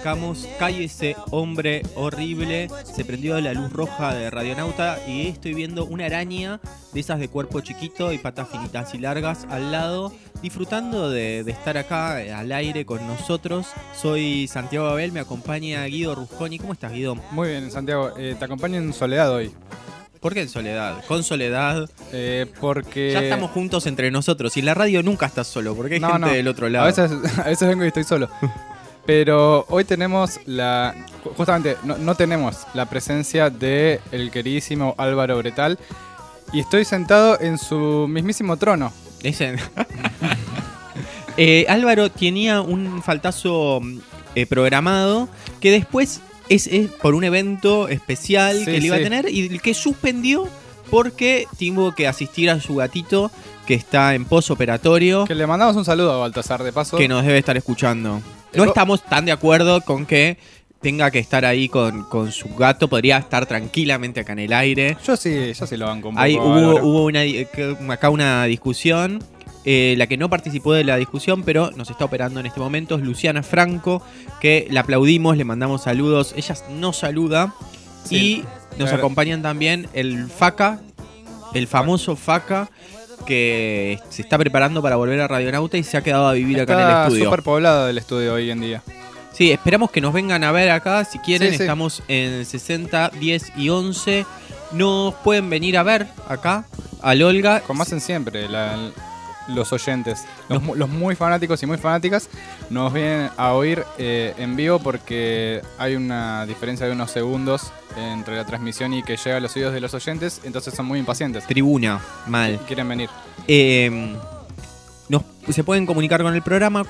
arrancamos. Cállese, hombre horrible. Se prendió la luz roja de Radionauta y estoy viendo una araña de esas de cuerpo chiquito y patas finitas y largas al lado, disfrutando de estar acá al aire con nosotros. Soy Santiago Abel, me acompaña Guido Rusconi. ¿Cómo estás, Guido? Muy bien, Santiago. Te acompaño en soledad hoy. ¿Por qué en soledad? Con soledad. Porque... Ya estamos juntos entre nosotros y en la radio nunca estás solo, porque hay gente del otro lado. A veces vengo y estoy solo. Pero hoy tenemos justamente no tenemos la presencia de el queridísimo Álvaro Bretal. Y estoy sentado en su mismísimo trono. Álvaro tenía un faltazo programado que después es por un evento especial que le iba a tener y que suspendió porque tuvo que asistir a su gatito que está en posoperatorio. Que le mandamos un saludo a Baltasar, de paso. Que nos debe estar escuchando. No estamos tan de acuerdo con que tenga que estar ahí con su gato. Podría estar tranquilamente acá en el aire. Yo sí lo banco un poco. Ahí hubo acá una discusión. La que no participó de la discusión, pero nos está operando en este momento, es Luciana Franco, que la aplaudimos, le mandamos saludos. Ella nos saluda. Sí, y nos acompañan también el Faca, el famoso Faca, que se está preparando para volver a Radionauta y se ha quedado a vivir acá en el estudio. Está súper poblado el estudio hoy en día. Sí, esperamos que nos vengan a ver acá. Si quieren, estamos en 60, 10 y 11. Nos pueden venir a ver acá, al Olga. Como hacen siempre, los oyentes, los muy fanáticos y muy fanáticas nos vienen a oír en vivo porque hay una diferencia de unos segundos entre la transmisión y que llega a los oídos de los oyentes, entonces son muy impacientes. Tribuna, mal. Quieren venir. Se pueden comunicar con el programa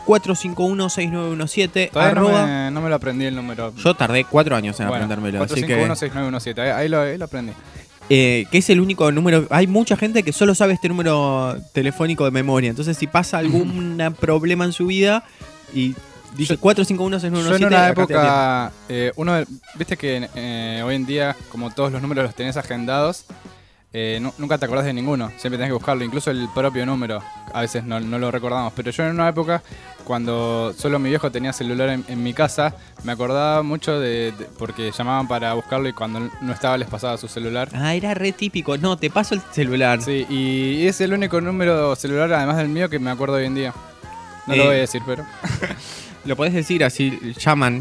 451-6917. Todavía no me lo aprendí el número. Yo tardé 4 años en aprendérmelo. 451-6917, ahí lo aprendí. Que es el único número. Hay mucha gente que solo sabe este número telefónico de memoria. Entonces, si pasa algún problema en su vida y dice 451-6917. Yo en una época, viste que hoy en día, como todos los números los tenés agendados, nunca te acordás de ninguno. Siempre tenés que buscarlo, incluso el propio número. A veces no lo recordamos. Pero yo en una época, cuando solo mi viejo tenía celular en mi casa, me acordaba mucho porque llamaban para buscarlo y cuando no estaba les pasaba su celular. Ah, era re típico. No, te paso el celular. Sí, y es el único número celular, además del mío, que me acuerdo hoy en día. No lo voy a decir, pero... Lo podés decir así, lo llaman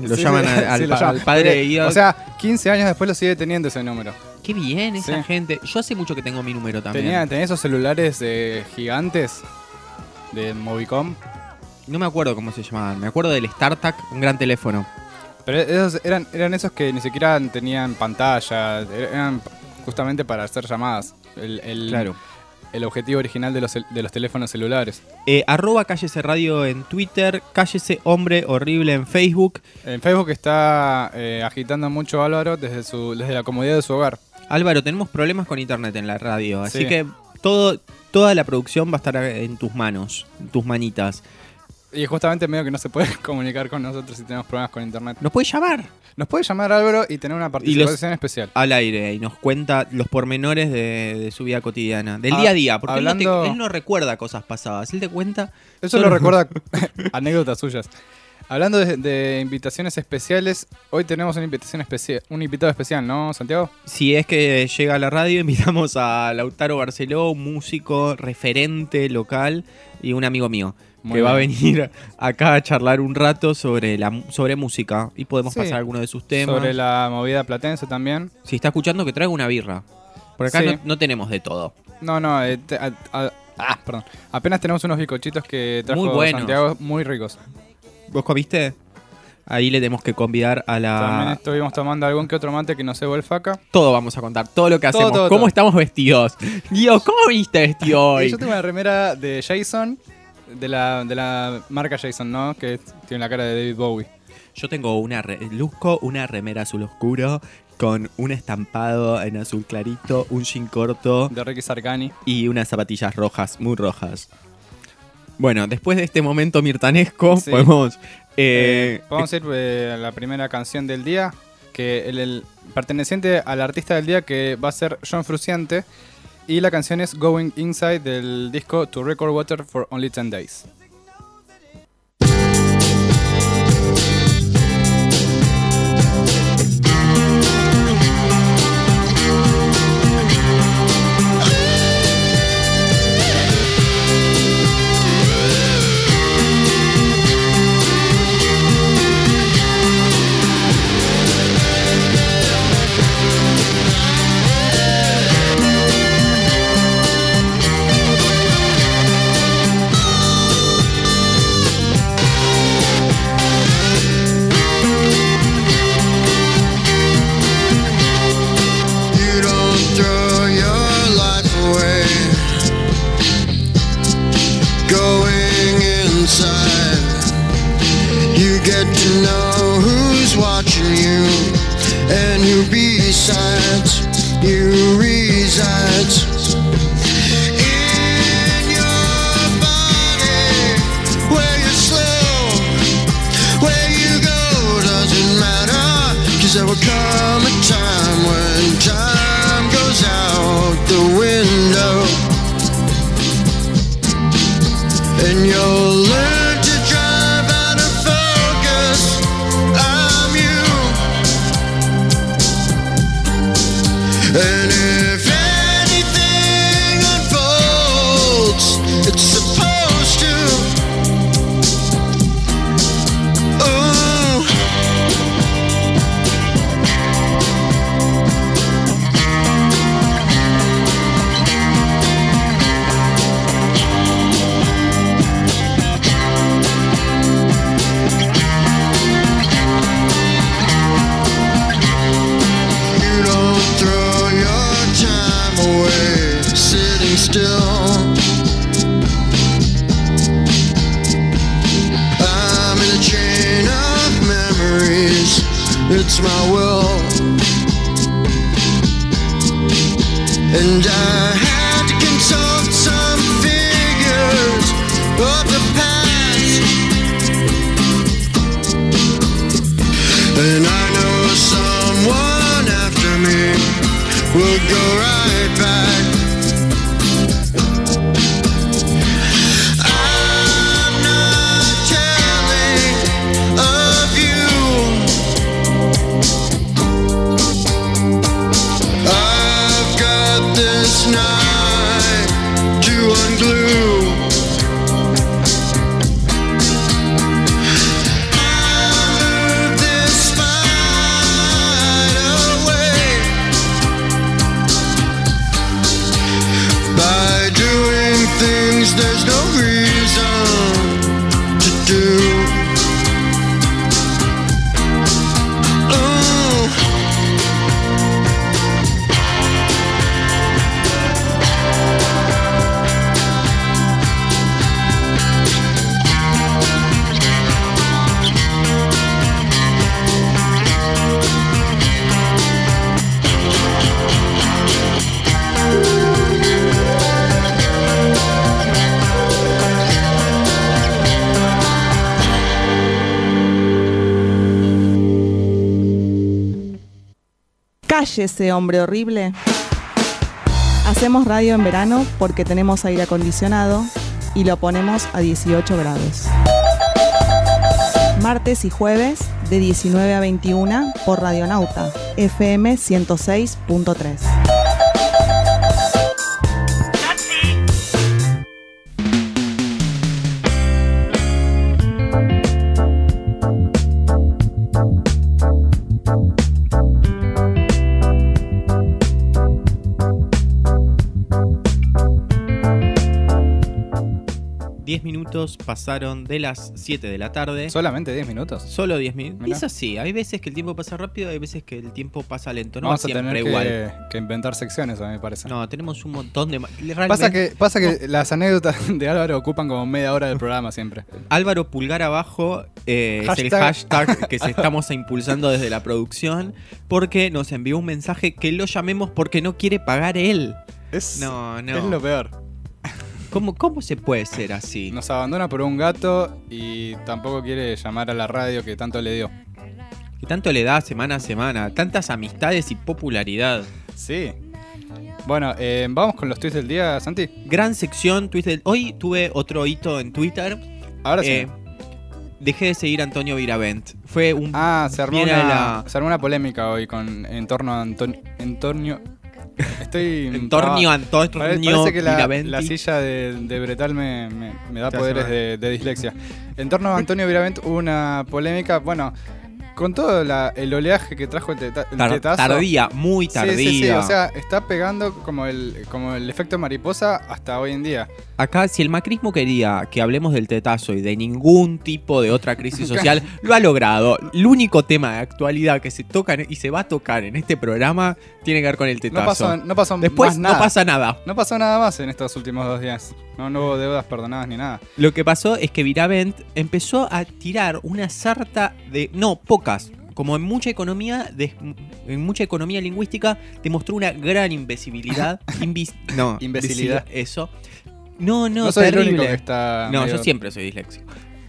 al padre de Guido. O sea, 15 años después lo sigue teniendo ese número. Qué bien esa gente. Yo hace mucho que tengo mi número también. Tenía esos celulares gigantes de Movicom. No me acuerdo cómo se llamaban. Me acuerdo del StarTAC, un gran teléfono. Pero esos eran esos que ni siquiera tenían pantalla. Eran justamente para hacer llamadas. Claro. El objetivo original de los teléfonos celulares. @Cállese Radio en Twitter, Cállese Hombre Horrible en Facebook. En Facebook está agitando mucho Álvaro desde la comodidad de su hogar. Álvaro, tenemos problemas con internet en la radio, así que toda la producción va a estar en tus manos, en tus manitas. Y justamente medio que no se puede comunicar con nosotros si tenemos problemas con internet. ¿Nos puede llamar? Nos puede llamar Álvaro y tener una participación especial. Al aire, y nos cuenta los pormenores de su vida cotidiana, del día a día, porque él no recuerda cosas pasadas, él te cuenta... Eso lo recuerda anécdotas suyas. Hablando de invitaciones especiales, hoy tenemos un invitado especial, ¿no, Santiago? Si es que llega a la radio, invitamos a Lautaro Barceló, un músico referente local y un amigo mío. Que va a venir acá a charlar un rato sobre música y podemos pasar algunos de sus temas. Sobre la movida platense también. Si está escuchando, que traiga una birra. Por acá no tenemos de todo. Perdón. Apenas tenemos unos bizcochitos que trajo Santiago muy ricos. ¿Vos comiste? Ahí le tenemos que convidar a la... También estuvimos tomando algún que otro mate que no cebó el Faca. Todo vamos a contar, todo lo que hacemos. ¿Cómo estamos vestidos? Guido, ¿cómo viniste vestido hoy? Yo tengo una remera de Jason, de la marca Jason, ¿no? Que tiene la cara de David Bowie. Yo tengo luzco una remera azul oscuro con un estampado en azul clarito, un jean corto. De Ricky Sarkani. Y unas zapatillas rojas, muy rojas. Bueno, después de este momento mirtanesco, podemos ir a la primera canción del día, que el perteneciente al artista del día, que va a ser John Frusciante, y la canción es Going Inside del disco To Record Water for Only 10 Days. besides, you reside in your body. Where you're slow, where you go doesn't matter, 'cause there will come a time when time goes out the window, and you'll learn to drive out of focus. I'm you, and if anything unfolds, it's supposed to. Ooh. You don't throw your time away sitting still. I'm in a chain of memories, it's my will, and I had to consult some figures of the past, and I know someone after me will go right back. I'm not telling of you. I've got this night to unglue. I'll move this fight away by doing things there's no reason to do. Ooh. Cállese, hombre horrible. Hacemos radio en verano porque tenemos aire acondicionado y lo ponemos a 18 grados. Martes y jueves de 19 a 21 por Radionauta, FM 106.3. 10 minutos pasaron de las 7 de la tarde. ¿Solamente 10 minutos? Solo 10 minutos. Mirá. Es así, hay veces que el tiempo pasa rápido, hay veces que el tiempo pasa lento. No Vamos va a siempre tener igual. que inventar secciones, a mí me parece. No, tenemos un montón de... Pasa que las anécdotas de Álvaro ocupan como media hora del programa siempre. Álvaro Pulgar Abajo es el hashtag que se estamos impulsando desde la producción, porque nos envió un mensaje que lo llamemos porque no quiere pagar él. No. Es lo peor. ¿Cómo se puede ser así? Nos abandona por un gato y tampoco quiere llamar a la radio que tanto le dio. Que tanto le da semana a semana, tantas amistades y popularidad. Sí. Bueno, vamos con los tweets del día, Santi. Gran sección, tweets del... Hoy tuve otro hito en Twitter. Ahora sí. Dejé de seguir a Antonio Viravent. Fue un... Se armó una polémica hoy en torno a Antonio... Estoy... Parece que la silla de Bretal me da poderes de dislexia. En torno a Antonio Viravent hubo una polémica, bueno, con todo el oleaje que trajo el tetazo. Tardía, muy tardía. Sí, o sea, está pegando como el efecto mariposa hasta hoy en día. Acá, si el macrismo quería que hablemos del tetazo y de ningún tipo de otra crisis social, lo ha logrado. El único tema de actualidad que se toca y se va a tocar en este programa tiene que ver con el tetazo. No pasó Después más nada. no pasa nada. No pasó nada más en estos últimos 2 días. No hubo deudas perdonadas ni nada. Lo que pasó es que Viravent empezó a tirar una sarta de... No, pocas como en mucha economía lingüística, demostró una gran imbecilidad. Imbecilidad. Eso. No, No soy el terrible. único que está No, medio- yo siempre soy disléxico.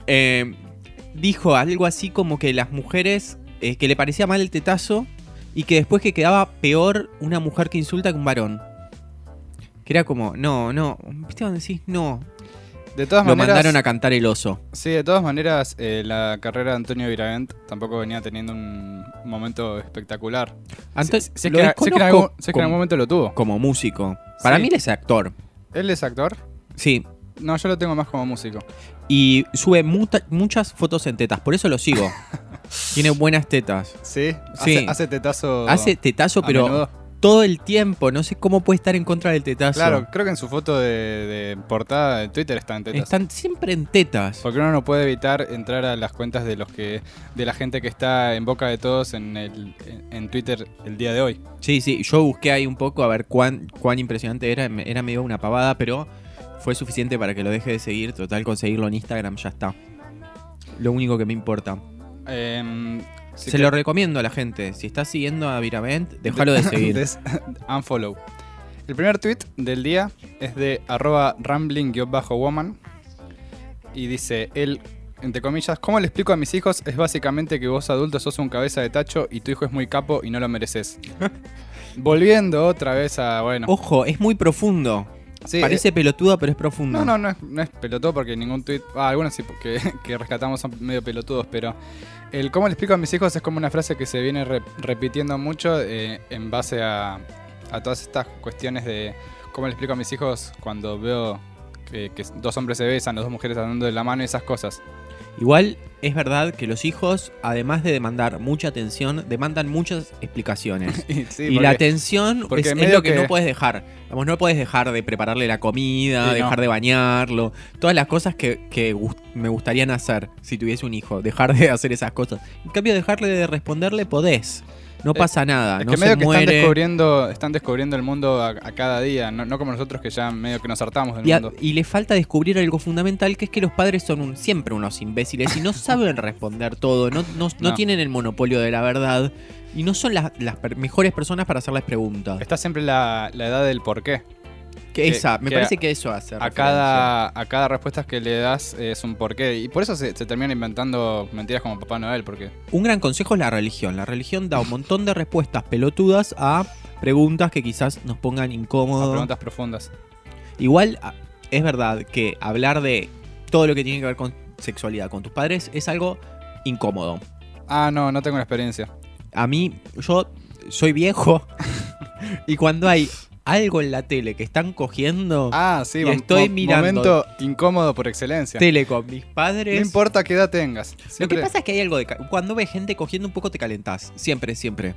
Dijo algo así como que las mujeres, que le parecía mal el tetazo y que después que quedaba peor una mujer que insulta que un varón. Que era como, no, ¿viste cuando decís no? De todas Lo maneras, mandaron a cantar el oso. sí, de todas maneras, la carrera de Antonio Viravent tampoco venía teniendo un momento espectacular. Anto- Si es lo que en desconozco algún momento lo tuvo. como músico. Para Sí. mí él es actor. ¿Él es actor? Sí. No, yo lo tengo más como músico. Y sube muchas fotos en tetas, por eso lo sigo. Tiene buenas tetas. ¿Sí? Sí. Hace tetazo. Hace tetazo, a pero menudo. todo el tiempo. No sé cómo puede estar en contra del tetazo. Claro, creo que en su foto de portada de Twitter está en tetas. Están siempre en tetas. Porque uno no puede evitar entrar a las cuentas de la gente que está en boca de todos en Twitter el día de hoy. Sí, yo busqué ahí un poco a ver cuán impresionante era. Era medio una pavada, pero fue suficiente para que lo deje de seguir. Total, conseguirlo en Instagram ya está. Lo único que me importa. Sí Se que- lo recomiendo a la gente. Si estás siguiendo a Viravent, déjalo de seguir. Unfollow. El primer tweet del día es de @rambling_woman y dice, él, entre comillas, ¿cómo le explico a mis hijos? Es básicamente que vos adultos sos un cabeza de tacho y tu hijo es muy capo y no lo mereces. Volviendo otra vez a, bueno... Ojo, es muy profundo. sí, Parece pelotudo, pero es profundo. no es pelotudo porque ningún tweet... algunos sí que rescatamos son medio pelotudos, pero... El cómo le explico a mis hijos es como una frase que se viene repitiendo mucho en base a todas estas cuestiones de cómo le explico a mis hijos cuando veo que dos hombres se besan, las dos mujeres andando de la mano y esas cosas. Igual es verdad que los hijos, además de demandar mucha atención, demandan muchas explicaciones. Sí, Y la atención porque es medio lo que que- no puedes dejar. Vamos, no puedes dejar de prepararle la comida, Sí, dejar no. de bañarlo. Todas las cosas que me gustarían hacer si tuviese un hijo. Dejar de hacer esas cosas. En cambio, dejarle de responderle podés. No pasa nada. Es No que se medio que muere. están descubriendo el mundo a cada día, no como nosotros que ya medio que nos hartamos del mundo. Y le falta descubrir algo fundamental, que es que los padres son siempre unos imbéciles y no saben responder todo, no No. tienen el monopolio de la verdad y no son las mejores personas para hacerles preguntas. Está siempre la edad del porqué. Me que parece que eso hace A cada respuesta que le das es un porqué. Y por eso se termina inventando mentiras como Papá Noel, porque... Un gran consejo es la religión. La religión da un montón de respuestas pelotudas a preguntas que quizás nos pongan A incómodos. preguntas profundas. Igual es verdad que hablar de todo lo que tiene que ver con sexualidad con tus padres es algo incómodo. Ah, no tengo una experiencia. A mí, yo soy viejo y cuando hay algo en la tele que están cogiendo, Ah, sí, Y estoy mirando. momento incómodo por excelencia. tele con mis No padres. importa qué edad tengas. Lo que Siempre... pasa es que hay algo de... Cuando ves gente cogiendo un poco te calentás. Siempre.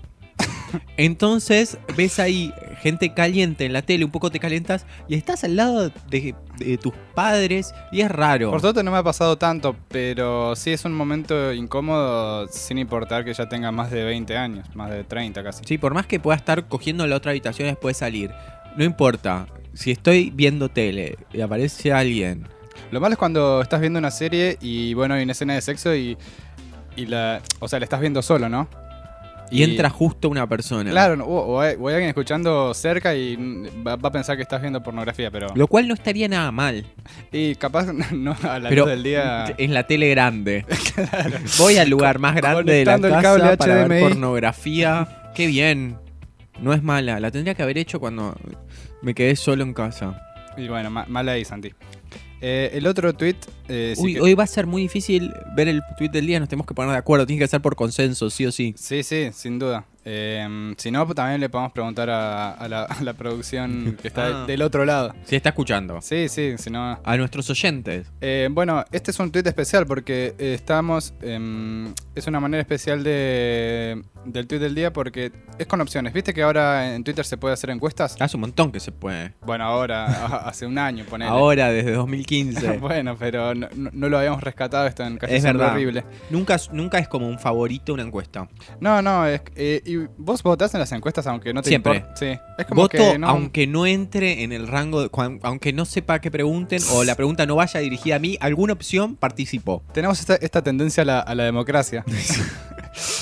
Entonces ves ahí gente caliente en la tele, un poco te calentas y estás al lado de tus padres y es raro. Por suerte no me ha pasado tanto, pero sí es un momento incómodo sin importar que ya tenga más de 20 años, más de 30 casi. Sí, por más que pueda estar cogiendo en la otra habitación y después salir. No importa. Si estoy viendo tele y aparece alguien... Lo malo es cuando estás viendo una serie y bueno, hay una escena de sexo y la estás viendo solo, ¿no? Y entra justo una persona. Claro, no, o hay alguien escuchando cerca y va a pensar que estás viendo pornografía, pero... Lo cual no estaría nada mal. Y capaz no a la Pero luz del día... en la tele grande. Voy al lugar más grande de la Conectando el casa cable para ver HDMI. pornografía. Qué bien. No es mala. La tendría que haber hecho cuando me quedé solo en casa. Y bueno, mal ahí, Santi. El otro tweet... Uy, hoy va a ser muy difícil ver el tweet del día. Nos tenemos que poner de acuerdo. Tiene que ser por consenso, sí o sí. Sí, sin duda. Si no, pues también le podemos preguntar a la producción que está Ah. del otro lado. Si está escuchando. Sí, si no... A nuestros oyentes. Bueno, este es un tweet especial porque estamos... es una manera especial del tweet del día porque es con opciones. ¿Viste que ahora en Twitter se puede hacer encuestas? Hace un montón que se puede. Bueno, ahora, hace un año, ponele. Ahora, desde 2015. Bueno, pero no lo habíamos rescatado esto en Calle Es Sombra verdad. Horrible. Nunca es como un favorito una encuesta. No, y vos votás en las encuestas aunque no te Siempre. importe. Sí, es como Voto que no... aunque no entre en el rango, aunque no sepa qué pregunten o la pregunta no vaya dirigida a mí, alguna opción participó. Tenemos esta tendencia a la democracia.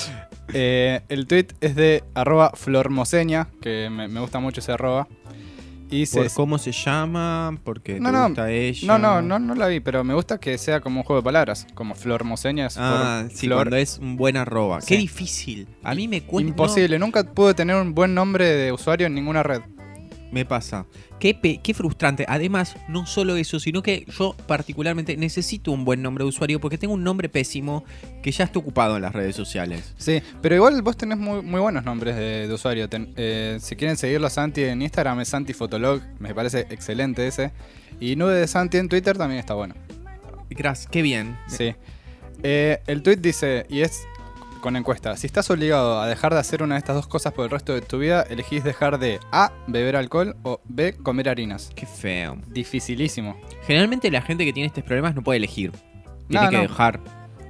El tweet es de @flormoseña, que me gusta mucho ese arroba. Y ¿Por cómo se llama? ¿Porque te No, gusta ella? no la vi, pero me gusta que sea como un juego de palabras. Como flormoseña es Sí, cuando es un buen arroba. Sí. Qué difícil. A mí me cuesta. Imposible, nunca pude tener un buen nombre de usuario en ninguna red. Me pasa. Qué frustrante. Además, no solo eso, sino que yo particularmente necesito un buen nombre de usuario porque tengo un nombre pésimo que ya está ocupado en las redes sociales. Sí, pero igual vos tenés muy buenos nombres de usuario. Si quieren seguirlo a Santi en Instagram es SantiFotolog, me parece excelente ese. Y Nube de Santi en Twitter también está bueno. Gracias, qué bien. Sí. El tweet dice, y es con encuesta, si estás obligado a dejar de hacer una de estas dos cosas por el resto de tu vida, elegís dejar de A, beber alcohol o B, comer harinas. Qué feo. Dificilísimo. Generalmente la gente que tiene estos problemas no puede elegir. Tiene No, que no. dejar.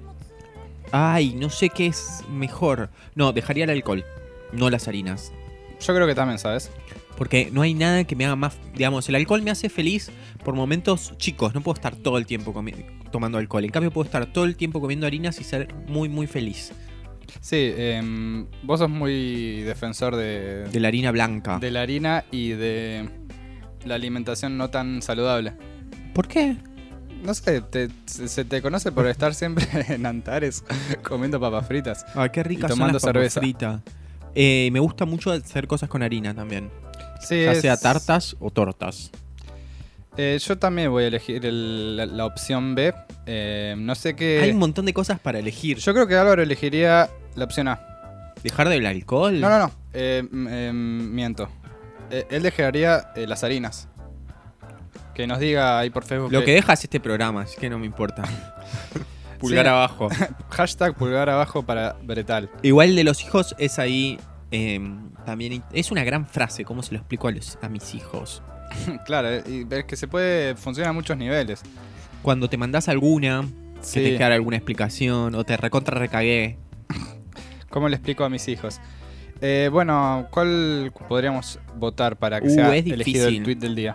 Ay, no sé qué es mejor. No, dejaría el alcohol, no las harinas. Yo creo que también, ¿sabes? Porque no hay nada que me haga más... Digamos, el alcohol me hace feliz por momentos chicos. No puedo estar todo el tiempo tomando alcohol. En cambio, puedo estar todo el tiempo comiendo harinas y ser muy, muy feliz. Sí, vos sos muy defensor De la harina blanca. de la harina y de la alimentación no tan saludable. ¿Por qué? No sé, se te conoce por estar siempre en Antares comiendo papas fritas. Ay, qué ricas Y son tomando las papas cerveza. fritas. Me gusta mucho hacer cosas con harina también. Sí, Ya sea tartas o tortas. Yo también voy a elegir la opción B. No sé qué... Hay un montón de cosas para elegir. Yo creo que Álvaro elegiría la opción A. ¿Dejar del alcohol? No. Miento. Él dejaría las harinas. Que nos diga ahí por Facebook. Lo que deja es este programa, así que no me importa. Pulgar Sí. abajo. Hashtag pulgar abajo para Bretal. Igual de los hijos es ahí también. Es una gran frase, ¿cómo se lo explico a mis hijos? Claro, y es que se puede funcionar a muchos niveles. Cuando te mandás alguna, Sí. que te queda alguna explicación, o te recontra recagué. ¿Cómo le explico a mis hijos? Bueno, ¿cuál podríamos votar para que Es sea elegido difícil. el tweet del día?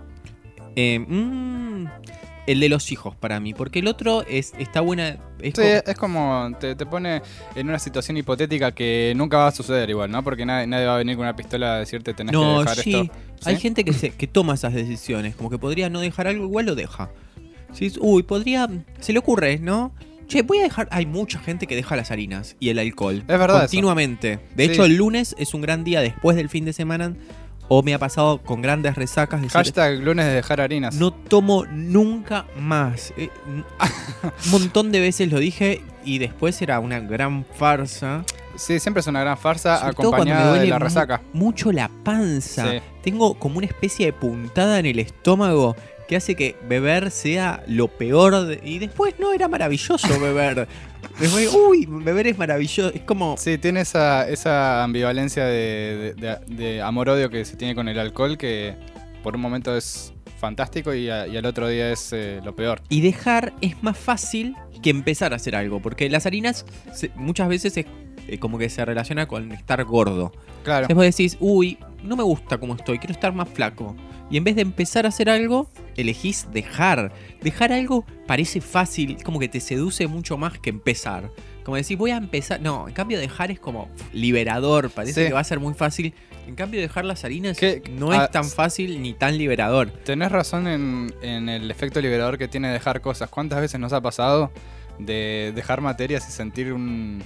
El de los hijos para mí, porque el otro está buena. Es Sí, es como te pone en una situación hipotética que nunca va a suceder igual, ¿no? Porque nadie va a venir con una pistola a decirte tenés que No, dejar sí. esto. Hay ¿Sí? gente que toma esas decisiones, como que podría no dejar algo, igual lo deja. Sí, podría. Se le ocurre, ¿no? Che, voy a dejar. Hay mucha gente que deja las harinas y el alcohol. Es verdad continuamente. De Sí. hecho, el lunes es un gran día después del fin de semana. O me ha pasado con grandes resacas. Decir, Hashtag lunes de dejar harinas. no tomo nunca más. Un montón de veces lo dije y después era una gran farsa. Sí, siempre es una gran farsa Sobre todo cuando me acompañada de duele la resaca. mucho la panza. Sí. Tengo como una especie de puntada en el estómago que hace que beber sea lo peor. Y después no, era maravilloso beber. Después, beber es maravilloso. Es como... Sí, tiene esa ambivalencia de amor-odio que se tiene con el alcohol que por un momento es fantástico y al otro día es lo peor. Y dejar es más fácil que empezar a hacer algo. Porque las harinas muchas veces es como que se relaciona con estar gordo. Claro. Entonces vos decís, no me gusta como estoy, quiero estar más flaco. Y en vez de empezar a hacer algo, elegís dejar. Dejar algo parece fácil, como que te seduce mucho más que empezar. Como decís, voy a empezar. No, en cambio dejar es como liberador, parece Sí. que va a ser muy fácil. En cambio dejar las harinas ¿Qué? no es tan fácil ni tan liberador. Tenés razón en el efecto liberador que tiene dejar cosas. ¿Cuántas veces nos ha pasado de dejar materias y sentir un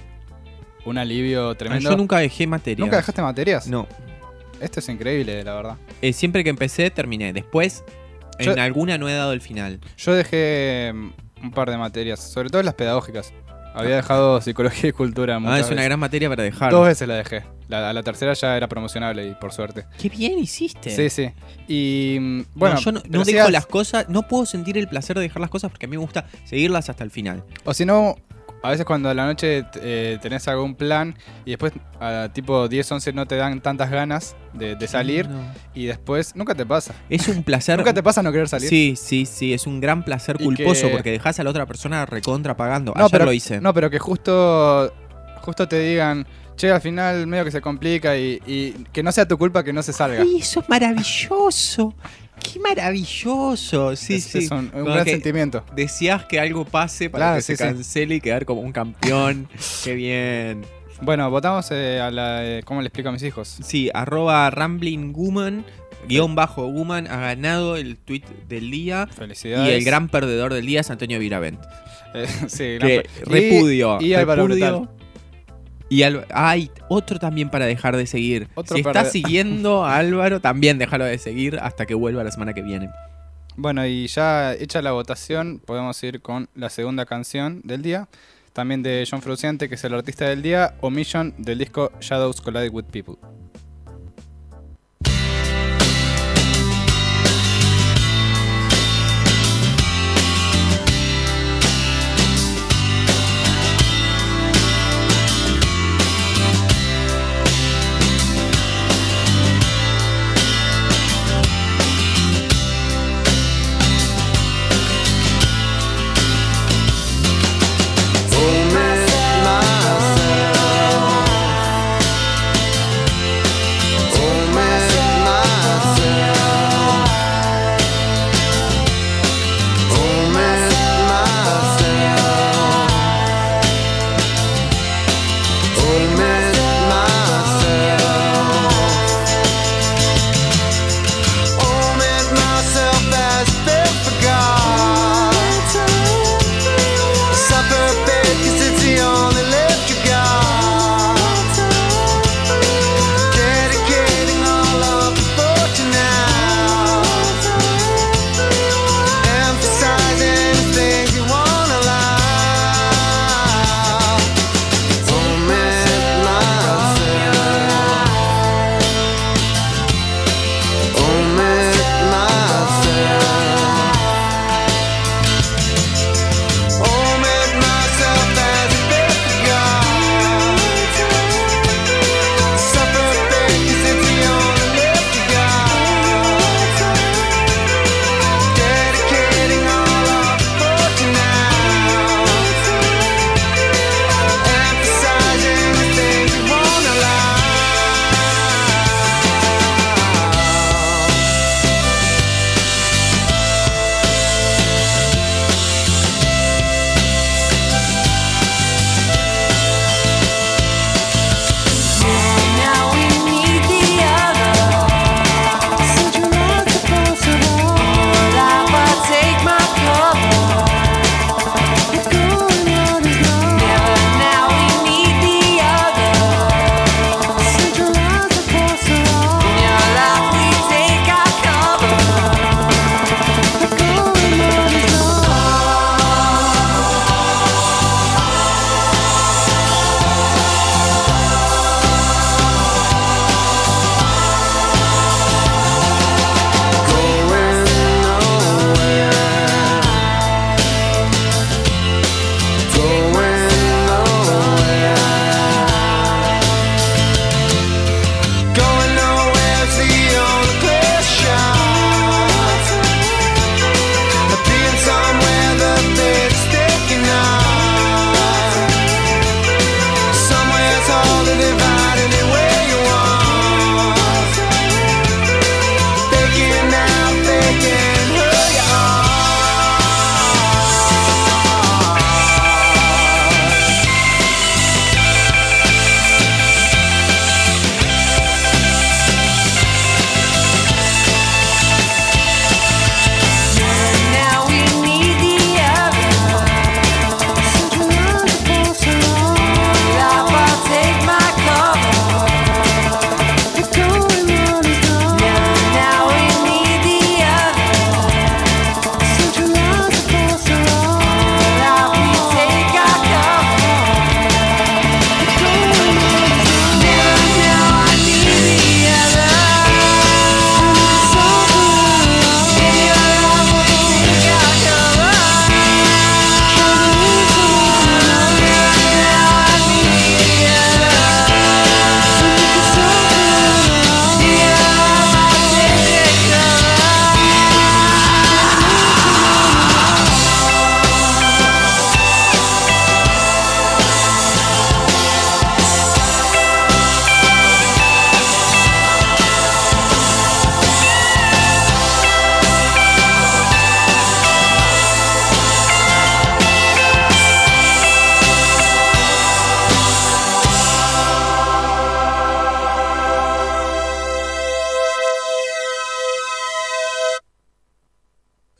alivio tremendo? Yo nunca dejé materias. ¿Nunca dejaste materias? No. Esto es increíble, la verdad. Siempre que empecé, terminé. Después, Yo- en alguna no he dado el final. Yo dejé un par de materias, sobre todo las pedagógicas. Había dejado psicología y cultura muchas Es una veces. gran materia para dejar. 2 veces la dejé. A la tercera ya era promocionable y por suerte. Qué bien hiciste. Sí, sí. Y bueno, No, yo no pero dejo sigas- las cosas, no puedo sentir el placer de dejar las cosas porque a mí me gusta seguirlas hasta el final. O si no, a veces cuando a la noche tenés algún plan y después a tipo 10, 11 no te dan tantas ganas de salir No. y después nunca te pasa. Es un placer. ¿Nunca te pasa no querer salir? Sí, es un gran placer Y culposo que- porque dejas a la otra persona recontra pagando. No, Ayer pero lo hice. No, pero que justo te digan, che, al final medio que se complica y que no sea tu culpa que no se salga. Ay, eso es maravilloso. Qué maravilloso. Sí, es sí. un Como gran que sentimiento. Deseas que algo pase para Claro, que se sí, sí. cancele y quedar como un campeón. Qué bien. Bueno, votamos a la de ¿cómo le explico a mis hijos? Sí, @ramblingwoman, _woman, ha ganado el tweet del día. Felicidades. Y el gran perdedor del día es Antonio Viravent. Sí, Que repudio. Y Álvaro repudio. Brutal. Y hay otro también para dejar de seguir. Otro si para- estás siguiendo a Álvaro, también déjalo de seguir hasta que vuelva la semana que viene. Bueno, y ya hecha la votación, podemos ir con la segunda canción del día. También de John Frusciante, que es el artista del día, Omission, del disco Shadows Collide with People. Omit myself.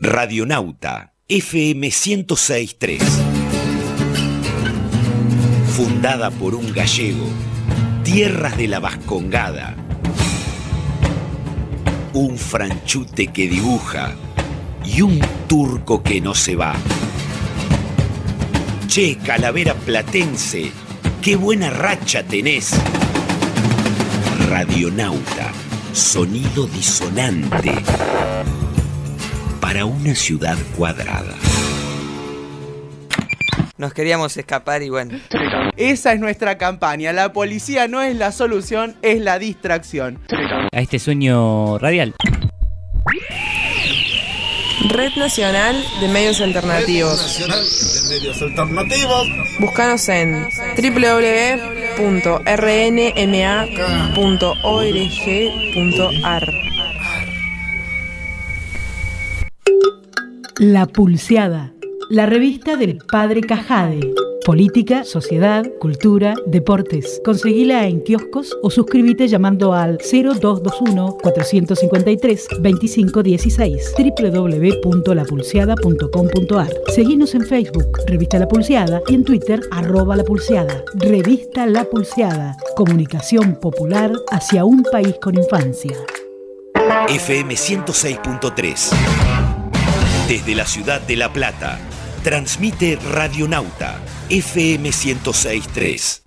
Radionauta FM 106.3. Fundada por un gallego, tierras de la Vascongada. Un franchute que dibuja y un turco que no se va. Che, calavera platense, qué buena racha tenés. Radionauta, sonido disonante para una ciudad cuadrada. Nos queríamos escapar y bueno. Esa es nuestra campaña. La policía no es la solución, es la distracción. A este sueño radial. Red Nacional de Medios Alternativos. Búscanos en www.rnma.org.ar. La Pulseada, la revista del Padre Cajade. Política, sociedad, cultura, deportes. Conseguila en kioscos o suscríbete llamando al 0221-453-2516 www.lapulseada.com.ar. Seguinos en Facebook, Revista La Pulseada, y en Twitter, @lapulseada. Revista La Pulseada, comunicación popular hacia un país con infancia. FM 106.3. Desde la ciudad de La Plata, transmite Radionauta FM 106.3.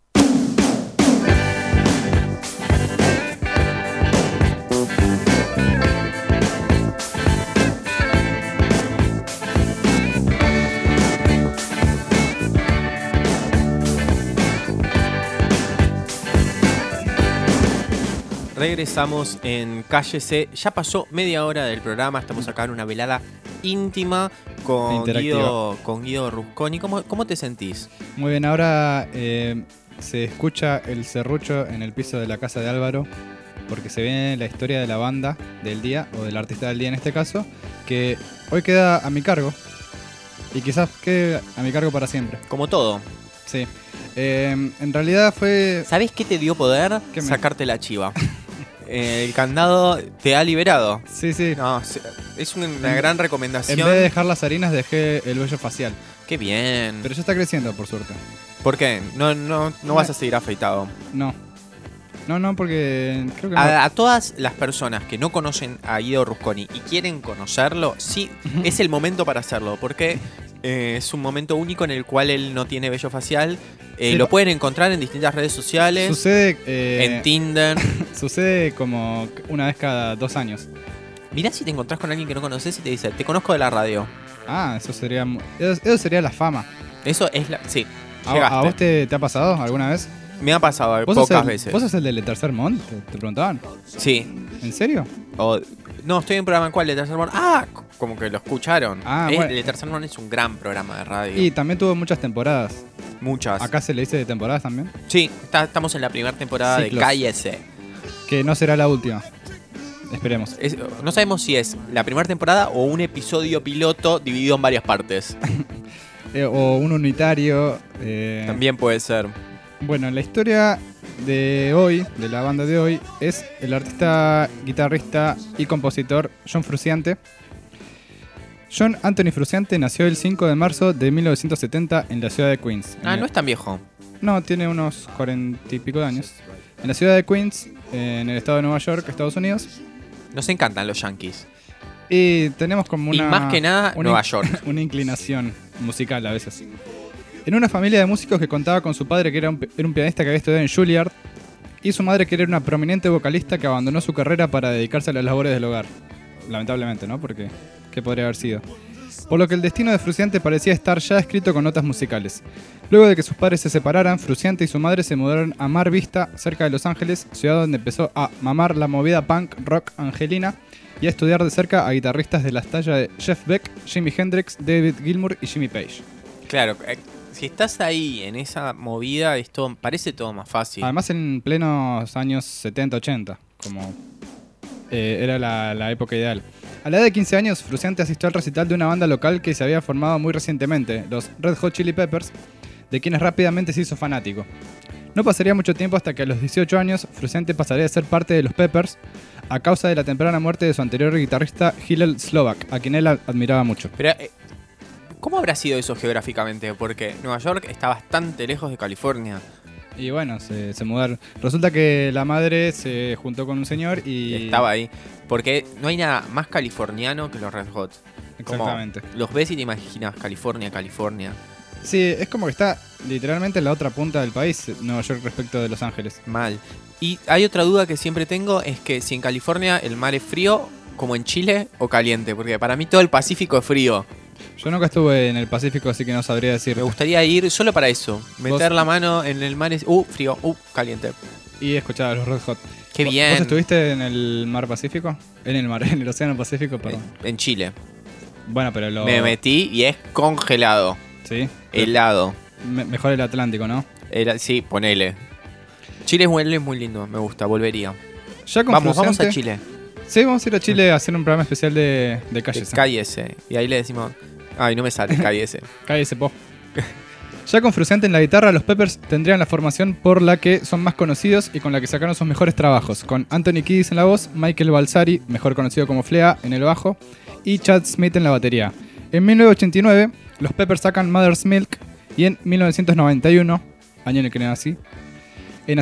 Regresamos en Calle C. Ya pasó media hora del programa. Estamos acá en una velada íntima con Guido Rusconi. ¿Cómo te sentís? Muy bien, ahora se escucha el serrucho en el piso de la casa de Álvaro, porque se viene la historia de la banda del día, o del artista del día en este caso, que hoy queda a mi cargo, y quizás quede a mi cargo para siempre. Como todo. Sí. En realidad fue... ¿Sabés qué te dio poder? Sacarte la chiva. El candado te ha liberado. Sí, sí. No, es una gran recomendación. En vez de dejar las harinas, dejé el vello facial. Qué bien. Pero ya está creciendo, por suerte. ¿Por qué? No vas a seguir afeitado. No, porque creo que no. A todas las personas que no conocen a Guido Rusconi y quieren conocerlo, sí, es el momento para hacerlo, porque es un momento único en el cual él no tiene vello facial. Sí, lo pueden encontrar en distintas redes sociales. Sucede en Tinder. Sucede como una vez cada 2 años. Mirá si te encontrás con alguien que no conoces y te dice, te conozco de la radio. Ah, eso sería la fama. Eso es la... Sí. ¿A vos te ha pasado alguna vez? Me ha pasado pocas veces. ¿Vos sos el del Tercer Mont? ¿Te preguntaban? Sí. ¿En serio? No, estoy en un programa en cuál, el Tercer Mont. Ah, como que lo escucharon. Bueno. El Tercer Mont es un gran programa de radio. Y también tuvo muchas temporadas. Muchas. ¿Acá se le dice de temporadas también? Sí, estamos en la primera temporada de KS. Que no será la última. Esperemos. No sabemos si es la primera temporada o un episodio piloto dividido en varias partes. O un unitario. También puede ser. Bueno, la historia de hoy, de la banda de hoy, es el artista, guitarrista y compositor John Frusciante. John Anthony Frusciante nació el 5 de marzo de 1970 en la ciudad de Queens. No es tan viejo. No, tiene unos 40 y pico de años. En la ciudad de Queens, en el estado de Nueva York, Estados Unidos. Nos encantan los yankees. Y tenemos como una... Y más que nada, Nueva York. Una inclinación musical a veces. En una familia de músicos que contaba con su padre, que era un pianista que había estudiado en Juilliard, y su madre, que era una prominente vocalista que abandonó su carrera para dedicarse a las labores del hogar. Lamentablemente, ¿no? Porque... ¿qué podría haber sido? Por lo que el destino de Frusciante parecía estar ya escrito con notas musicales. Luego de que sus padres se separaran, Frusciante y su madre se mudaron a Mar Vista, cerca de Los Ángeles, ciudad donde empezó a mamar la movida punk rock angelina y a estudiar de cerca a guitarristas de la talla de Jeff Beck, Jimi Hendrix, David Gilmour y Jimmy Page. Claro, si estás ahí en esa movida, parece todo más fácil. Además en plenos años 70-80, como era la época ideal. A la edad de 15 años, Frusciante asistió al recital de una banda local que se había formado muy recientemente, los Red Hot Chili Peppers, de quienes rápidamente se hizo fanático. No pasaría mucho tiempo hasta que a los 18 años Frusciante pasaría a ser parte de los Peppers, a causa de la temprana muerte de su anterior guitarrista Hillel Slovak, a quien él admiraba mucho. Pero, ¿cómo habrá sido eso geográficamente? Porque Nueva York está bastante lejos de California. Y bueno, se mudaron. Resulta que la madre se juntó con un señor y... Estaba ahí. Porque no hay nada más californiano que los Red Hot. Exactamente. Como los ves y te imaginas California. Sí, es como que está literalmente en la otra punta del país, Nueva York, respecto de Los Ángeles. Mal. Y hay otra duda que siempre tengo, es que si en California el mar es frío, como en Chile, o caliente. Porque para mí todo el Pacífico es frío. Yo nunca estuve en el Pacífico, así que no sabría decir. Me gustaría ir solo para eso. Meter la mano en el mar, frío, caliente. Y escuchar a los Red Hot. Qué bien. ¿Vos estuviste en el mar Pacífico? En el Océano Pacífico, perdón. En Chile. Bueno, pero me metí y es congelado. Sí. Helado. Mejor el Atlántico, ¿no? Sí, ponele. Chile es muy lindo, me gusta, volvería. Ya con vamos a Chile. Sí, vamos a ir a Chile a hacer un programa especial de Cállese. Cállese. Y ahí le decimos... Ay, no me sale, cállese. Cállese, po. Ya con Frusciante en la guitarra, los Peppers tendrían la formación por la que son más conocidos y con la que sacaron sus mejores trabajos, con Anthony Kiedis en la voz, Michael Balsari, mejor conocido como Flea, en el bajo, y Chad Smith en la batería. En 1989, los Peppers sacan Mother's Milk y en 1991, año en el que nací, en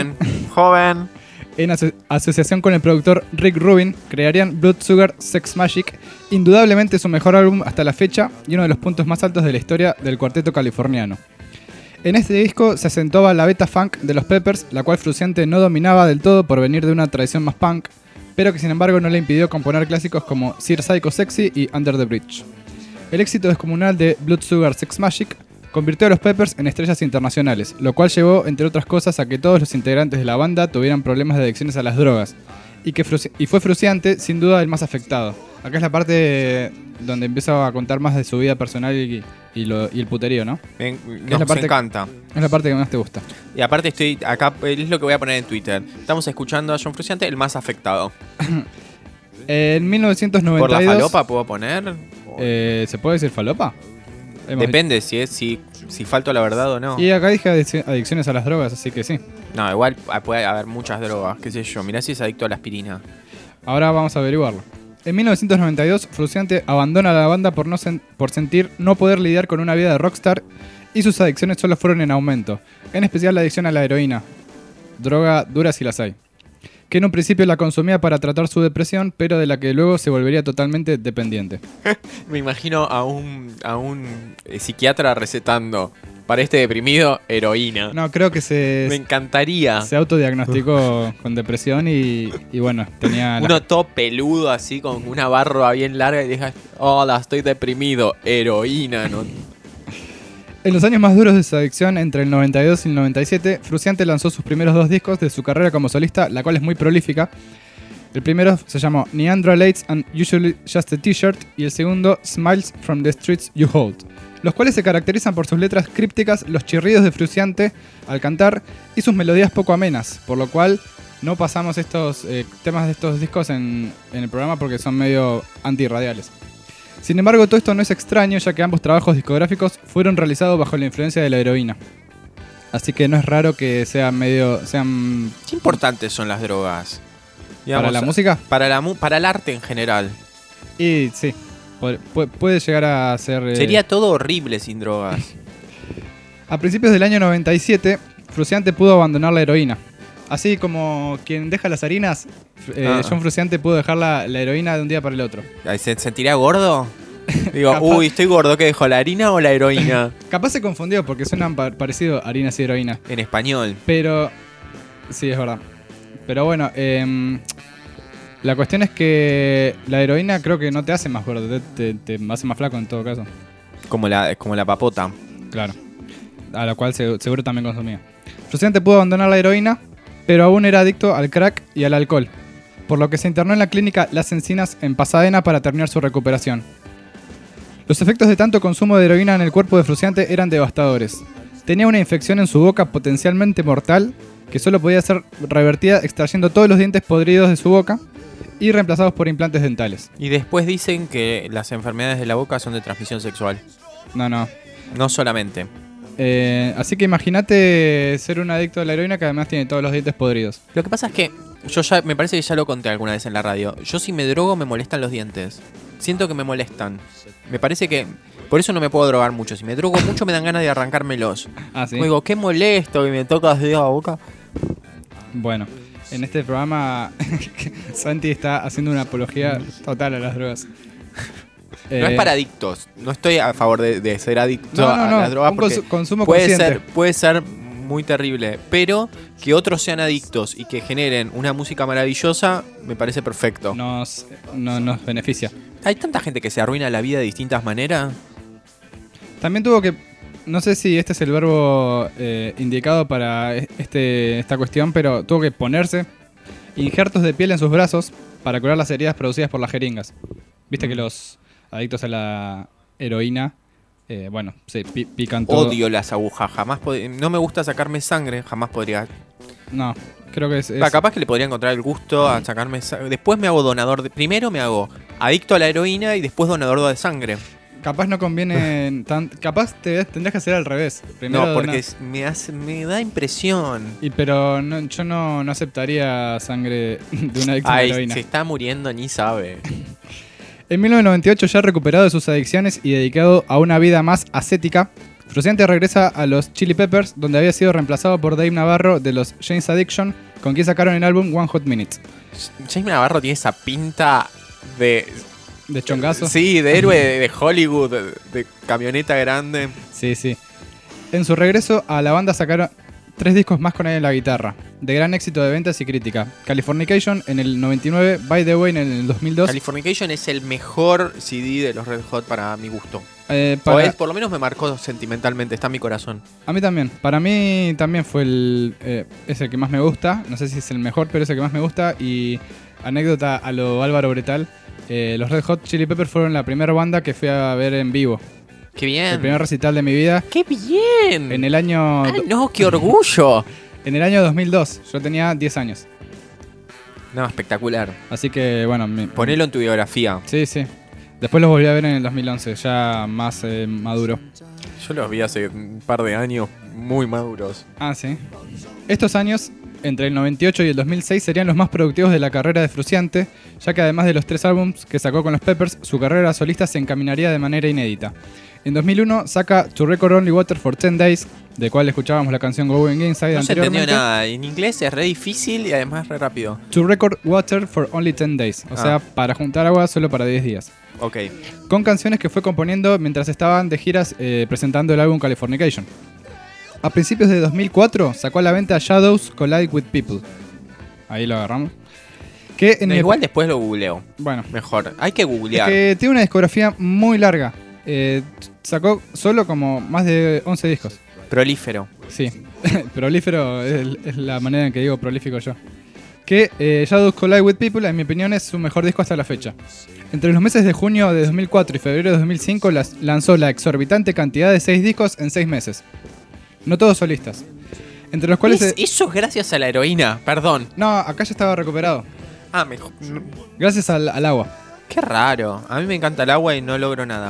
asociación con el productor Rick Rubin, crearían Blood Sugar Sex Magic, indudablemente su mejor álbum hasta la fecha y uno de los puntos más altos de la historia del cuarteto californiano. En este disco se acentuaba la beta funk de los Peppers, la cual Frusciante no dominaba del todo por venir de una tradición más punk, pero que sin embargo no le impidió componer clásicos como Sir Psycho Sexy y Under the Bridge. El éxito descomunal de Blood Sugar Sex Magic convirtió a los Peppers en estrellas internacionales, lo cual llevó, entre otras cosas, a que todos los integrantes de la banda tuvieran problemas de adicciones a las drogas, y fue Frusciante sin duda el más afectado. Acá es la parte donde empieza a contar más de su vida personal y el puterío, ¿no? Me encanta. Es la parte que más te gusta. Y aparte estoy acá, es lo que voy a poner en Twitter. Estamos escuchando a John Frusciante, el más afectado. En 1992... ¿Por la falopa puedo poner? ¿Se puede decir falopa? Depende si falto a la verdad o no. Y acá dije adicciones a las drogas, así que sí. No, igual puede haber muchas drogas, qué sé yo. Mirá si es adicto a la aspirina. Ahora vamos a averiguarlo. En 1992, Frusciante abandona la banda por sentir no poder lidiar con una vida de rockstar y sus adicciones solo fueron en aumento. En especial la adicción a la heroína. Droga dura si las hay. Que en un principio la consumía para tratar su depresión, pero de la que luego se volvería totalmente dependiente. Me imagino a un psiquiatra recetando para este deprimido heroína. No, creo que me encantaría. Se autodiagnosticó con depresión y bueno, tenía... Uno todo peludo así, con una barba bien larga y deja, hola, estoy deprimido, heroína, ¿no? En los años más duros de su adicción, entre el 92 y el 97, Frusciante lanzó sus primeros 2 discos de su carrera como solista, la cual es muy prolífica. El primero se llamó Neandra Lates and Usually Just a T-Shirt y el segundo Smiles from the Streets You Hold, los cuales se caracterizan por sus letras crípticas, los chirridos de Frusciante al cantar y sus melodías poco amenas, por lo cual no pasamos estos temas de estos discos en el programa porque son medio antirradiales. Sin embargo, todo esto no es extraño, ya que ambos trabajos discográficos fueron realizados bajo la influencia de la heroína. Así que no es raro que sean... ¿Qué importantes son las drogas? Digamos, ¿para la música? Para el arte en general. Y sí, puede llegar a ser... Sería todo horrible sin drogas. A principios del año 97, Frusciante pudo abandonar la heroína. Así como quien deja las harinas, John Frusciante pudo dejar la heroína de un día para el otro. ¿Se sentiría gordo? Digo, estoy gordo, ¿qué dejo? ¿La harina o la heroína? Capaz se confundió porque suenan parecido harinas y heroína. En español. Pero... sí, es verdad. Pero bueno, la cuestión es que la heroína creo que no te hace más gordo, te hace más flaco en todo caso. Como la papota. Claro. A la cual seguro también consumía. Frusciante pudo abandonar la heroína, pero aún era adicto al crack y al alcohol, por lo que se internó en la clínica Las Encinas en Pasadena para terminar su recuperación. Los efectos de tanto consumo de heroína en el cuerpo de Frusciante eran devastadores. Tenía una infección en su boca potencialmente mortal, que solo podía ser revertida extrayendo todos los dientes podridos de su boca y reemplazados por implantes dentales. Y después dicen que las enfermedades de la boca son de transmisión sexual. No solamente. Así que imagínate ser un adicto a la heroína que además tiene todos los dientes podridos. Lo que pasa es que Yo ya, me parece que ya lo conté alguna vez en la radio. Yo si me drogo me molestan los dientes. Siento que me molestan. Me parece que... Por eso no me puedo drogar mucho. Si me drogo mucho me dan ganas de arrancármelos. Ah, ¿sí? Como digo, qué molesto que me tocas de la boca. Bueno, en este programa Santi está haciendo una apología total a las drogas. No es para adictos. No estoy a favor de ser adicto a las drogas un porque consumo puede consciente. ser muy terrible. Pero que otros sean adictos y que generen una música maravillosa me parece perfecto. Nos beneficia. Hay tanta gente que se arruina la vida de distintas maneras. También tuvo que... No sé si este es el verbo indicado para esta cuestión, pero tuvo que ponerse injertos de piel en sus brazos para curar las heridas producidas por las jeringas. Viste que los adictos a la heroína, se pican todo. Odio las agujas, no me gusta sacarme sangre, jamás podría. No, creo que es... Capaz que le podría encontrar el gusto a sacarme sangre. Después me hago donador, primero me hago adicto a la heroína y después donador de sangre. Capaz no conviene capaz tendrías que hacer al revés. Primero no, porque me da impresión. Pero yo no aceptaría sangre de un adicto a la heroína. Se está muriendo, ni sabe. En 1998, ya recuperado de sus adicciones y dedicado a una vida más ascética, Frusciante regresa a los Chili Peppers, donde había sido reemplazado por Dave Navarro de los Jane's Addiction, con quien sacaron el álbum One Hot Minute. James Navarro tiene esa pinta de chongazo. Sí, de héroe de Hollywood, de camioneta grande. Sí. En su regreso a la banda sacaron 3 discos más con él en la guitarra, de gran éxito de ventas y crítica. Californication en el 99, By the Way en el 2002. Californication es el mejor CD de los Red Hot para mi gusto. Por lo menos me marcó sentimentalmente, está en mi corazón. A mí también. Para mí también fue es el que más me gusta. No sé si es el mejor, pero es el que más me gusta. Y anécdota a lo Álvaro Bretal. Los Red Hot Chili Peppers fueron la primera banda que fui a ver en vivo. ¡Qué bien! El primer recital de mi vida. ¡Qué bien! En el año... ¡Ay, no! ¡Qué orgullo! En el año 2002. Yo tenía 10 años. No, espectacular. Así que, bueno... Ponelo en tu biografía. Sí. Después los volví a ver en el 2011, ya más maduro. Yo los vi hace un par de años muy maduros. Ah, sí. Estos años, entre el 98 y el 2006, serían los más productivos de la carrera de Frusciante, ya que además de los 3 álbumes que sacó con los Peppers, su carrera solista se encaminaría de manera inédita. En 2001 saca To Record Only Water for 10 Days, de cual escuchábamos la canción Going Inside no anteriormente. No se entendió nada. En inglés es re difícil y además re rápido. To Record Water for Only 10 Days, o sea, para juntar agua solo para 10 días. Ok. Con canciones que fue componiendo mientras estaban de giras presentando el álbum Californication. A principios de 2004 sacó a la venta Shadows Collide with People. Ahí lo agarramos. Que en igual después lo googleo. Bueno. Mejor. Hay que googlear. Que tiene una discografía muy larga. Sacó solo como más de 11 discos. Prolífero. Sí. Prolífero es la manera en que digo prolífico yo. Que Shadows Collide with People, en mi opinión, es su mejor disco hasta la fecha. Entre los meses de junio de 2004 y febrero de 2005 lanzó la exorbitante cantidad de 6 discos en 6 meses. No todos solistas. Entre los cuales... Eso es gracias a la heroína, perdón. No, acá ya estaba recuperado. Ah, mejor. Gracias al agua. Qué raro. A mí me encanta el agua y no logro nada.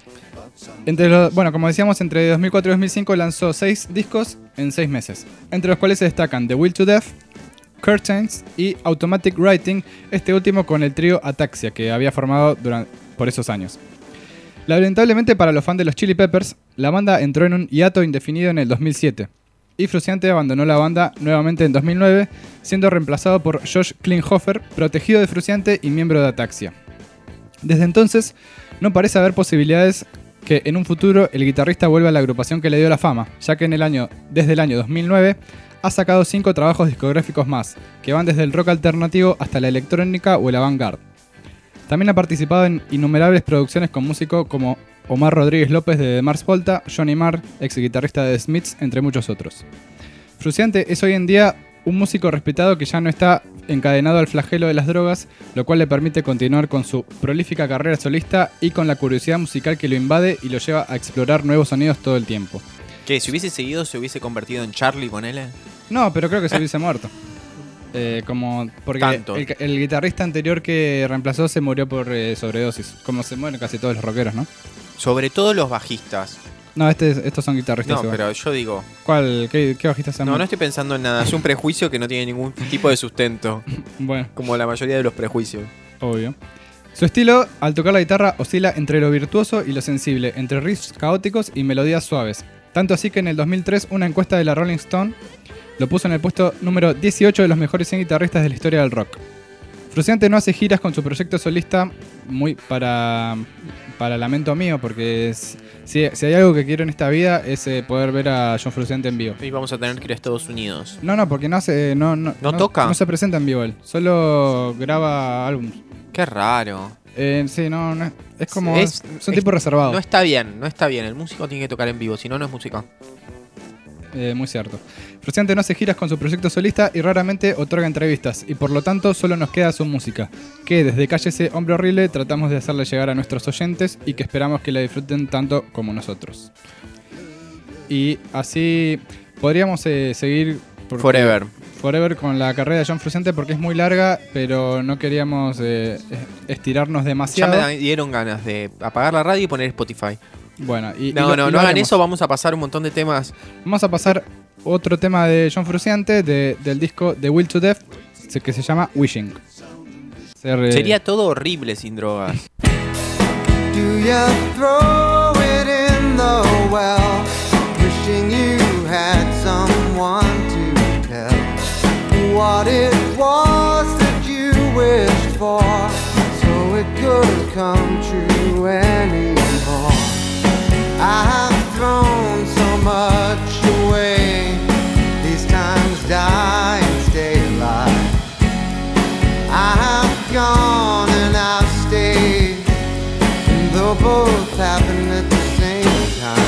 Como decíamos, entre 2004 y 2005 lanzó 6 discos en 6 meses. Entre los cuales se destacan The Will to Death, Curtains y Automatic Writing, este último con el trío Ataxia, que había formado por esos años. Lamentablemente para los fans de los Chili Peppers, la banda entró en un hiato indefinido en el 2007. Y Frusciante abandonó la banda nuevamente en 2009, siendo reemplazado por Josh Klinghoffer, protegido de Frusciante y miembro de Ataxia. Desde entonces, no parece haber posibilidades que en un futuro el guitarrista vuelva a la agrupación que le dio la fama, ya que desde el año 2009 ha sacado 5 trabajos discográficos más, que van desde el rock alternativo hasta la electrónica o el avant-garde. También ha participado en innumerables producciones con músicos como Omar Rodríguez López de The Mars Volta, Johnny Marr, ex guitarrista de The Smiths, entre muchos otros. Frusciante es hoy en día un músico respetado que ya no está encadenado al flagelo de las drogas, lo cual le permite continuar con su prolífica carrera solista y con la curiosidad musical que lo invade y lo lleva a explorar nuevos sonidos todo el tiempo. ¿Que si hubiese seguido se hubiese convertido en Charlie, ponele? No, pero creo que se hubiese muerto. Porque el guitarrista anterior que reemplazó se murió por sobredosis, como se mueren casi todos los rockeros, ¿no? Sobre todo los bajistas. No, estos son guitarristas. No, igual. pero yo digo... ¿Cuál? ¿Qué bajista se llama? No estoy pensando en nada. Es un prejuicio que no tiene ningún tipo de sustento. Bueno, Como la mayoría de los prejuicios. obvio. Su estilo, al tocar la guitarra, oscila entre lo virtuoso y lo sensible, entre riffs caóticos y melodías suaves. Tanto así que en el 2003 una encuesta de la Rolling Stone lo puso en el puesto número 18 de los mejores 100 guitarristas de la historia del rock. Frusciante no hace giras con su proyecto solista, muy para lamento mío, porque si hay algo que quiero en esta vida es poder ver a John Frusciante en vivo. Y vamos a tener que ir a Estados Unidos. No, porque no hace, no toca. No se presenta en vivo él, solo graba álbumes. Qué raro. Sí, no, es como es un tipo reservado. No está bien. El músico tiene que tocar en vivo, si no, no es música. Muy cierto. Frusciante no hace giras con su proyecto solista y raramente otorga entrevistas, y por lo tanto solo nos queda su música, que desde Cállese Hombre Horrible tratamos de hacerle llegar a nuestros oyentes y que esperamos que la disfruten tanto como nosotros. Y así podríamos seguir Forever con la carrera de John Frusciante porque es muy larga, pero no queríamos estirarnos demasiado. Ya me dieron ganas de apagar la radio y poner Spotify. Bueno, no hagan eso, vamos a pasar un montón de temas. Vamos a pasar otro tema de John Frusciante del disco The Will to Death, que se llama Wishing. Sería todo horrible sin drogas. Do you throw it in the well, wishing you had someone to tell what it was that you wished for, so it could come true anymore. I have thrown so much away, these times die and stay alive. I have gone and I've stayed, and though both happen at the same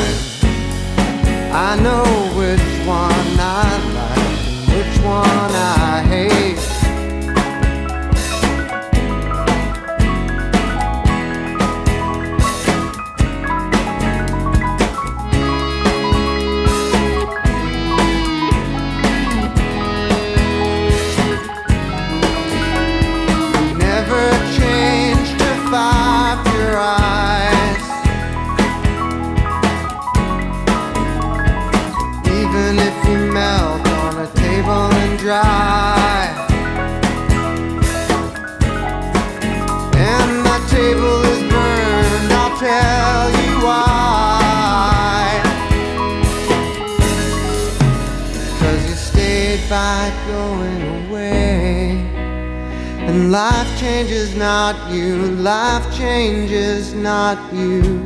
time, I know which one I like, which one I hate. Dry. And my table is burned, I'll tell you why. 'Cause you stayed by going away, and life changes not you, life changes not you.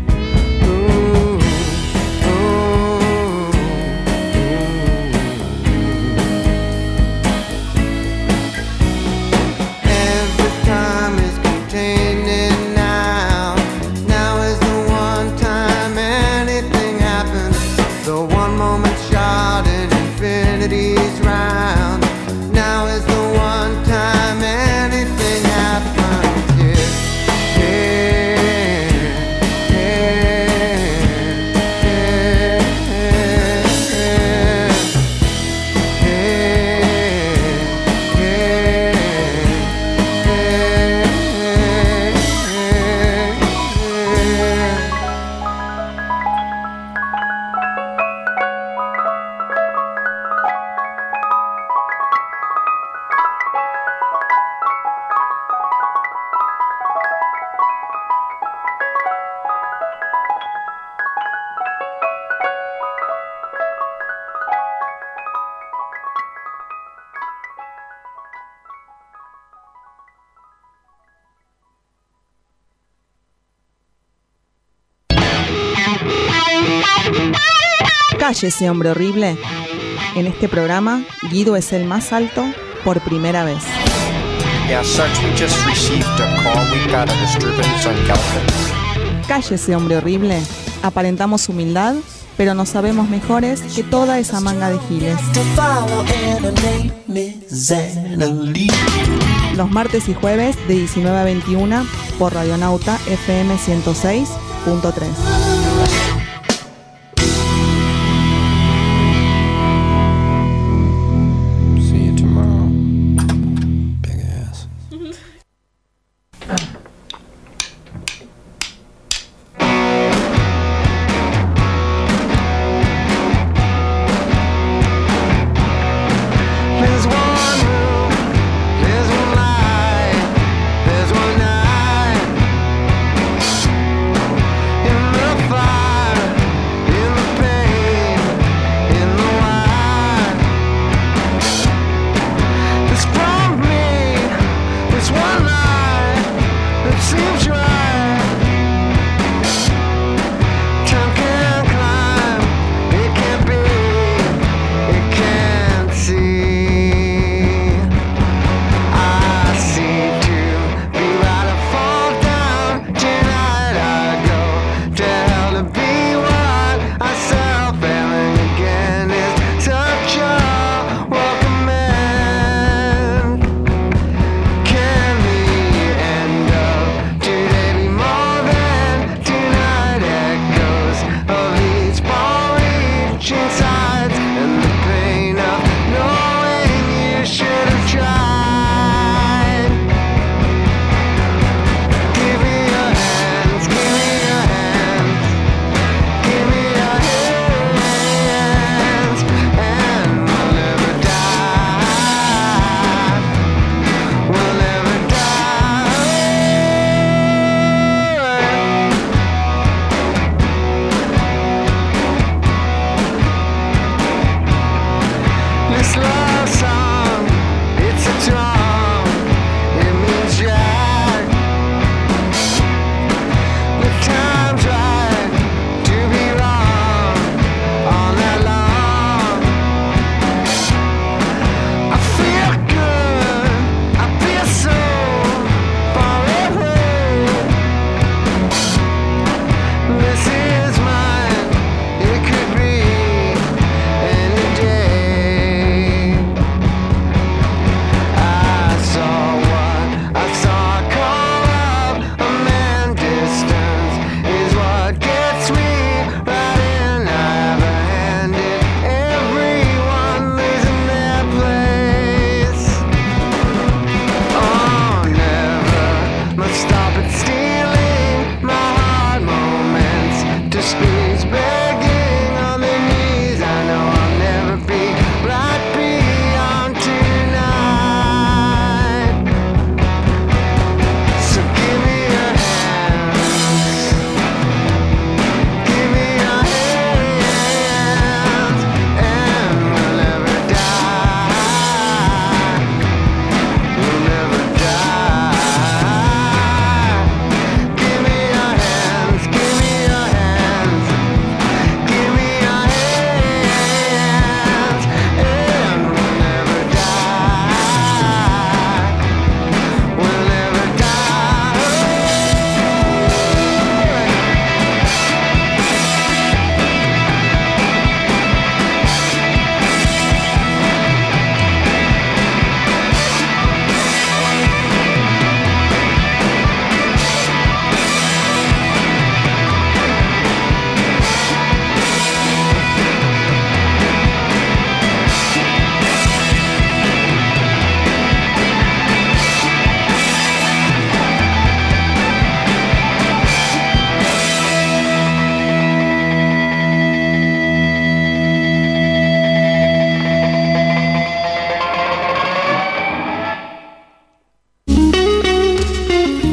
Cállese, hombre horrible. En este programa, Guido es el más alto por primera vez. Yeah, Sarge, we just received a call. We've got a disturbance on Galpin. Cállese, hombre horrible. Aparentamos humildad, pero nos sabemos mejores que toda esa manga de giles. Los martes y jueves de 19 a 21 por Radionauta FM 106.3.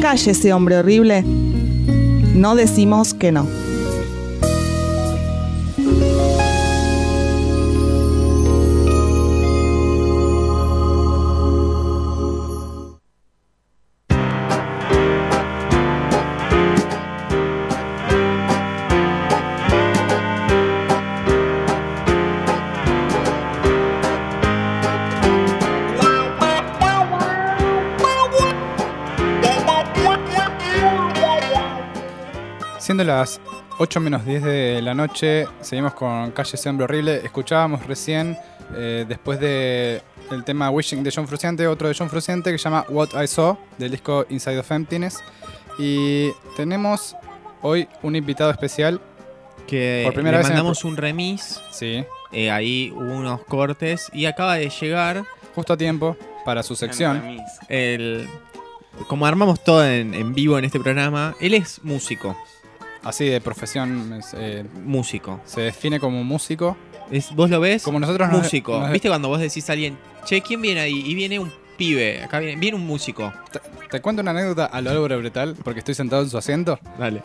Cállese, hombre horrible. No decimos que no. Siendo las 8 menos 10 de la noche, seguimos con Cállese, hombre horrible. Escuchábamos recién, después del tema Wishing de John Frusciante, otro de John Frusciante que se llama What I Saw, del disco Inside of Emptiness. Y tenemos hoy un invitado especial. Que por primera le vez mandamos un remis. Sí. Ahí hubo unos cortes y acaba de llegar justo a tiempo para su sección. Como armamos todo en vivo en este programa, él es músico. Así de profesión. Músico. Se define como músico. ¿Vos lo ves? Como nosotros músico. ¿Viste cuando vos decís a alguien, che, ¿quién viene ahí? Y viene un pibe. Acá viene un músico. Te cuento una anécdota a lo Álvaro Bretal, porque estoy sentado en su asiento. Dale.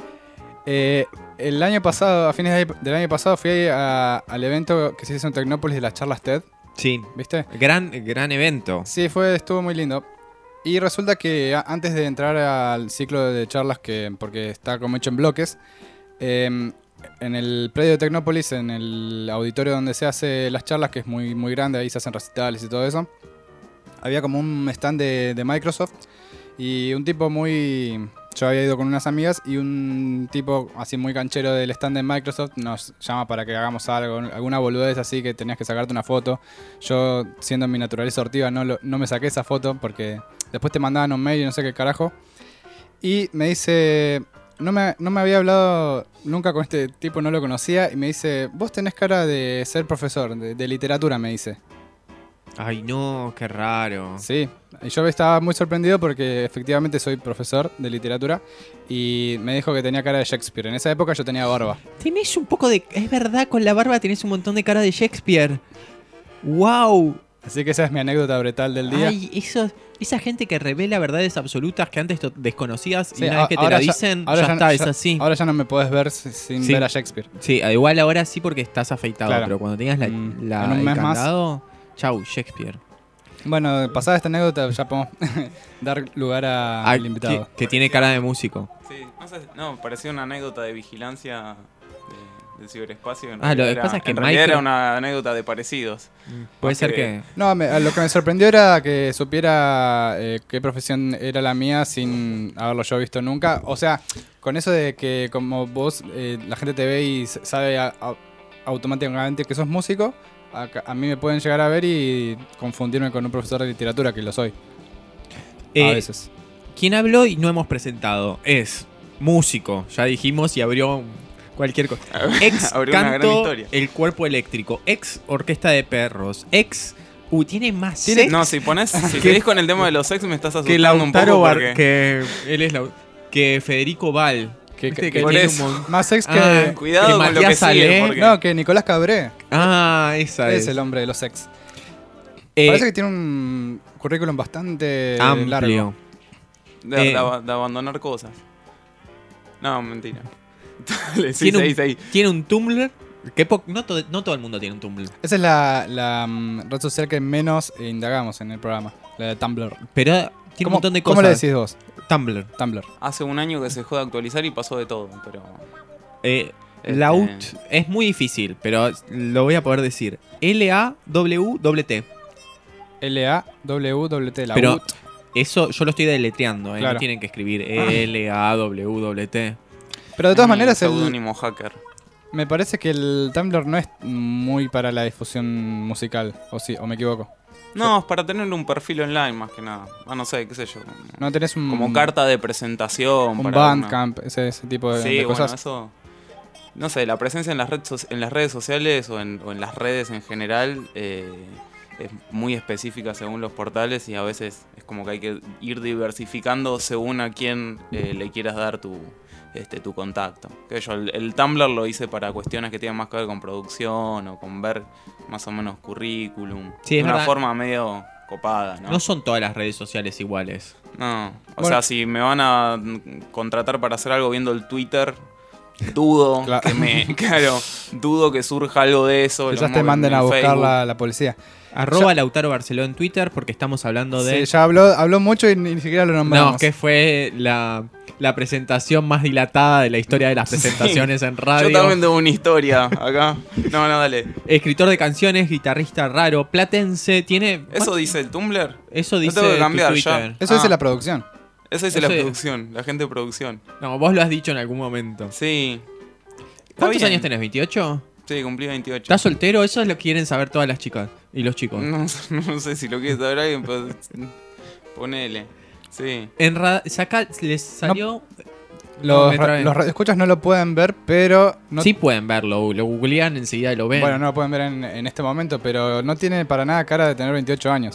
El año pasado, a fines del año pasado, fui al evento que se hizo en Tecnópolis de las charlas TED. Sí. ¿Viste? Gran evento. Sí, estuvo muy lindo. Y resulta que antes de entrar al ciclo de charlas, porque está como hecho en bloques, en el predio de Tecnópolis, en el auditorio donde se hace las charlas, que es muy, muy grande, ahí se hacen recitales y todo eso, había como un stand de Microsoft y un tipo muy... Yo había ido con unas amigas y un tipo así muy canchero del stand de Microsoft nos llama para que hagamos algo, alguna boludez así que tenías que sacarte una foto. Yo, siendo mi naturaleza hortiva, no me saqué esa foto porque después te mandaban un mail y no sé qué carajo. Y me dice, no me había hablado nunca con este tipo, no lo conocía, y me dice, vos tenés cara de ser profesor de literatura, me dice. Ay, no, qué raro. Sí, y yo estaba muy sorprendido porque efectivamente soy profesor de literatura y me dijo que tenía cara de Shakespeare. En esa época yo tenía barba. Tenés un poco de... Es verdad, con la barba tenés un montón de cara de Shakespeare. ¡Wow! Así que esa es mi anécdota brutal del día. Ay, esa gente que revela verdades absolutas que antes desconocías, sí, y una vez que te lo dicen, ya está, es así. Ahora ya no me podés ver sin ver a Shakespeare. Sí, igual ahora sí porque estás afeitado, claro. Pero cuando tenías en un el mes candado, más. Chau, Shakespeare. Bueno, pasada esta anécdota ya podemos dar lugar al invitado. Que tiene cara de músico. Sí, no, parecía una anécdota de vigilancia del ciberespacio. Lo que pasa es que era una anécdota de parecidos. Puede ser que... No, lo que me sorprendió era que supiera qué profesión era la mía sin haberlo yo visto nunca. O sea, con eso de que como vos, la gente te ve y sabe automáticamente que sos músico, a mí me pueden llegar a ver y confundirme con un profesor de literatura, que lo soy. A veces. Quien habló y no hemos presentado es músico, ya dijimos, y abrió cualquier cosa. Ex canto El Cuerpo Eléctrico, ex Orquesta de Perros, ex... tiene más sex. No, si seguís con el tema de los sex me estás asustando que Lautaro un poco porque... que él es que Federico Val. Que tiene más sex que... cuidado que con Matías lo que sigue, Salé. porque... No, que Nicolás Cabré. Esa es. Es el hombre de los sex. Parece que tiene un currículum bastante amplio. largo. De abandonar cosas. No, mentira. Sí, tiene un Tumblr. No todo el mundo tiene un Tumblr. Esa es la red social que menos indagamos en el programa, la de Tumblr. Pero tiene un montón de cosas. ¿Cómo le decís vos? Tumblr. Hace un año que se dejó de actualizar y pasó de todo, pero... Laut es muy difícil, pero lo voy a poder decir. L-A-W-T. L-A-W-T. Pero eso yo lo estoy deletreando, claro. No tienen que escribir L-A-W-T. Pero de todas maneras seudónimo hacker. Me parece que el Tumblr no es muy para la difusión musical, o sí, o me equivoco. No, es para tener un perfil online más que nada. No sé, qué sé yo. No tenés como carta de presentación. Un Bandcamp, ese tipo de cosas. Sí, bueno, eso... No sé, la presencia en las redes sociales o en las redes en general es muy específica según los portales y a veces es como que hay que ir diversificando según a quién le quieras dar tu contacto. El Tumblr lo hice para cuestiones que tienen más que ver con producción o con ver más o menos currículum. Sí, de una forma medio copada, ¿no? No son todas las redes sociales iguales. No, o Bueno. sea, si me van a contratar para hacer algo viendo el Twitter, dudo dudo que surja algo de eso. Que lo ya te mismo manden en a buscar Facebook. la policía. @, Lautaro Barceló en Twitter, porque estamos hablando de... Sí, ya habló mucho y ni siquiera lo nombramos. No, que fue la presentación más dilatada de la historia de las presentaciones en radio. Yo también tengo una historia acá. No, dale. Escritor de canciones, guitarrista raro, platense, tiene... ¿Eso dice el Tumblr? Eso Lo dice tengo que tu cambiar Twitter. ya. Eso dice la producción. Eso dice Eso la es- producción, la gente de producción. No, vos lo has dicho en algún momento. Sí. Está ¿Cuántos bien. años tenés? ¿28? Sí, cumplí 28. ¿Estás soltero? Eso es lo que quieren saber todas las chicas y los chicos. No sé si lo quiere saber alguien, pero ponele. Sí. Les salió... Los, me trae. los escuchas no lo pueden ver, pero... No, Sí pueden verlo, lo googlean enseguida y lo ven. Bueno, no lo pueden ver en este momento, pero no tiene para nada cara de tener 28 años.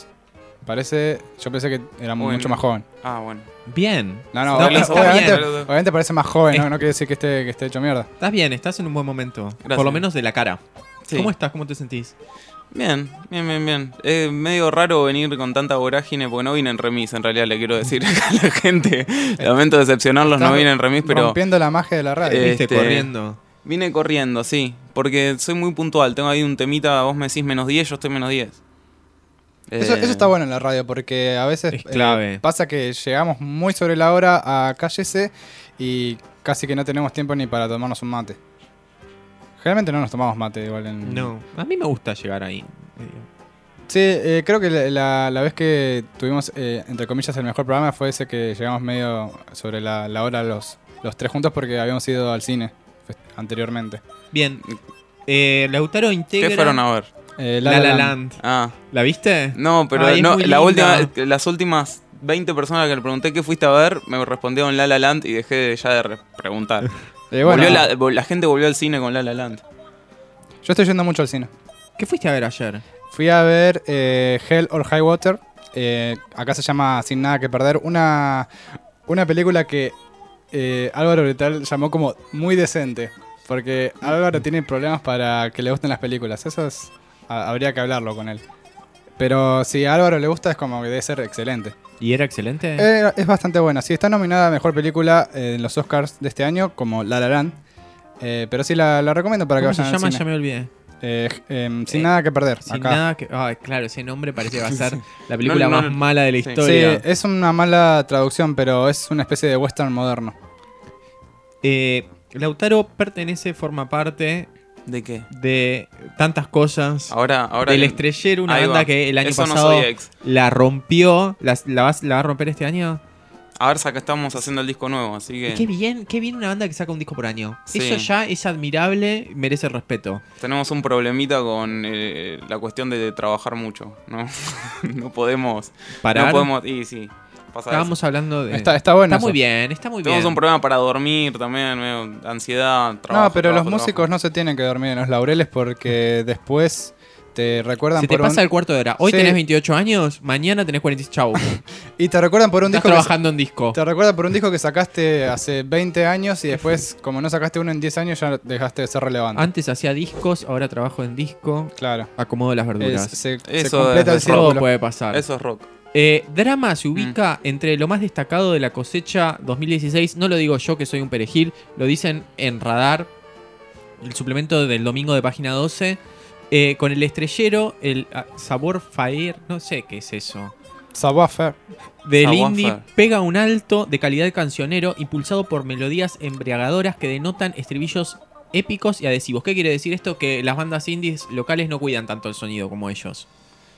Yo pensé que era Bueno. mucho más joven. Ah, bueno. Bien. No, está obviamente, bien. obviamente parece más joven, no quiere decir que esté hecho mierda. Estás bien, estás en un buen momento. Gracias. Por lo menos de la cara. Sí. ¿Cómo estás? ¿Cómo te sentís? Bien. Es medio raro venir con tanta vorágine, porque no vine en remis, en realidad, le quiero decir a la gente. Lamento decepcionarlos, no Estás vine en remis, pero... rompiendo la magia de la radio. Viste corriendo. Vine corriendo, sí, porque soy muy puntual. Tengo ahí un temita, vos me decís -10, yo estoy -10. Eso está bueno en la radio, porque a veces Es clave. pasa que llegamos muy sobre la hora a Cállese y casi que no tenemos tiempo ni para tomarnos un mate. Generalmente no nos tomamos mate igual en... No, a mí me gusta llegar ahí. Sí, creo que la vez que tuvimos, entre comillas, el mejor programa fue ese que llegamos medio sobre la hora los tres juntos porque habíamos ido al cine anteriormente. Bien. Lautaro integra... ¿Qué fueron a ver? La La Land. Ah. ¿La viste? No, pero Ay, es no, muy las últimas 20 personas que le pregunté qué fuiste a ver, me respondieron La La Land y dejé ya de preguntar. Bueno, la gente volvió al cine con La La Land. yo estoy yendo mucho al cine. ¿Qué fuiste a ver ayer? Fui a ver Hell or High Water. Acá se llama Sin Nada que Perder. Una película que Álvaro Letal llamó como muy decente. Porque Álvaro tiene problemas para que le gusten las películas. Eso habría que hablarlo con él. Pero si a Álvaro le gusta es como que debe ser excelente. ¿Y era excelente? Es bastante buena. Sí, está nominada a Mejor Película en los Oscars de este año, como La La Land. Pero sí, la recomiendo para que ¿Cómo se vayan al llama? cine. Ya me olvidé. Sin Nada que Perder. Sin acá. nada que... Ay, claro, ese nombre parece que va a ser la película más mala de la Sí, historia. es una mala traducción, pero es una especie de western moderno. Lautaro forma parte... ¿De qué? De tantas cosas. Ahora del Estrellero, una ahí banda va. que el año Eso no pasado soy ex. la rompió. ¿La va a romper este año? A ver, acá estamos haciendo el disco nuevo, así que... Qué bien una banda que saca un disco por año. Sí. Eso ya es admirable, merece respeto. Tenemos un problemita con la cuestión de trabajar mucho, ¿no? No podemos... ¿Parar? No podemos... Y sí, pasa Estábamos eso. hablando de... Está bueno Está muy eso. bien, está muy Tenemos bien. un problema para dormir también, medio ansiedad, trabajo. No, pero trabajo, los músicos no se tienen que dormir en los laureles porque después te recuerdan Se te por pasa el cuarto de hora. Hoy Sí. tenés 28 años, mañana tenés 46. Chau. Y te recuerdan por un Estás disco trabajando en disco. Te recuerdan por un disco que sacaste hace 20 años y después, como no sacaste uno en 10 años, ya dejaste de ser relevante. Antes hacía discos, ahora trabajo en disco. Claro. Acomodo las verduras. Se Eso completa el es círculo. Todo puede pasar. Eso es rock. Drama se ubica entre lo más destacado de la cosecha 2016. No lo digo yo que soy un perejil, lo dicen en Radar, el suplemento del domingo de página 12. Con El Estrellero, el Sabor Fair, no sé qué es eso. Savoir-faire. Del Savoir-faire. indie pega un alto de calidad cancionero impulsado por melodías embriagadoras que denotan estribillos épicos y adhesivos. ¿Qué quiere decir esto? Que las bandas indies locales no cuidan tanto el sonido como ellos.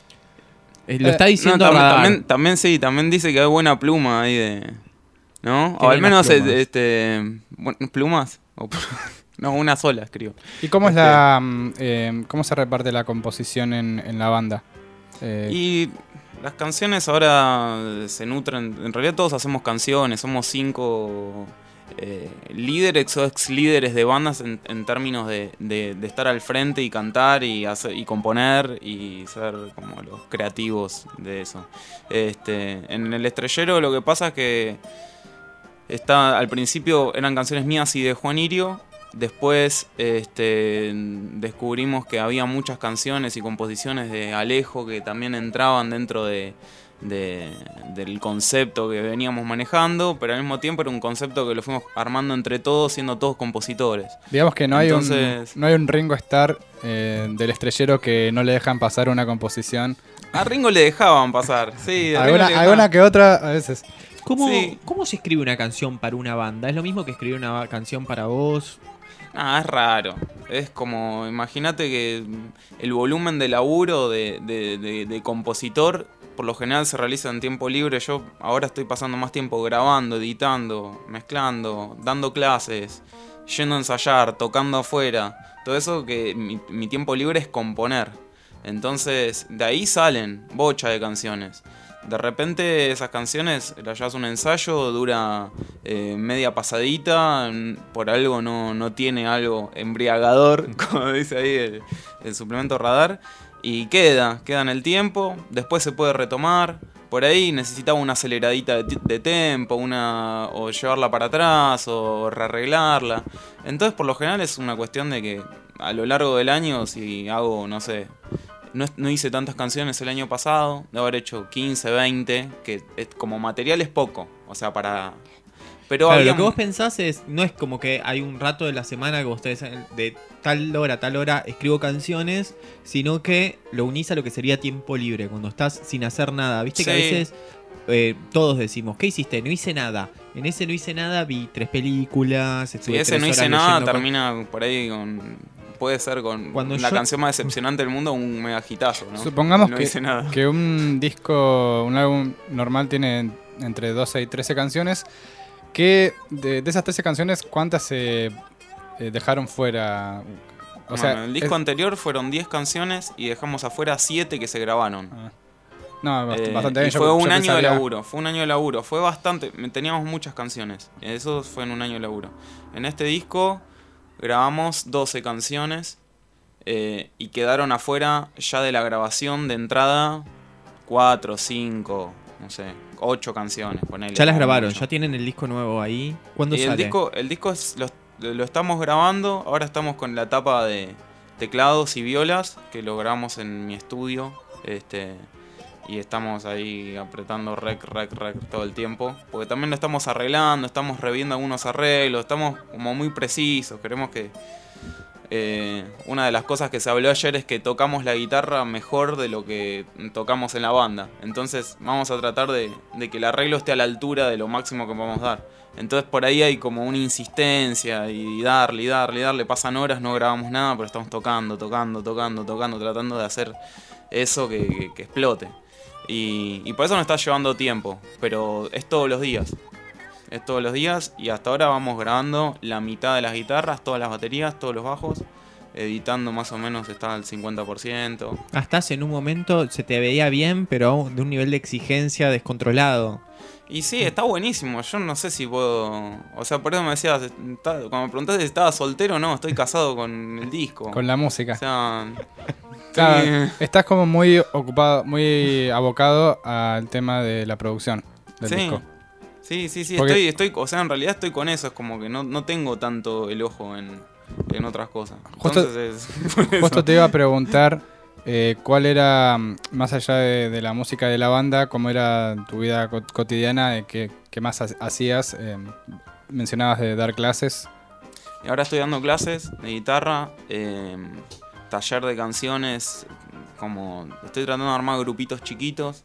Lo está diciendo no, Radar. también dice que hay buena pluma ahí de... ¿No? ¿Qué O al buenas menos plumas? ¿plumas? No, una sola, escribo. ¿Y cómo es cómo se reparte la composición en la banda? Y las canciones ahora se nutren. En realidad todos hacemos canciones. Somos 5 líderes o ex líderes de bandas en términos de estar al frente y cantar y componer y ser como los creativos de eso. En El Estrellero lo que pasa es que al principio eran canciones mías y de Juan Irio. Después descubrimos que había muchas canciones y composiciones de Alejo que también entraban dentro del concepto que veníamos manejando, pero al mismo tiempo era un concepto que lo fuimos armando entre todos, siendo todos compositores. Digamos que no hay un Ringo Starr del estrellero que no le dejan pasar una composición. A Ringo le dejaban pasar, sí. Alguna que otra, a veces. ¿Cómo se escribe una canción para una banda? ¿Es lo mismo que escribir una canción para vos? Es raro. Es como, imagínate que el volumen de laburo de compositor por lo general se realiza en tiempo libre. Yo ahora estoy pasando más tiempo grabando, editando, mezclando, dando clases, yendo a ensayar, tocando afuera. Todo eso que mi tiempo libre es componer. Entonces de ahí salen bocha de canciones. De repente esas canciones las llevas a un ensayo, dura media pasadita, por algo no tiene algo embriagador, como dice ahí el suplemento Radar, y queda en el tiempo, después se puede retomar, por ahí necesitaba una aceleradita de tempo, o llevarla para atrás, o rearreglarla. Entonces por lo general es una cuestión de que a lo largo del año, si hago, no sé... No hice tantas canciones el año pasado, de haber hecho 15, 20, que como material es poco, o sea, para... Pero claro, lo que vos pensás no es como que hay un rato de la semana que ustedes de tal hora a tal hora escribo canciones, sino que lo unís a lo que sería tiempo libre, cuando estás sin hacer nada. Viste que a veces todos decimos, ¿qué hiciste? No hice nada. En ese no hice nada, vi 3 películas, estuve ese 3 no horas hice nada, leyendo termina por ahí con... Puede ser con la canción más decepcionante del mundo, un mega hitazo, ¿no? Supongamos no hice nada. que un álbum normal tiene entre 12 y 13 canciones. Que de esas 13 canciones, ¿cuántas se dejaron fuera? El disco anterior fueron 10 canciones y dejamos afuera 7 que se grabaron. No, bastante bien. Y fue un año de laburo, fue bastante, teníamos muchas canciones. Eso fue en un año de laburo. En este disco grabamos 12 canciones y quedaron afuera ya de la grabación de entrada 4, 5, no sé, 8 canciones. Ponele, ya las grabaron, ya tienen el disco nuevo ahí. ¿Cuándo sale? El disco lo estamos grabando, ahora estamos con la etapa de teclados y violas, que lo grabamos en mi estudio, y estamos ahí apretando rec todo el tiempo, porque también lo estamos arreglando, estamos reviendo algunos arreglos, estamos como muy precisos, queremos que... una de las cosas que se habló ayer es que tocamos la guitarra mejor de lo que tocamos en la banda, entonces vamos a tratar de que el arreglo esté a la altura de lo máximo que podemos dar. Entonces por ahí hay como una insistencia y darle, pasan horas, no grabamos nada, pero estamos tocando, tratando de hacer eso que explote. Y por eso nos está llevando tiempo, pero es todos los días. Y hasta ahora vamos grabando la mitad de las guitarras, todas las baterías, todos los bajos. Editando más o menos está al 50%. Estás en un momento, se te veía bien, pero de un nivel de exigencia descontrolado. Y sí, está buenísimo. Yo no sé si puedo... O sea, por eso me decías, cuando me preguntaste si estaba soltero, no, estoy casado con el disco. Con la música. O sea... Claro, estás como muy ocupado, muy abocado al tema de la producción del disco. Sí, porque... estoy, o sea, en realidad estoy con eso, es como que no tengo tanto el ojo en otras cosas. Justo te iba a preguntar cuál era, más allá de la música de la banda, cómo era tu vida cotidiana, qué más hacías, mencionabas de dar clases. Y ahora estoy dando clases de guitarra, taller de canciones, como estoy tratando de armar grupitos chiquitos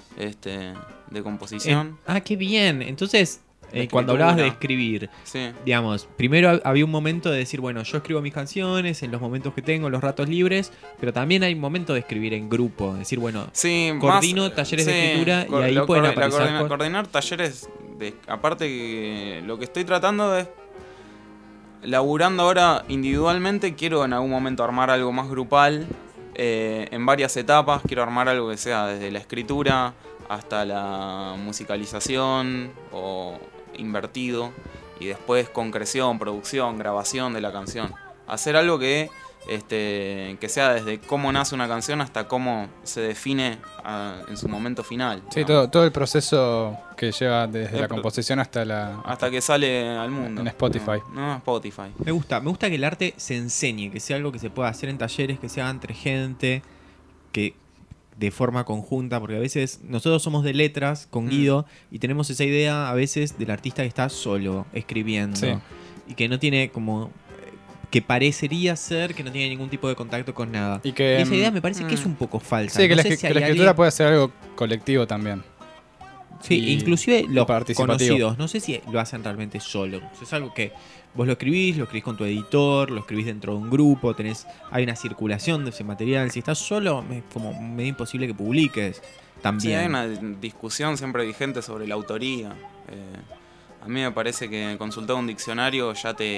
de composición. Qué bien. Entonces, cuando hablabas de escribir, digamos, primero había un momento de decir, bueno, yo escribo mis canciones en los momentos que tengo, los ratos libres, pero también hay un momento de escribir en grupo, decir, bueno, coordino talleres de escritura y ahí pueden aparecer coordinar talleres aparte que lo que estoy tratando es laburando ahora individualmente, quiero en algún momento armar algo más grupal, en varias etapas, quiero armar algo que sea desde la escritura hasta la musicalización o invertido, y después concreción, producción, grabación de la canción. Hacer algo que que sea desde cómo nace una canción hasta cómo se define en su momento final. Sí, todo el proceso que lleva desde la composición hasta que sale al mundo. En Spotify. No, Spotify. Me gusta que el arte se enseñe, que sea algo que se pueda hacer en talleres, que se haga entre gente, que de forma conjunta, porque a veces nosotros somos de letras con Guido y tenemos esa idea a veces del artista que está solo escribiendo y que no tiene como... que parecería ser que no tiene ningún tipo de contacto con nada. Y esa idea me parece que es un poco falsa. Sí, que la escritura puede ser algo colectivo también. Sí, inclusive los conocidos, no sé si lo hacen realmente solo. Es algo que vos lo escribís con tu editor, lo escribís dentro de un grupo, hay una circulación de ese material. Si estás solo, es como medio imposible que publiques también. Sí, hay una discusión siempre vigente sobre la autoría. A mí me parece que consultar un diccionario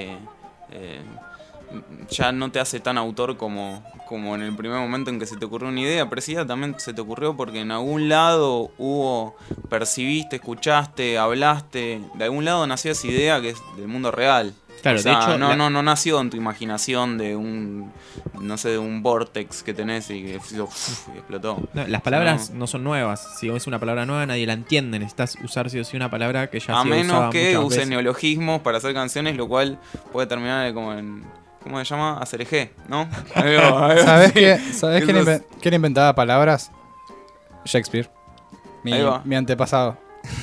ya no te hace tan autor como en el primer momento en que se te ocurrió una idea, pero sí también se te ocurrió porque en algún lado percibiste, escuchaste, hablaste, de algún lado nació esa idea que es del mundo real. Claro, o sea, de hecho, no nació en tu imaginación de un vortex que tenés y que explotó. No, las palabras no son nuevas. Si es una palabra nueva, nadie la entiende. Necesitas usar sí o sí una palabra que ya se usaba muchas veces. A menos que usen neologismos para hacer canciones, lo cual puede terminar como en... ¿Cómo se llama? Acerejé, ¿no? ¿Sabés quién inventaba palabras? Shakespeare. Mi antepasado.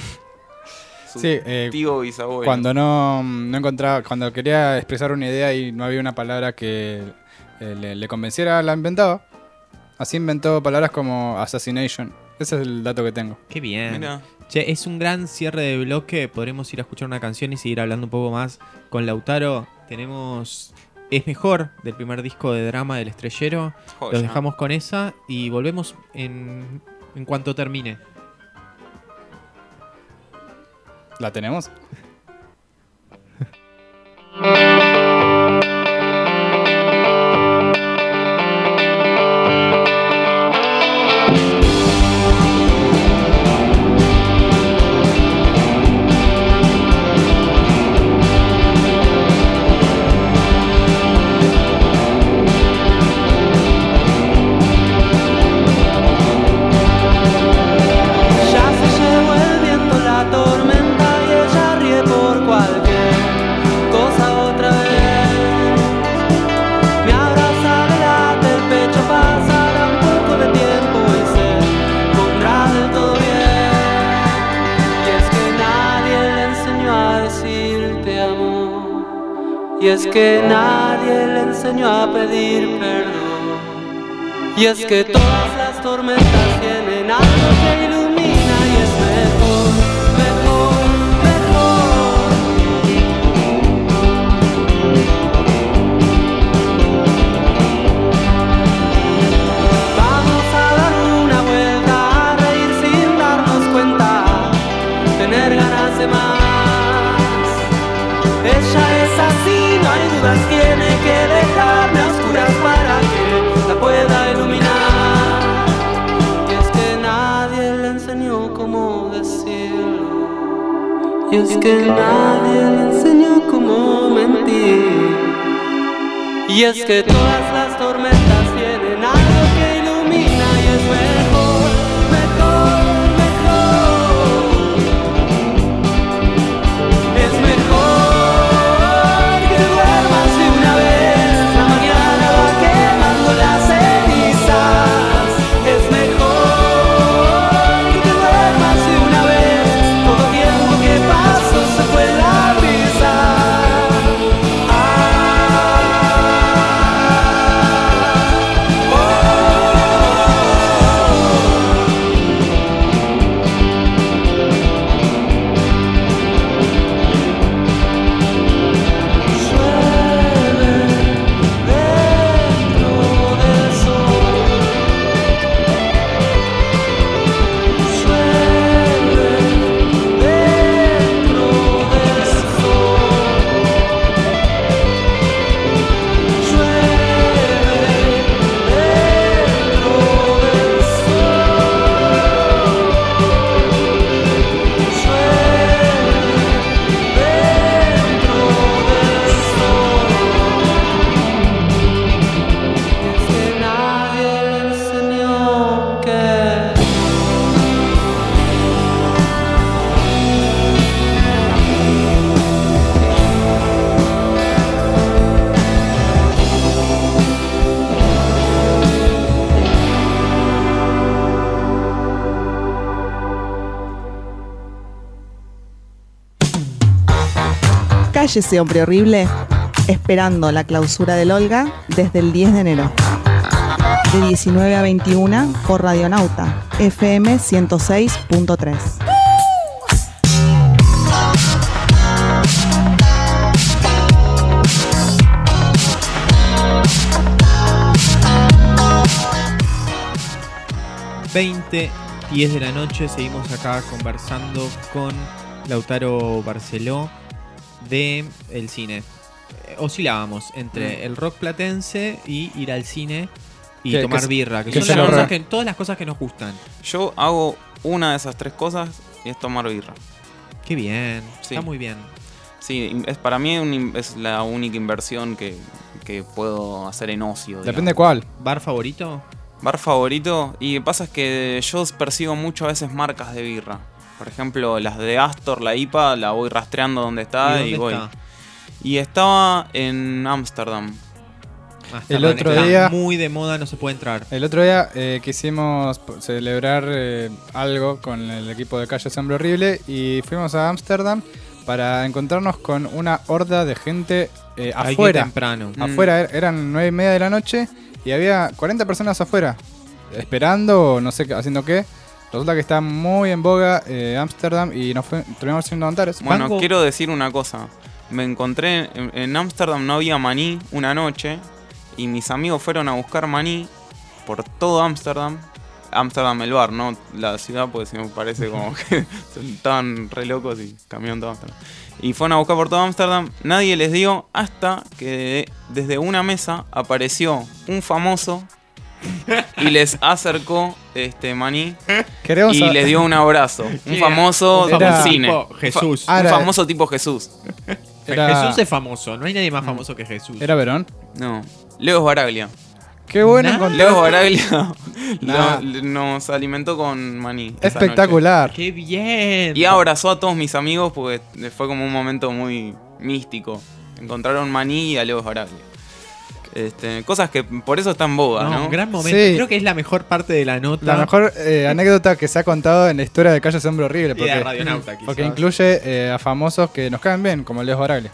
Tío bisabuelo. Cuando no encontraba, cuando quería expresar una idea y no había una palabra que le convenciera, la inventaba. Así inventó palabras como assassination. Ese es el dato que tengo. Qué bien. Mira. Che, es un gran cierre de bloque. Podremos ir a escuchar una canción y seguir hablando un poco más con Lautaro. Tenemos Es Mejor, del primer disco de drama del Estrellero. Joya. Los dejamos con esa y volvemos en cuanto termine. ¿La tenemos? Y es que nadie le enseñó a pedir perdón. Y es que todas las tormentas tienen algo que ilumina y es mejor, mejor, mejor. Vamos a dar una vuelta, a reír sin darnos cuenta, tener ganas de más. Ella es así, no hay dudas, tiene que dejarme a oscuras para que la pueda iluminar. Y es que nadie le enseñó cómo decirlo. Y es que nadie le enseñó cómo mentir. Y es que todas las tormentas tienen algo que ilumina y es mejor, mejor, mejor. Es mejor. Cállese, hombre horrible, esperando la clausura del Olga desde el 10 de enero. De 19 a 21 por Radionauta, FM 106.3. ...10 de la noche, seguimos acá conversando con Lautaro Barceló de el cine. Oscilábamos entre el rock platense y ir al cine y tomar birra, que son todas las cosas que nos gustan. Yo hago una de esas tres cosas y es tomar birra. Qué bien, sí. Está muy bien. Sí, para mí es la única inversión que puedo hacer en ocio. Depende cuál. ¿Bar favorito? Bar favorito, y pasa es que yo persigo mucho a veces marcas de birra. Por ejemplo, las de Astor, la IPA, la voy rastreando donde está y voy. Y estaba en Ámsterdam. El otro día, muy de moda, no se puede entrar. El otro día quisimos celebrar algo con el equipo de Calle Hombre Horrible y fuimos a Ámsterdam para encontrarnos con una horda de gente afuera. Temprano. Afuera, eran 9:30 de la noche y había 40 personas afuera esperando, no sé, haciendo qué. Resulta que está muy en boga Ámsterdam y terminamos siendo Antares. Bueno, quiero decir una cosa. Me encontré en Ámsterdam, no había maní una noche y mis amigos fueron a buscar maní por todo Ámsterdam. Ámsterdam el bar, no la ciudad, porque si me parece como que estaban re locos y cambiaron todo Ámsterdam. Y fueron a buscar por todo Ámsterdam, nadie les dio hasta que desde una mesa apareció un famoso y les acercó maní y les dio un abrazo. Un famoso del cine. Tipo Jesús. Un famoso tipo Jesús. Jesús es famoso, no hay nadie más famoso que Jesús. ¿Era Verón? No, Leo Baraglia. Qué bueno encontrar. Leo Baraglia nos alimentó con maní. Espectacular. Qué bien. Y abrazó a todos mis amigos porque fue como un momento muy místico. Encontraron maní y a Leo Baraglia. Cosas que por eso está en boga, ¿no? Un gran momento. Sí. Creo que es la mejor parte de la nota. La mejor anécdota que se ha contado en la historia de Calle Hombre Horrible. Y de Radionauta, quizás. Porque incluye a famosos que nos caen bien, como Leo Baraglia.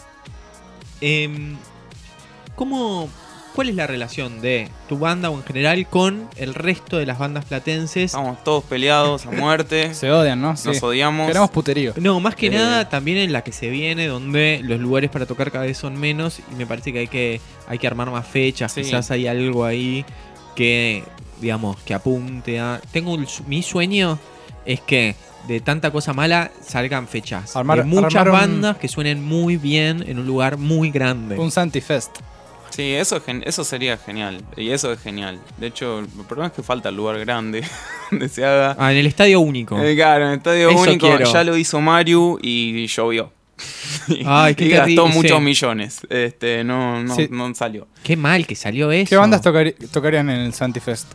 ¿Cuál es la relación de tu banda o en general con el resto de las bandas platenses? Estamos todos peleados a muerte. Se odian, ¿no? Nos odiamos. Queremos puterío. No, más que nada también en la que se viene, donde los lugares para tocar cada vez son menos y me parece que hay que armar más fechas. Sí. Quizás hay algo ahí que, digamos, que apunte a... Mi sueño es que de tanta cosa mala salgan fechas. De muchas bandas que suenen muy bien en un lugar muy grande. Un Santifest. Sí, eso sería genial. Y eso es genial. De hecho, el problema es que falta el lugar grande donde se haga. En el Estadio Único. Claro, en el Estadio eso Único quiero. ya lo hizo Mario y llovió. Ay, qué y terrible, gastó muchos millones. No salió. Qué mal que salió eso. ¿Qué bandas tocarían en el Santifest?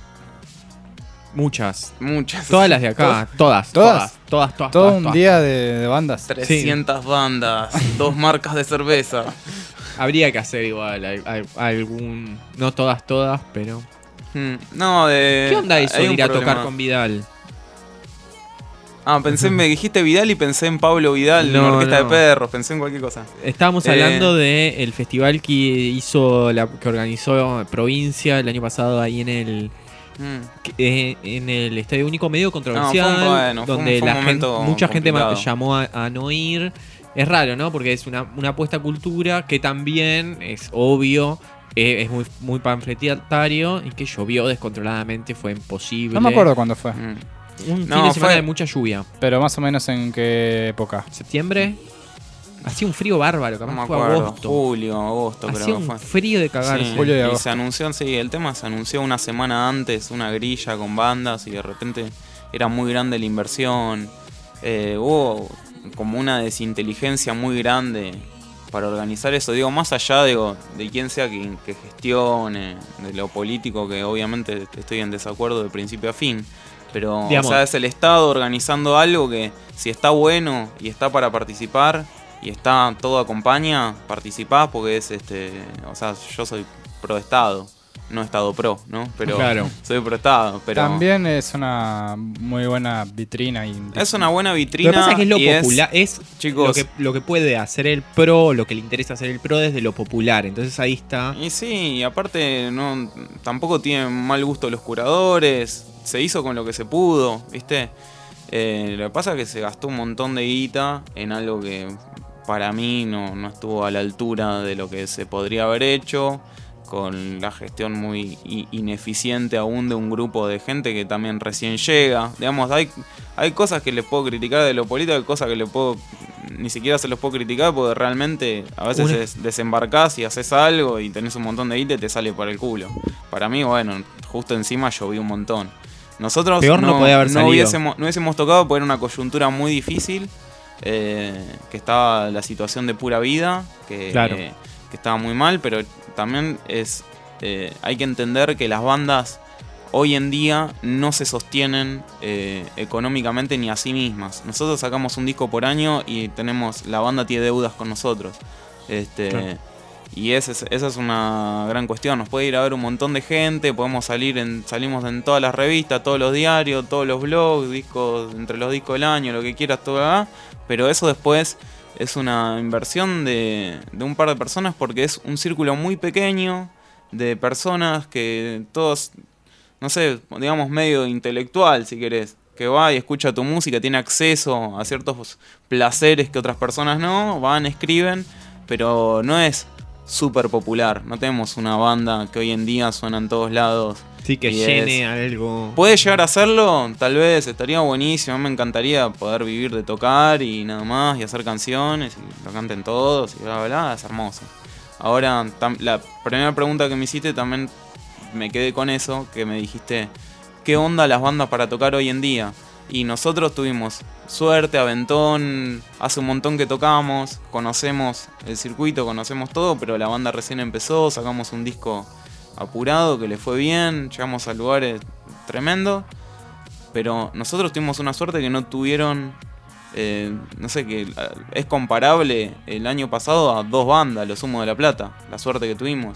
Muchas. Todas las de acá. Todas. Todo un día de bandas. 300 bandas, 2 marcas de cerveza. Habría que hacer igual algún... No todas, pero... ¿Qué onda eso de ir a tocar con Vidal? Me dijiste Vidal y pensé en Pablo Vidal, en Orquesta de Perros, pensé en cualquier cosa. Estábamos hablando del festival que organizó Provincia el año pasado ahí en el Estadio Único, medio controversial, donde mucha gente llamó a no ir. Es raro, ¿no? Porque es una apuesta a cultura que también es obvio, es muy, muy panfletario y que llovió descontroladamente, fue imposible. No me acuerdo cuándo fue. Un fin de semana de mucha lluvia. Pero más o menos en qué época. ¿Septiembre? Hacía un frío bárbaro, capaz no me fue acuerdo. agosto. Julio, agosto, hacía creo que fue. Un frío de cagarse. Sí, julio y agosto. Y se anunció, el tema se anunció una semana antes, una grilla con bandas y de repente era muy grande la inversión. Hubo como una desinteligencia muy grande para organizar eso. Digo, más allá de quién sea que gestione, de lo político, que obviamente estoy en desacuerdo de principio a fin. Pero, es el Estado organizando algo que si está bueno y está para participar y todo acompaña, participás porque es yo soy pro Estado. no Estado pro, ¿no? Pero Claro. soy pro Estado. Pero También es una muy buena vitrina. es una buena vitrina. Lo que pasa es que es lo y popular, es chicos, lo que puede hacer el pro, lo que le interesa hacer el pro desde lo popular. Entonces ahí está. Y sí, y aparte tampoco tienen mal gusto los curadores. Se hizo con lo que se pudo, ¿viste? Lo que pasa es que se gastó un montón de guita en algo que para mí no estuvo a la altura de lo que se podría haber hecho, con la gestión muy ineficiente aún de un grupo de gente que también recién llega. Digamos, hay cosas que les puedo criticar de lo político, hay cosas que ni siquiera se los puedo criticar porque realmente a veces desembarcás y haces algo y tenés un montón de guita y te sale por el culo. Para mí, bueno, justo encima llovió un montón. Nosotros Peor no podía haber salido. no hubiésemos tocado porque era una coyuntura muy difícil, que estaba la situación de Pura Vida, que estaba muy mal, pero también hay que entender que las bandas hoy en día no se sostienen económicamente ni a sí mismas. Nosotros sacamos un disco por año y la banda tiene deudas con nosotros. Y esa es una gran cuestión. Nos puede ir a ver un montón de gente, salimos en todas las revistas, todos los diarios, todos los blogs, discos, entre los discos del año, lo que quieras, todo acá. Pero eso después es una inversión de un par de personas porque es un círculo muy pequeño de personas que todos, no sé, digamos medio intelectual si querés, que va y escucha tu música, tiene acceso a ciertos placeres que otras personas no, van, escriben, pero no es súper popular. No tenemos una banda que hoy en día suena en todos lados. Sí, que llene algo. ¿Puede llegar a hacerlo? Tal vez, estaría buenísimo. Me encantaría poder vivir de tocar y nada más, y hacer canciones, y lo canten todos, y bla, bla, bla. Es hermoso. Ahora, la primera pregunta que me hiciste también me quedé con eso, que me dijiste, ¿qué onda las bandas para tocar hoy en día? Y nosotros tuvimos suerte, aventón, hace un montón que tocamos, conocemos el circuito, conocemos todo, pero la banda recién empezó, sacamos un disco apurado que le fue bien, llegamos a lugares tremendos, pero nosotros tuvimos una suerte que no tuvieron, no sé, que es comparable el año pasado a 2 bandas, Los Humos de la Plata, la suerte que tuvimos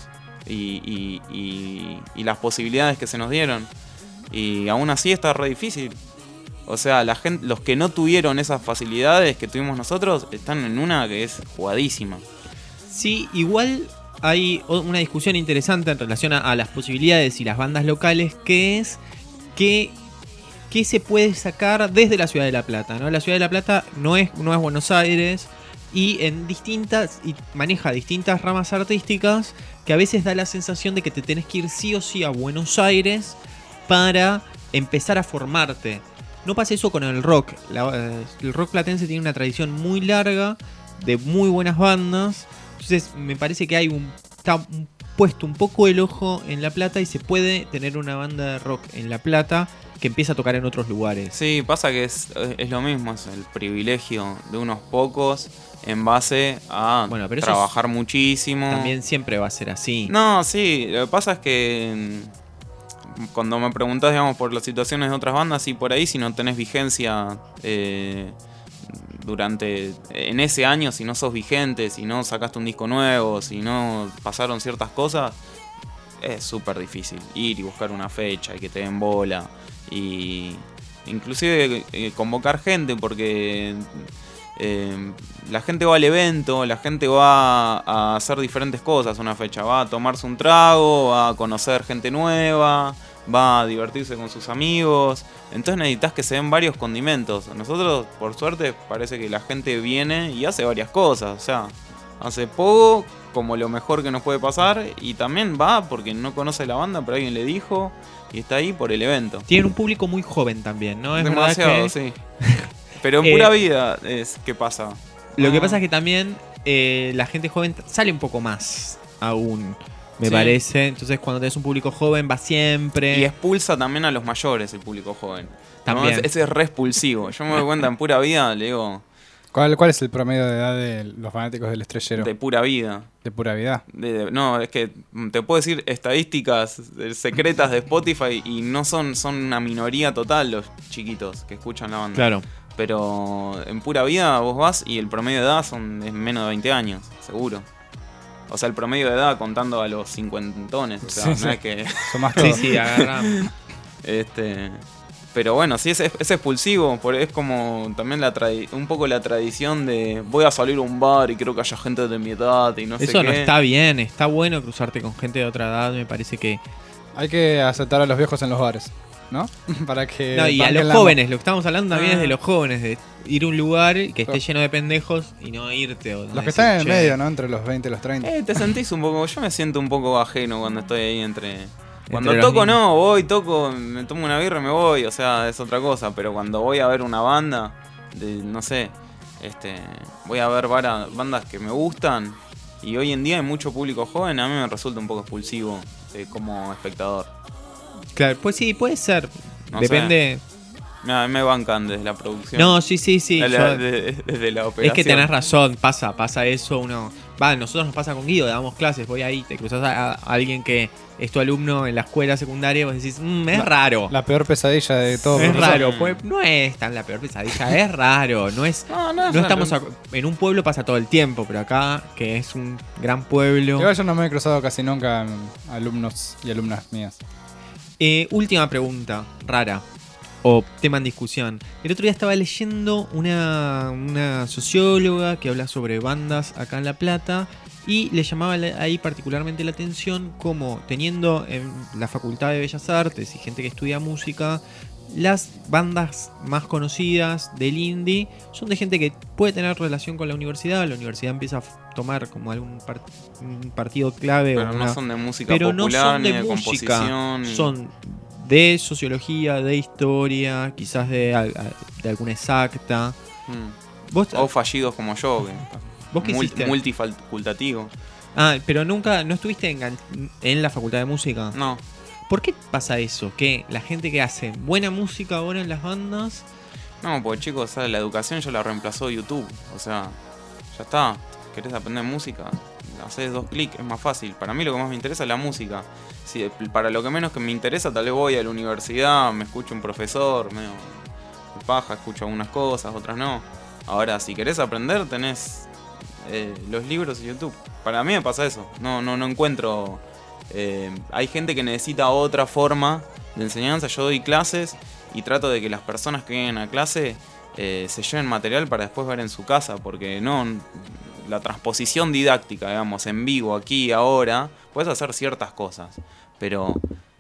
y las posibilidades que se nos dieron, y aún así está re difícil. O sea, la gente, los que no tuvieron esas facilidades que tuvimos nosotros están en una que es jugadísima. Sí, igual hay una discusión interesante en relación a las posibilidades y las bandas locales, que es qué se puede sacar desde la Ciudad de La Plata, ¿no? La Ciudad de La Plata no es Buenos Aires y maneja distintas ramas artísticas que a veces da la sensación de que te tenés que ir sí o sí a Buenos Aires para empezar a formarte. No pasa eso con el rock. El rock platense tiene una tradición muy larga de muy buenas bandas. Entonces me parece que está puesto un poco el ojo en La Plata y se puede tener una banda de rock en La Plata que empieza a tocar en otros lugares. Sí, pasa que es lo mismo, es el privilegio de unos pocos en base a trabajar muchísimo. También siempre va a ser así. No, sí, lo que pasa es que cuando me preguntás, digamos, por las situaciones de otras bandas, y por ahí si no tenés vigencia en ese año, si no sos vigente, si no sacaste un disco nuevo, si no pasaron ciertas cosas, es súper difícil ir y buscar una fecha y que te den bola, y inclusive convocar gente, porque la gente va al evento, la gente va a hacer diferentes cosas. Una fecha va a tomarse un trago, va a conocer gente nueva, va a divertirse con sus amigos. Entonces necesitas que se den varios condimentos. Nosotros, por suerte, parece que la gente viene y hace varias cosas. O sea, hace poco como lo mejor que nos puede pasar, y también va porque no conoce la banda, pero alguien le dijo y está ahí por el evento. Tienen un público muy joven también, ¿no? Es demasiado, verdad que... sí. Pero en Pura Vida ¿qué pasa? Lo que pasa es que también la gente joven sale un poco más aún, me parece. Entonces cuando tenés un público joven va siempre. Y expulsa también a los mayores el público joven. También. ¿No? Ese es re expulsivo. Yo me doy cuenta en Pura Vida, le digo... ¿Cuál es el promedio de edad de los fanáticos del Estrellero? De Pura Vida. ¿De Pura Vida? No, es que te puedo decir estadísticas secretas de Spotify y no son una minoría total los chiquitos que escuchan la banda. Claro. Pero en Pura Vida vos vas y el promedio de edad es menos de 20 años, seguro. O sea, el promedio de edad contando a los cincuentones. O sea, Sí, no sí. es que. Son más todos. Sí, agarramos. Pero bueno, sí, es expulsivo. Es como también un poco la tradición de voy a salir a un bar y creo que haya gente de mi edad y no sé qué. Eso no está bien, está bueno cruzarte con gente de otra edad, me parece que... Hay que aceptar a los viejos en los bares, ¿no? Para que... No, y a banquen los la jóvenes, lo que estamos hablando también es de Ah. los jóvenes, de ir a un lugar que esté lleno de pendejos y no irte. O no Los que decir, están en el "Che". medio, ¿no? Entre los 20 y los 30. Te sentís un poco. Yo me siento un poco ajeno cuando estoy ahí entre. Cuando Entre los toco, niños. no, voy, toco, me tomo una birra y me voy. O sea, es otra cosa. Pero cuando voy a ver una banda, no sé, voy a ver bandas que me gustan. Y hoy en día hay mucho público joven, a mí me resulta un poco expulsivo como espectador. Claro, pues sí, puede ser. No Depende. Mira, me bancan desde la producción. No, sí. Desde la operación. Es que tenés razón, pasa eso. Nosotros nos pasa con Guido, damos clases, voy ahí, te cruzas a alguien que es tu alumno en la escuela secundaria y vos decís, es raro. La peor pesadilla de todo. Es profesor. raro, pues no es tan la peor pesadilla, es raro, no raro. estamos en un pueblo pasa todo el tiempo, pero acá que es un gran pueblo. Igual yo no me he cruzado casi nunca alumnos y alumnas mías. Última pregunta, rara, o tema en discusión. El otro día estaba leyendo una socióloga que habla sobre bandas acá en La Plata y le llamaba ahí particularmente la atención como teniendo en la Facultad de Bellas Artes y gente que estudia música, las bandas más conocidas del indie son de gente que puede tener relación con la universidad empieza a tomar como algún un partido clave. Pero no son de música popular, ni de composición. Son de sociología, de historia, quizás de alguna exacta. O fallidos como yo, ¿Vos qué hiciste? Multifacultativo. Pero nunca, ¿no estuviste en la Facultad de Música? No. ¿Por qué pasa eso? Que la gente que hace buena música ahora en las bandas... No, porque chicos, o sea, la educación ya la reemplazó YouTube. O sea, ya está. ¿Querés aprender música? Hacés 2 clics, es más fácil. Para mí lo que más me interesa es la música. Si para lo que menos que me interesa, tal vez voy a la universidad, me escucho un profesor, medio paja, escucho algunas cosas, otras no. Ahora, si querés aprender, tenés los libros y YouTube. Para mí me pasa eso. No encuentro... hay gente que necesita otra forma de enseñanza. Yo doy clases y trato de que las personas que vienen a clase se lleven material para después ver en su casa, porque la transposición didáctica, digamos, en vivo, aquí, ahora, puedes hacer ciertas cosas, pero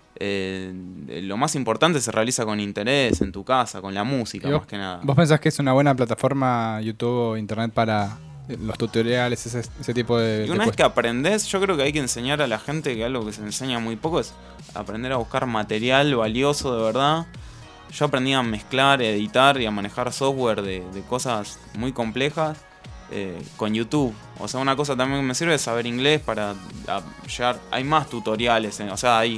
lo más importante se realiza con interés, en tu casa, con la música, más que nada. ¿Vos pensás que es una buena plataforma YouTube o internet para los tutoriales, ese tipo de... Y una vez que aprendés, yo creo que hay que enseñar a la gente que algo que se enseña muy poco es aprender a buscar material valioso de verdad. Yo aprendí a mezclar, a editar y a manejar software de cosas muy complejas con YouTube. O sea, una cosa también que me sirve es saber inglés para llegar. Hay más tutoriales, o sea, hay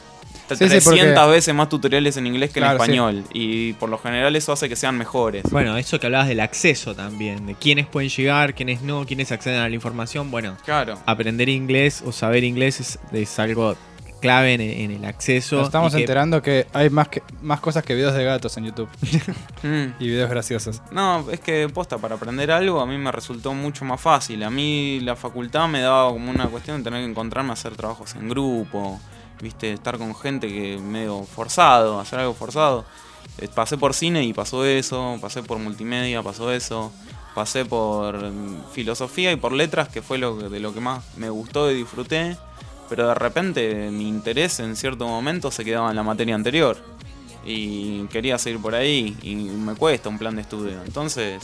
300 veces más tutoriales en inglés que en español. Sí. Y por lo general eso hace que sean mejores. Bueno, eso que hablabas del acceso también, de quiénes pueden llegar, quiénes no, quiénes acceden a la información. Bueno, claro. Aprender inglés o saber inglés es algo clave en el acceso. Nos estamos enterando que hay más cosas que videos de gatos en YouTube. Y videos graciosos. No, es que posta, para aprender algo a mí me resultó mucho más fácil. A mí la facultad me daba como una cuestión de tener que encontrarme a hacer trabajos en grupo, viste, estar con gente que medio forzado, hacer algo forzado. Pasé por cine y pasó eso, pasé por multimedia, pasó eso, pasé por filosofía y por letras, que fue de lo que más me gustó y disfruté. Pero de repente mi interés en cierto momento se quedaba en la materia anterior y quería seguir por ahí y me cuesta un plan de estudio. Entonces,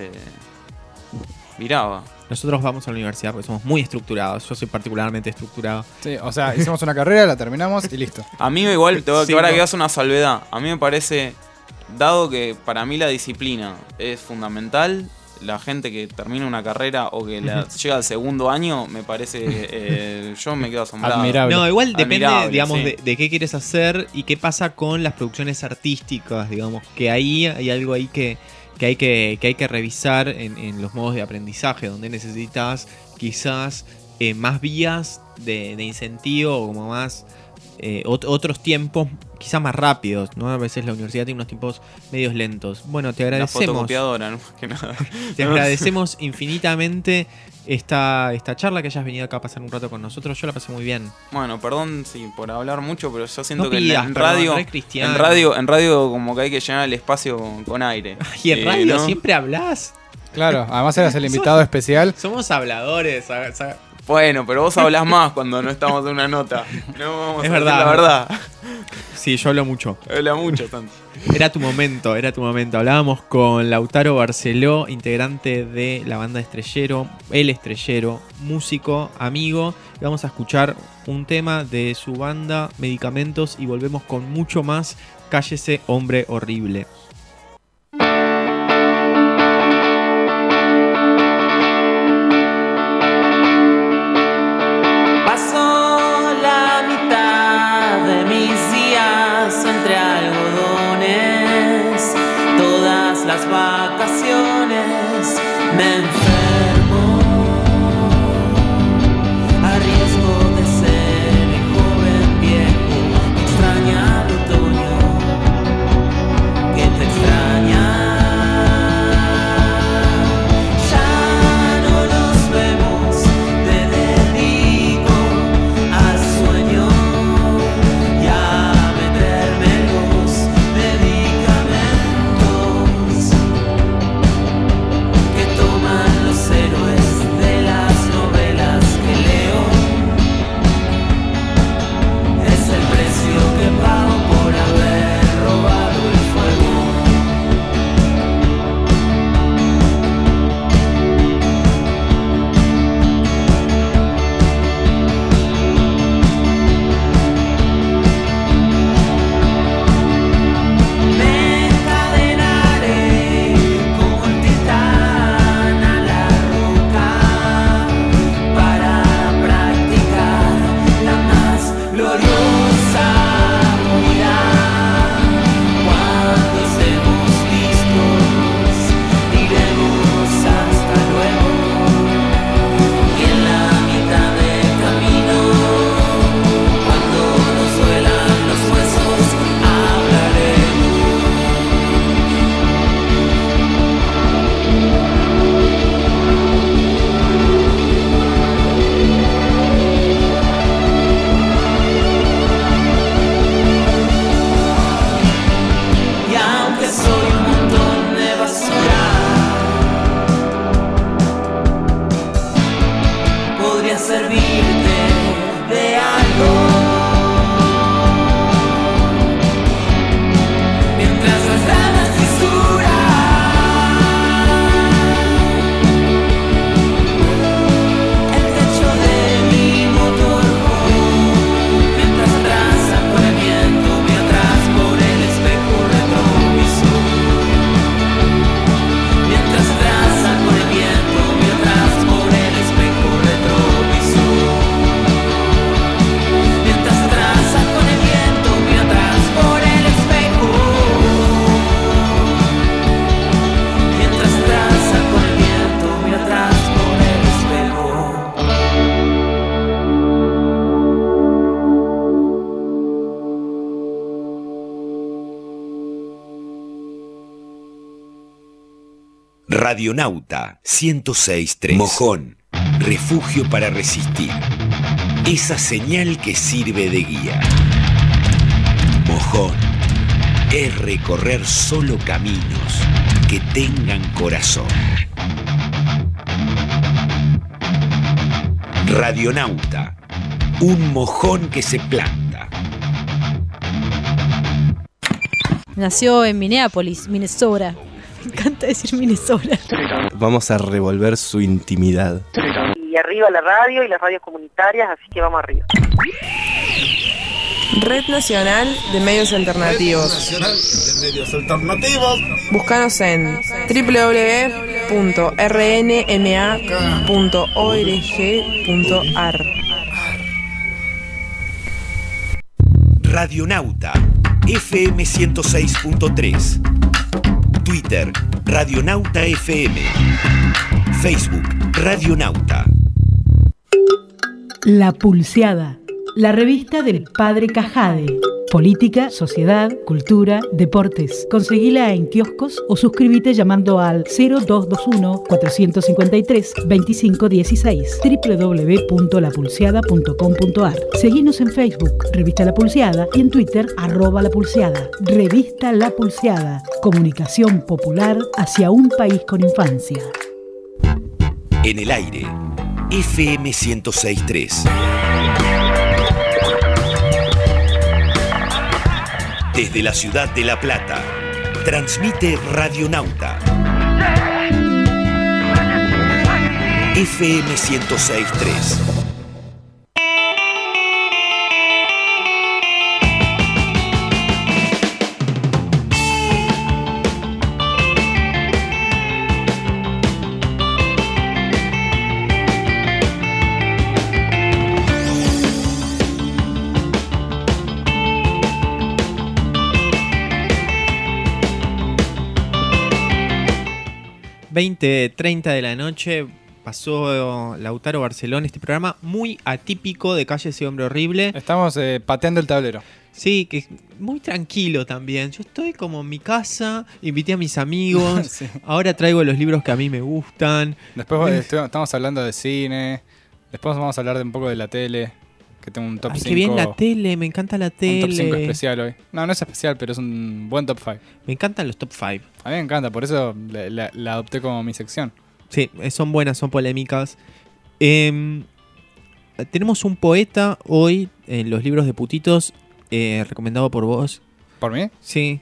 viraba. Nosotros vamos a la universidad porque somos muy estructurados. Yo soy particularmente estructurado. Sí, o sea, hicimos una carrera, la terminamos y listo. A mí igual, ahora que hagas una salvedad, a mí me parece, dado que para mí la disciplina es fundamental, la gente que termina una carrera o que llega al segundo año, me parece, yo me quedo asombrado. Admirable. No, igual depende, digamos, sí. de qué quieres hacer y qué pasa con las producciones artísticas, digamos, que ahí hay algo ahí que hay que revisar en los modos de aprendizaje, donde necesitas quizás más vías de incentivo o como más otros tiempos quizás más rápidos, ¿no? A veces la universidad tiene unos tiempos medios lentos. Bueno, te agradecemos. La fotocopiadora, ¿no? Más que nada. Te agradecemos infinitamente esta charla, que hayas venido acá a pasar un rato con nosotros. Yo la pasé muy bien. Bueno, perdón por hablar mucho, pero yo siento No que pidas, en perdón, radio, re cristiano. en radio como que hay que llenar el espacio con aire. Y en radio ¿no? siempre hablas. Claro, además eras el invitado especial. Somos habladores. Bueno, pero vos hablás más cuando no estamos en una nota. No vamos Es a verdad. decir la verdad. Sí, yo hablo mucho. Habla mucho, Santi. Era tu momento. Hablábamos con Lautaro Barceló, integrante de la banda Estrellero, El Estrellero, músico, amigo. Y vamos a escuchar un tema de su banda, Medicamentos, y volvemos con mucho más. Cállese, hombre horrible. Paso la mitad de mis días entre algodones, todas las vacaciones me enfermo, a riesgo de ser el joven viejo que extraña el otoño, que te extraña. Ya no nos vemos, te dedico al sueño y a meterme los medicamentos que toman los héroes de las novelas que leo. Es el precio que pago por haber robado el fuego. Me encadenaré como el titán a la roca para practicar la más gloriosa huida. Cuando estemos listos, diremos hasta luego. Y en la mitad del camino, cuando nos duelan los huesos, hablaremos. Y aunque soy un montón de basura, podría servirte de algo. Mientras las ramas fisuran el techo de mi motorhome, mientras atrasa por el viento mi atrás por el espejo retrovisor, mientras atrasa por el viento mi atrás por el espejo retrovisor, mientras atrasa con el viento mi atrás por el espejo, mientras atrasa con el viento mi atrás por el espejo. Radionauta 106.3. Mojón, refugio para resistir. Esa señal que sirve de guía. Mojón es recorrer solo caminos que tengan corazón. Radionauta, un mojón que se planta. Nació en Minneapolis, Minnesota. Me encanta decir Minnesota. Vamos a revolver su intimidad. Y arriba la radio y las radios comunitarias, así que vamos arriba. Red Nacional de Medios Alternativos. Búscanos en www.rnma.org.ar. Radionauta, FM 106.3. Twitter, Radionauta FM. Facebook, Radionauta. La Pulseada, la revista del Padre Cajade. Política, sociedad, cultura, deportes. Conseguila en kioscos o suscríbete llamando al 0221-453-2516 www.lapulseada.com.ar. Seguinos en Facebook, Revista La Pulseada, y en Twitter, @lapulseada. Revista La Pulseada. Comunicación popular hacia un país con infancia. En el aire, FM 106.3. Desde la ciudad de La Plata, transmite Radionauta. FM 106.3. ...20:30 de la noche... pasó Lautaro Barcelón, este programa muy atípico de Calle Ese Hombre Horrible. Estamos pateando el tablero. Sí, que muy tranquilo también. Yo estoy como en mi casa, invité a mis amigos, Sí. Ahora traigo los libros que a mí me gustan. Después estamos hablando de cine, después vamos a hablar de un poco de la tele, que tengo un top 5. Qué bien la tele, me encanta la tele. Un top 5 especial hoy. No es especial, pero es un buen top 5. Me encantan los top 5. A mí me encanta, por eso la adopté como mi sección. Sí, son buenas, son polémicas. Tenemos un poeta hoy en los libros de putitos, recomendado por vos. ¿Por mí? Sí.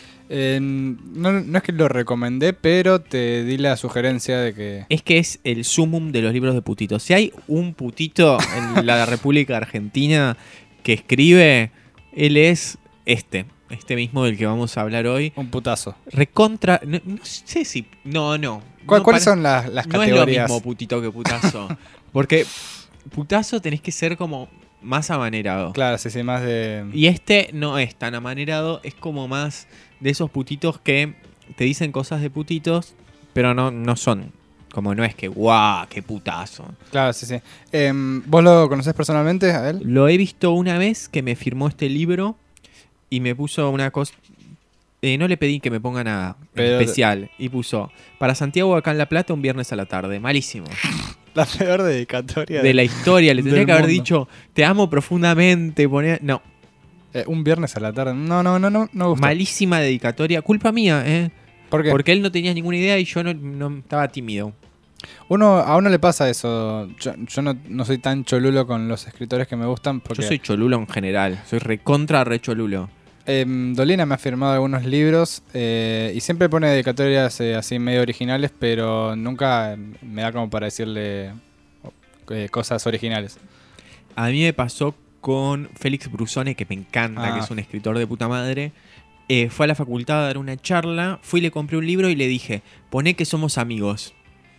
No es que lo recomendé, pero te di la sugerencia de que... Es que es el sumum de los libros de putitos. Si hay un putito en la República Argentina que escribe, él es este mismo del que vamos a hablar hoy. Un putazo. Recontra... No sé si... No. ¿Cuáles son las categorías? No es lo mismo putito que putazo. Porque putazo tenés que ser como más amanerado. Claro, sí, más de... Y este no es tan amanerado, es como más de esos putitos que te dicen cosas de putitos, pero no son. Como no es que, guau, qué putazo. Claro, sí. ¿Vos lo conocés personalmente a él? Lo he visto una vez que me firmó este libro y me puso una cosa... no le pedí que me ponga nada especial. Y puso, para Santiago acá en La Plata un viernes a la tarde. Malísimo. La peor dedicatoria de la historia. Le tendría que haber dicho, te amo profundamente. No. Un viernes a la tarde. No gustó. Malísima dedicatoria. Culpa mía, ¿Por qué? Porque él no tenía ninguna idea y yo no estaba tímido. A uno le pasa eso. Yo no soy tan cholulo con los escritores que me gustan. Porque... Yo soy cholulo en general. Soy recontra re cholulo. Dolina me ha firmado algunos libros y siempre pone dedicatorias así medio originales, pero nunca me da como para decirle cosas originales. A mí me pasó con Félix Brusone, que me encanta, que es un escritor de puta madre. Fue a la facultad a dar una charla, fui y le compré un libro y le dije, poné que somos amigos.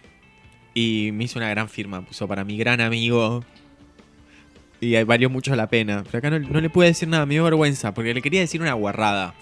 Y me hizo una gran firma, puso para mi gran amigo... Y valió mucho la pena. Pero acá no le pude decir nada, me dio vergüenza, porque le quería decir una guarrada.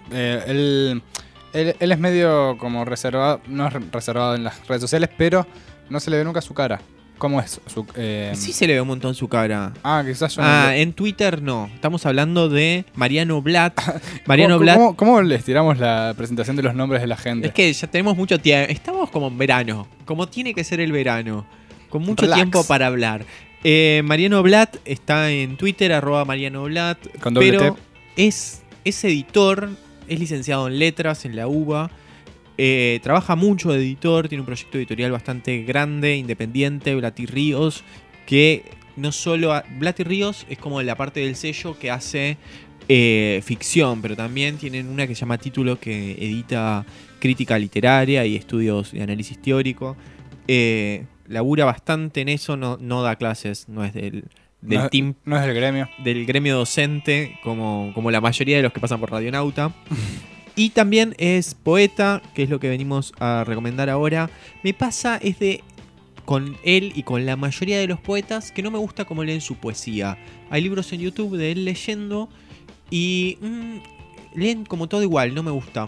Él es medio como reservado, no es reservado en las redes sociales, pero no se le ve nunca su cara. ¿Cómo es? Sí se le ve un montón su cara. Quizás yo en Twitter no. Estamos hablando de Mariano Blatt. ¿Cómo les tiramos la presentación de los nombres de la gente? Es que ya tenemos mucho tiempo. Estamos como en verano, como tiene que ser el verano. Con mucho tiempo para hablar. Mariano Blatt está en Twitter, @Mariano Blatt. Con doble pero T. es editor, es licenciado en letras en la UBA. Trabaja mucho de editor, tiene un proyecto editorial bastante grande, independiente, Blatty Ríos, que no solo... Blatty Ríos es como la parte del sello que hace ficción, pero también tienen una que se llama Título, que edita crítica literaria y estudios de análisis teórico. Labura bastante en eso, no da clases, no es del team. No es del gremio. Del gremio docente, como la mayoría de los que pasan por Radionauta. Y también es poeta, que es lo que venimos a recomendar ahora. Me pasa con él y con la mayoría de los poetas que no me gusta cómo leen su poesía. Hay libros en YouTube de él leyendo y leen como todo igual, no me gusta.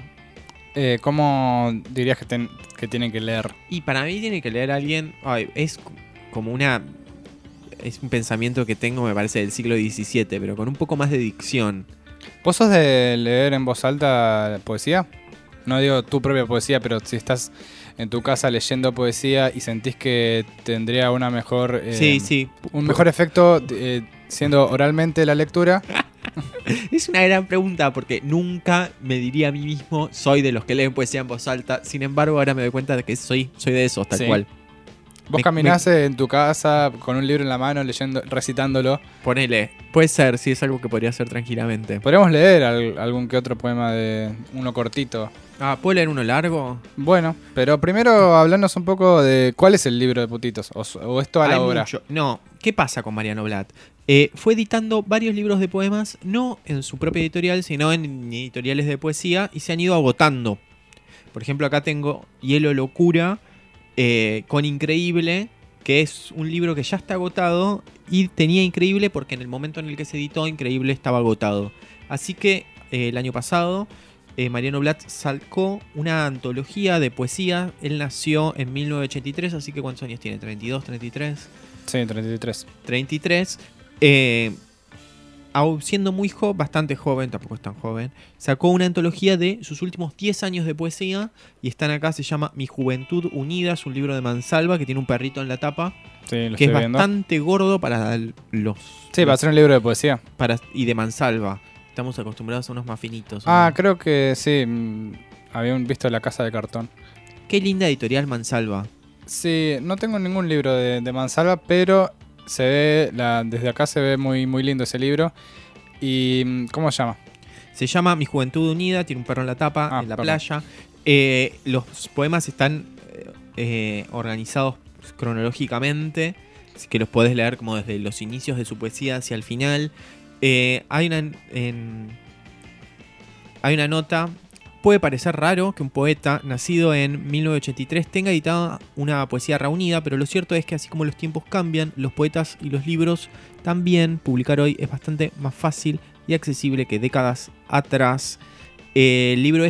¿Cómo dirías que tienen que leer? Y para mí tiene que leer a alguien... es como es un pensamiento que tengo, me parece, del siglo XVII, pero con un poco más de dicción. ¿Vos sos de leer en voz alta poesía? No digo tu propia poesía, pero si estás en tu casa leyendo poesía y sentís que tendría una mejor... sí. Un mejor efecto siendo oralmente la lectura. Es una gran pregunta porque nunca me diría a mí mismo soy de los que leen poesía en voz alta. Sin embargo, ahora me doy cuenta de que soy de esos, tal cual. Vos caminás en tu casa con un libro en la mano, leyendo, recitándolo. Ponele. Puede ser, sí, es algo que podría hacer tranquilamente. Podríamos leer algún que otro poema de uno cortito. ¿Puedo leer uno largo? Bueno, pero primero hablarnos un poco de cuál es el libro de Putitos, o es toda la obra. No, ¿qué pasa con Mariano Blatt? Fue editando varios libros de poemas, no en su propia editorial, sino en editoriales de poesía, y se han ido agotando. Por ejemplo, acá tengo Hielo Locura, con Increíble, que es un libro que ya está agotado, y tenía Increíble porque en el momento en el que se editó, Increíble estaba agotado. Así que el año pasado, Mariano Blatt sacó una antología de poesía. Él nació en 1983, así que ¿cuántos años tiene? ¿32, 33? Sí, 33. 33. Siendo bastante joven, tampoco es tan joven, sacó una antología de sus últimos 10 años de poesía y están acá, se llama Mi Juventud Unida, es un libro de Mansalva que tiene un perrito en la tapa, sí, lo que es viendo. Bastante gordo para los... Sí, va a ser un libro de poesía. Y de Mansalva. Estamos acostumbrados a unos más finitos. ¿No? Creo que sí, había visto La Casa de Cartón. Qué linda editorial Mansalva. Sí, no tengo ningún libro de Mansalva, pero... se ve, desde acá se ve muy, muy lindo ese libro. ¿Y cómo se llama? Se llama Mi Juventud Unida, tiene un perro en la tapa, en la playa. Los poemas están organizados cronológicamente, así que los podés leer como desde los inicios de su poesía hacia el final. Hay una nota. Puede parecer raro que un poeta nacido en 1983 tenga editada una poesía reunida, pero lo cierto es que así como los tiempos cambian, los poetas y los libros también, publicar hoy es bastante más fácil y accesible que décadas atrás. El libro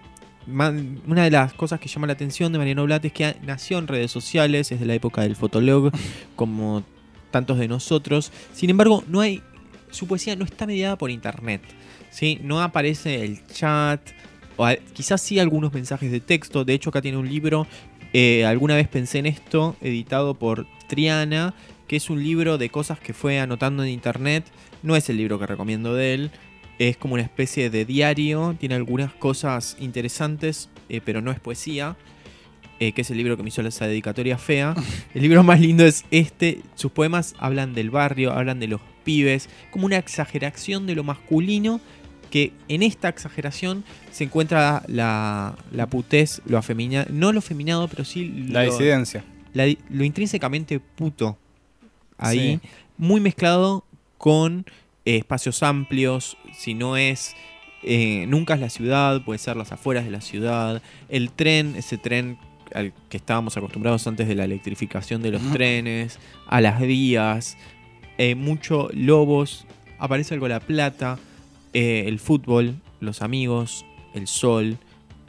una de las cosas que llama la atención de Mariano Blatt es que nació en redes sociales, es de la época del Fotolog, como tantos de nosotros. Sin embargo, su poesía no está mediada por internet, ¿sí? No aparece el chat... quizás sí algunos mensajes de texto. De hecho, acá tiene un libro, alguna vez pensé en esto, editado por Triana, que es un libro de cosas que fue anotando en internet. No es el libro que recomiendo de él, es como una especie de diario, tiene algunas cosas interesantes, pero no es poesía, que es el libro que me hizo esa dedicatoria fea. El libro más lindo es este. Sus poemas hablan del barrio, hablan de los pibes, como una exageración de lo masculino, que en esta exageración se encuentra la putez, lo afeminado, no lo feminado, pero sí la disidencia. Lo intrínsecamente puto. Ahí, sí. Muy mezclado con espacios amplios, si no es... nunca es la ciudad, puede ser las afueras de la ciudad. El tren, ese tren al que estábamos acostumbrados antes de la electrificación de los trenes, a las vías, mucho lobos, aparece algo La Plata... el fútbol, los amigos, el sol,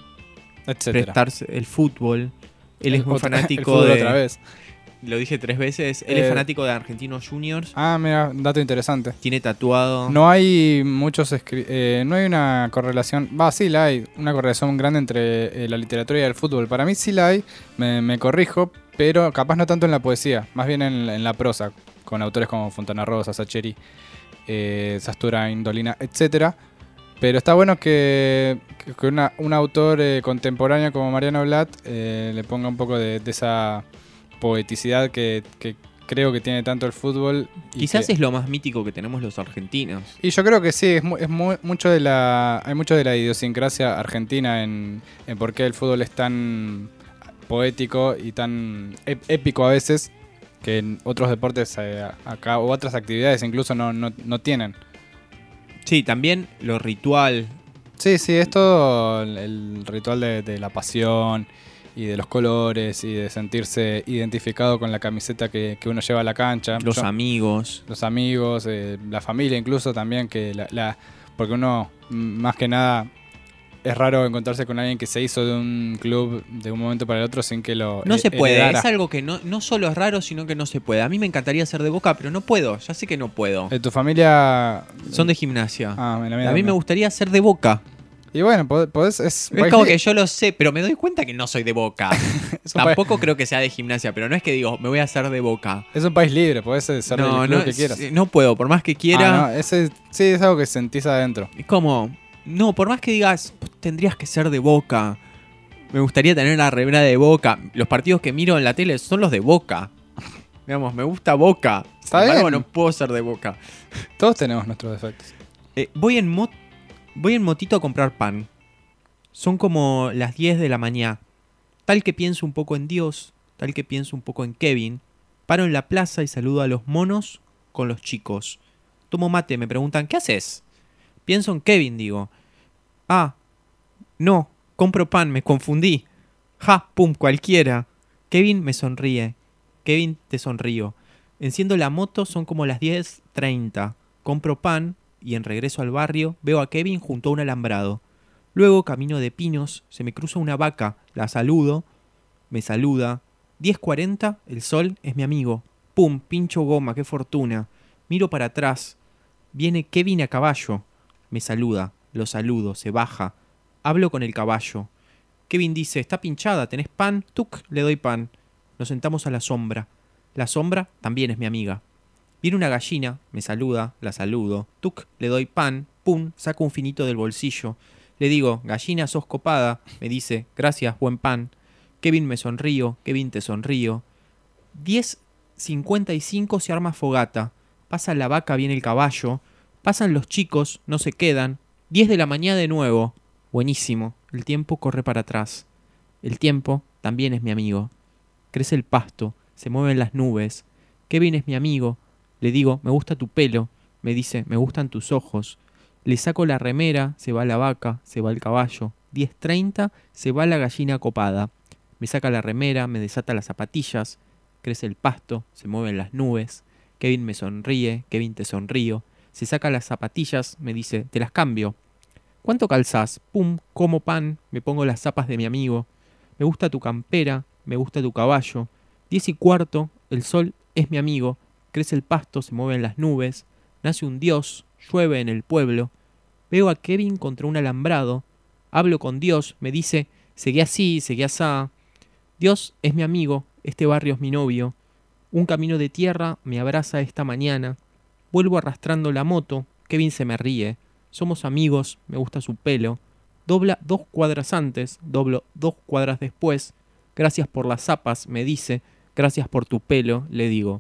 etcétera. El fútbol. Él es muy fanático el fútbol otra vez. Lo dije 3 veces. Él es fanático de Argentinos Juniors. Mira, dato interesante. Tiene tatuado. No hay muchos no hay una correlación. Sí la hay. Una correlación grande entre la literatura y el fútbol. Para mí sí la hay. Me corrijo, pero capaz no tanto en la poesía. Más bien en la prosa. Con autores como Fontana Rosa, Sacheri, Sastura, Indolina, etcétera. Pero está bueno que un autor contemporáneo como Mariano Blatt le ponga un poco de esa poeticidad que creo que tiene tanto el fútbol. Quizás es lo más mítico que tenemos los argentinos. Y yo creo que sí, hay mucho de la idiosincrasia argentina en por qué el fútbol es tan poético y tan épico a veces, que en otros deportes acá o otras actividades incluso no tienen. Sí, también lo ritual. Sí, es todo el ritual de la pasión y de los colores y de sentirse identificado con la camiseta que uno lleva a la cancha. Los amigos. Los amigos, la familia incluso también, porque uno más que nada es raro encontrarse con alguien que se hizo de un club de un momento para el otro sin que lo No se puede, heredara. es algo que no solo es raro, sino que no se puede. A mí me encantaría ser de Boca, pero no puedo, ya sé que no puedo. ¿Tu familia...? Son de Gimnasia. Ah, la mía A mí me gustaría ser de Boca. Y bueno, podés... Es como que yo lo sé, pero me doy cuenta que no soy de Boca. Tampoco creo que sea de Gimnasia, pero no es que digo, me voy a hacer de Boca. Es un país libre, podés ser del club que quieras. No puedo, por más que quiera. Sí, es algo que sentís adentro. Es como, no, por más que digas, tendrías que ser de Boca. Me gustaría tener la remera de Boca. Los partidos que miro en la tele son los de Boca. Digamos, me gusta Boca. Está bien. No puedo ser de Boca. Todos tenemos nuestros defectos. Voy en motito a comprar pan. Son como las 10 de la mañana. Tal que pienso un poco en Dios, tal que pienso un poco en Kevin. Paro en la plaza y saludo a los monos con los chicos. Tomo mate, me preguntan, ¿qué haces? Pienso en Kevin, digo. Ah, no, compro pan, me confundí. Ja, pum, cualquiera. Kevin me sonríe. Kevin, te sonrío. Enciendo la moto, son como las 10:30. Compro pan y en regreso al barrio veo a Kevin junto a un alambrado. Luego, camino de pinos, se me cruza una vaca, la saludo, me saluda. 10:40, el sol es mi amigo. Pum, pincho goma, qué fortuna. Miro para atrás. Viene Kevin a caballo. Me saluda, lo saludo, se baja. Hablo con el caballo. Kevin dice, está pinchada, ¿tenés pan? Tuc, le doy pan. Nos sentamos a la sombra. La sombra también es mi amiga. Viene una gallina, me saluda, la saludo. Tuc, le doy pan, pum, saco un finito del bolsillo. Le digo, gallina, sos copada. Me dice, gracias, buen pan. Kevin me sonrío, Kevin te sonrío. 10:55 se arma fogata. Pasa la vaca, viene el caballo. Pasan los chicos, no se quedan. 10 de la mañana de nuevo. Buenísimo, el tiempo corre para atrás. El tiempo también es mi amigo. Crece el pasto, se mueven las nubes. Kevin es mi amigo. Le digo, me gusta tu pelo. Me dice, me gustan tus ojos. Le saco la remera, se va la vaca, se va el caballo. 10:30, se va la gallina copada. Me saca la remera, me desata las zapatillas. Crece el pasto, se mueven las nubes. Kevin me sonríe, Kevin te sonrío. Se saca las zapatillas, me dice, te las cambio. ¿Cuánto calzás? Pum, como pan, me pongo las zapas de mi amigo. Me gusta tu campera, me gusta tu caballo. 10:15, el sol es mi amigo. Crece el pasto, se mueven las nubes. Nace un dios, llueve en el pueblo. Veo a Kevin contra un alambrado. Hablo con Dios, me dice, seguí así, seguí asá. Dios es mi amigo, este barrio es mi novio. Un camino de tierra me abraza esta mañana. Vuelvo arrastrando la moto, Kevin se me ríe. Somos amigos, me gusta su pelo. Dobla 2 cuadras antes, doblo 2 cuadras después. Gracias por las zapas, me dice. Gracias por tu pelo, le digo.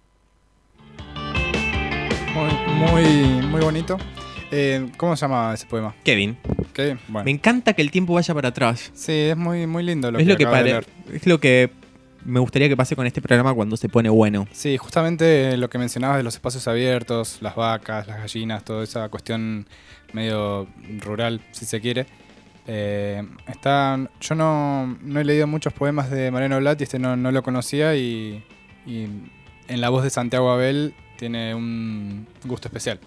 Muy bonito. ¿Cómo se llama ese poema? Kevin. Kevin, bueno. Me encanta que el tiempo vaya para atrás. Sí, es muy lindo lo es que lo que acabo de leer. Es lo que me gustaría que pase con este programa cuando se pone bueno. Sí, justamente lo que mencionabas de los espacios abiertos, las vacas, las gallinas, toda esa cuestión medio rural, si se quiere. Yo no he leído muchos poemas de Mariano Blatt y este no lo conocía y en la voz de Santiago Abel tiene un gusto especial.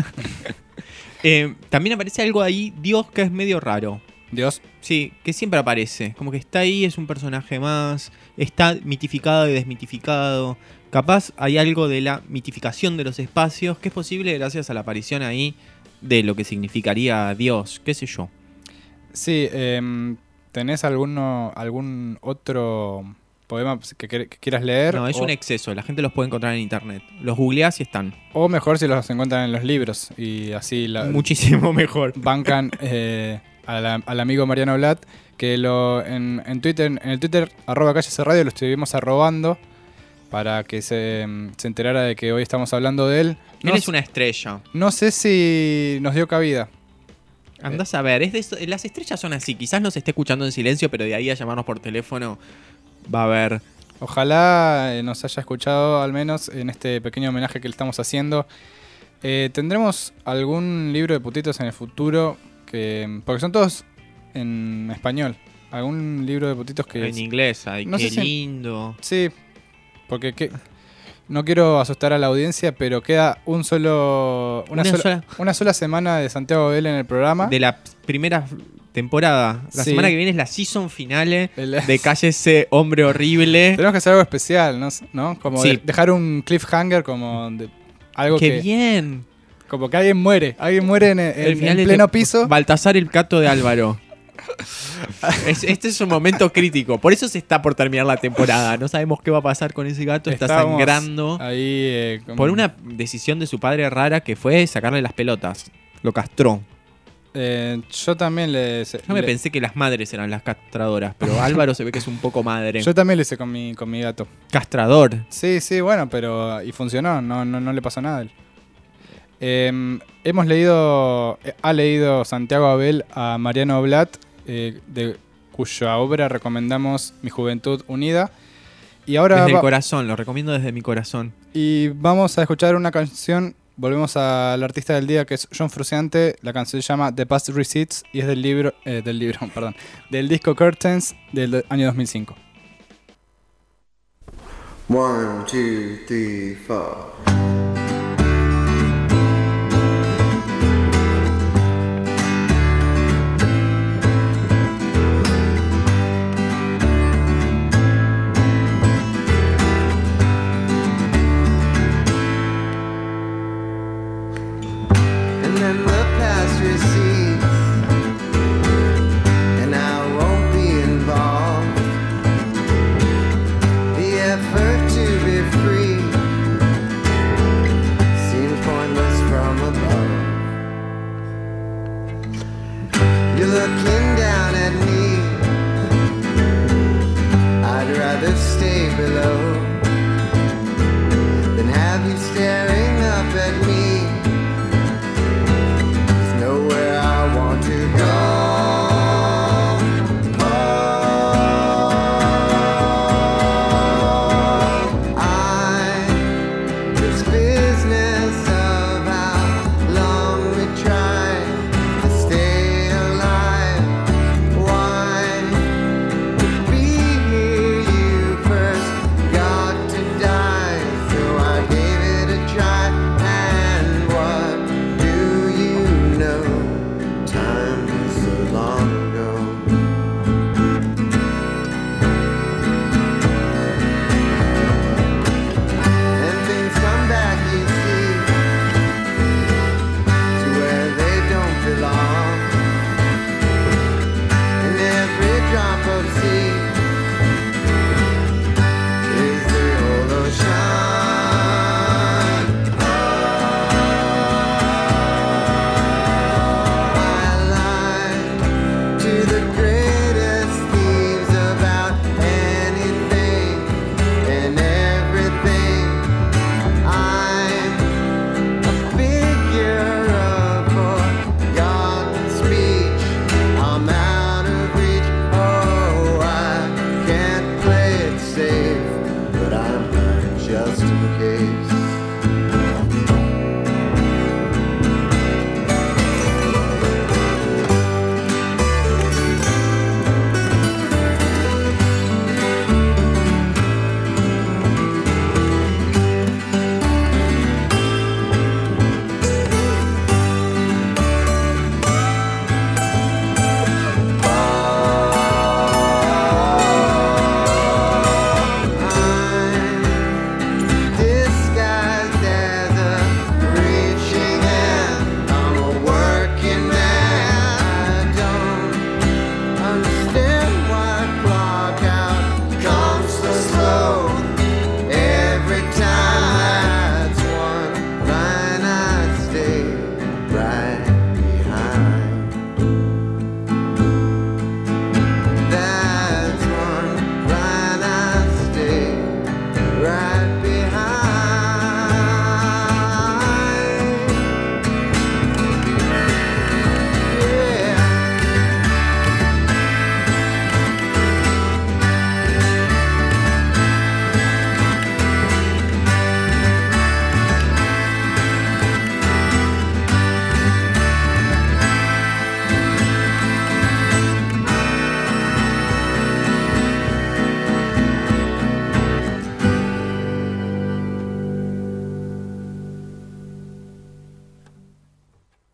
También aparece algo ahí, Dios, que es medio raro. ¿Dios? Sí, que siempre aparece. Como que está ahí, es un personaje más. Está mitificado y desmitificado. Capaz hay algo de la mitificación de los espacios que es posible gracias a la aparición ahí de lo que significaría Dios, qué sé yo. Sí, ¿tenés algún otro poema que quieras leer? No, es un exceso, la gente los puede encontrar en internet. Los googleás y están. O mejor si los encuentran en los libros y así... Muchísimo mejor. Bancan al amigo Mariano Blatt, que en Twitter, en el Twitter @CalleCRadio lo estuvimos arrobando para que se enterara de que hoy estamos hablando de él. Él es una estrella. No sé si nos dio cabida. Andás a ver, las estrellas son así. Quizás nos esté escuchando en silencio, pero de ahí a llamarnos por teléfono va a haber... Ojalá nos haya escuchado al menos en este pequeño homenaje que le estamos haciendo. ¿Tendremos algún libro de putitos en el futuro? Porque son todos en español. ¿Algún libro de putitos que... En inglés, ay, no qué sé lindo. Sí, porque no quiero asustar a la audiencia, pero queda una sola semana de Santiago Abel en el programa. De las primeras temporada. La Sí. semana que viene es la season finale El- de Cállese Hombre Horrible. Tenemos que hacer algo especial, ¿no? Como Sí. dejar un cliffhanger como de algo ¡Qué que... bien! Como que alguien muere El final en es pleno de piso. Baltasar el gato de Álvaro. Este es un momento crítico. Por eso se está por terminar la temporada. No sabemos qué va a pasar con ese gato. Está Estábamos sangrando ahí como- por una decisión de su padre rara que fue sacarle las pelotas. Lo castró. Yo también Yo me pensé que las madres eran las castradoras, pero Álvaro se ve que es un poco madre. Yo también lo hice con mi gato. Castrador. Sí, bueno, pero... Y funcionó, no le pasó nada a él. Hemos leído... Ha leído Santiago Abel a Mariano Blatt, de cuya obra recomendamos Mi Juventud Unida. Y ahora Desde el corazón, lo recomiendo desde mi corazón. Y vamos a escuchar una canción. Volvemos al artista del día, que es John Frusciante. La canción se llama The Past Receipts y es del disco Curtains del año 2005. 1, 2, 3, 4. And then the past recedes, and I won't be involved. The effort to be free seems pointless from above. You're looking down at me, I'd rather stay below than have you staring up at me. Nowhere I want to go. This business of how long we try to stay alive. Why to be here you first got to die. So I gave it a try. And what do you know? Time is so long ago. And things come back, you see, to where they don't belong. And every drop of sea is the old ocean. To the greatest thieves about anything and everything. I'm a figure of forgotten speech. I'm out of reach. Oh, I can't play it safe, but I'm not just in case. Disguised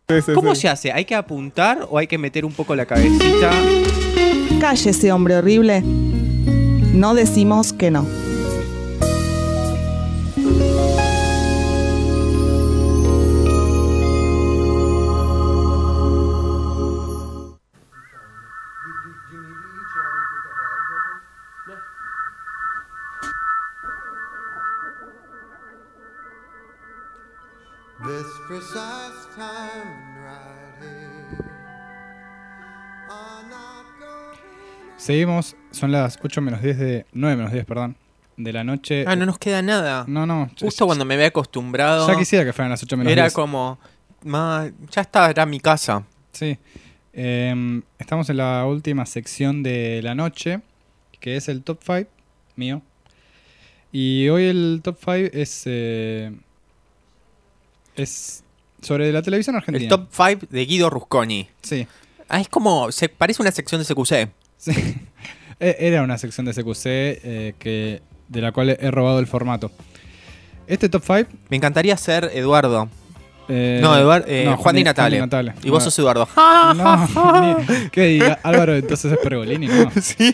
¿Cómo se hace? ¿Hay que apuntar o hay que meter un poco la cabecita? Cállese, hombre horrible. No decimos que no. This precise time right here. Seguimos, son las 8 menos 10 de... 9 menos 10, perdón. De la noche. Ah, no nos queda nada. No. Justo cuando me había acostumbrado. Ya quisiera que fueran las 8 menos 10. Era como... ya está, era mi casa. Sí. Estamos en la última sección de la noche, que es el top 5 mío. Y hoy el top 5 es sobre la televisión argentina. El top 5 de Guido Rusconi. Sí. Ah, es como... parece una sección de CQC. Sí. Era una sección de CQC de la cual he robado el formato. Este top 5... Me encantaría ser Eduardo. Juan Di Natale. Y vos sos Eduardo. No, ¿qué diga? Álvaro entonces es Pergolini, ¿no? Sí.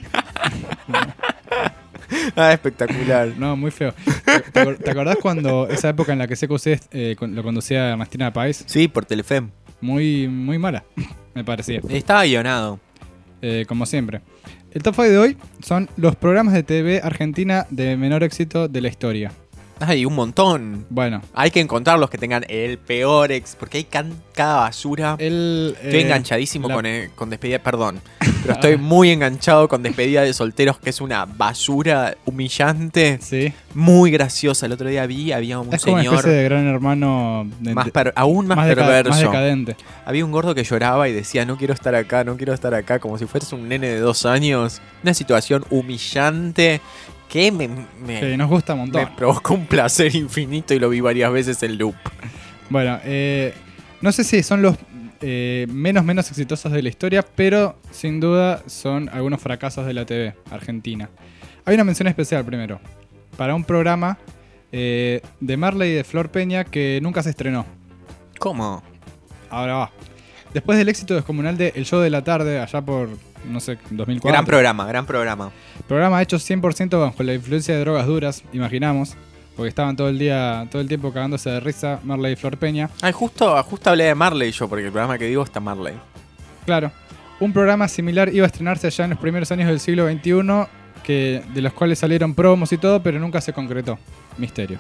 Espectacular. No, muy feo. ¿Te acordás cuando esa época en la que CQC lo conducía Ernestina Páez? Sí, por Telefe. Muy mala, me parecía. Estaba guionado. Como siempre. El top 5 de hoy son los programas de TV argentina de menor éxito de la historia. Hay un montón. Bueno. Hay que encontrar los que tengan el peor porque hay cada basura. Estoy enganchadísimo con Despedida, perdón. Pero estoy muy enganchado con Despedida de Solteros, que es una basura humillante. Sí. Muy graciosa. El otro día había un es como señor... una especie de Gran Hermano... aún más perverso. Más decadente. Había un gordo que lloraba y decía, no quiero estar acá, como si fueras un nene de 2 años. Una situación humillante que que nos gusta un montón. Me provocó un placer infinito y lo vi varias veces en loop. Bueno, no sé si son los menos exitosos de la historia, pero sin duda son algunos fracasos de la TV argentina. Hay una mención especial primero, para un programa de Marley y de Flor Peña que nunca se estrenó. ¿Cómo? Ahora va. Después del éxito descomunal de El Show de la Tarde, allá por, no sé, 2004. Gran programa. Programa hecho 100% bajo la influencia de drogas duras, imaginamos. Porque estaban todo el tiempo cagándose de risa Marley y Flor Peña. Justo hablé de Marley yo, porque el programa que digo está Marley. Claro. Un programa similar iba a estrenarse allá en los primeros años del siglo XXI, de los cuales salieron promos y todo, pero nunca se concretó. Misterio.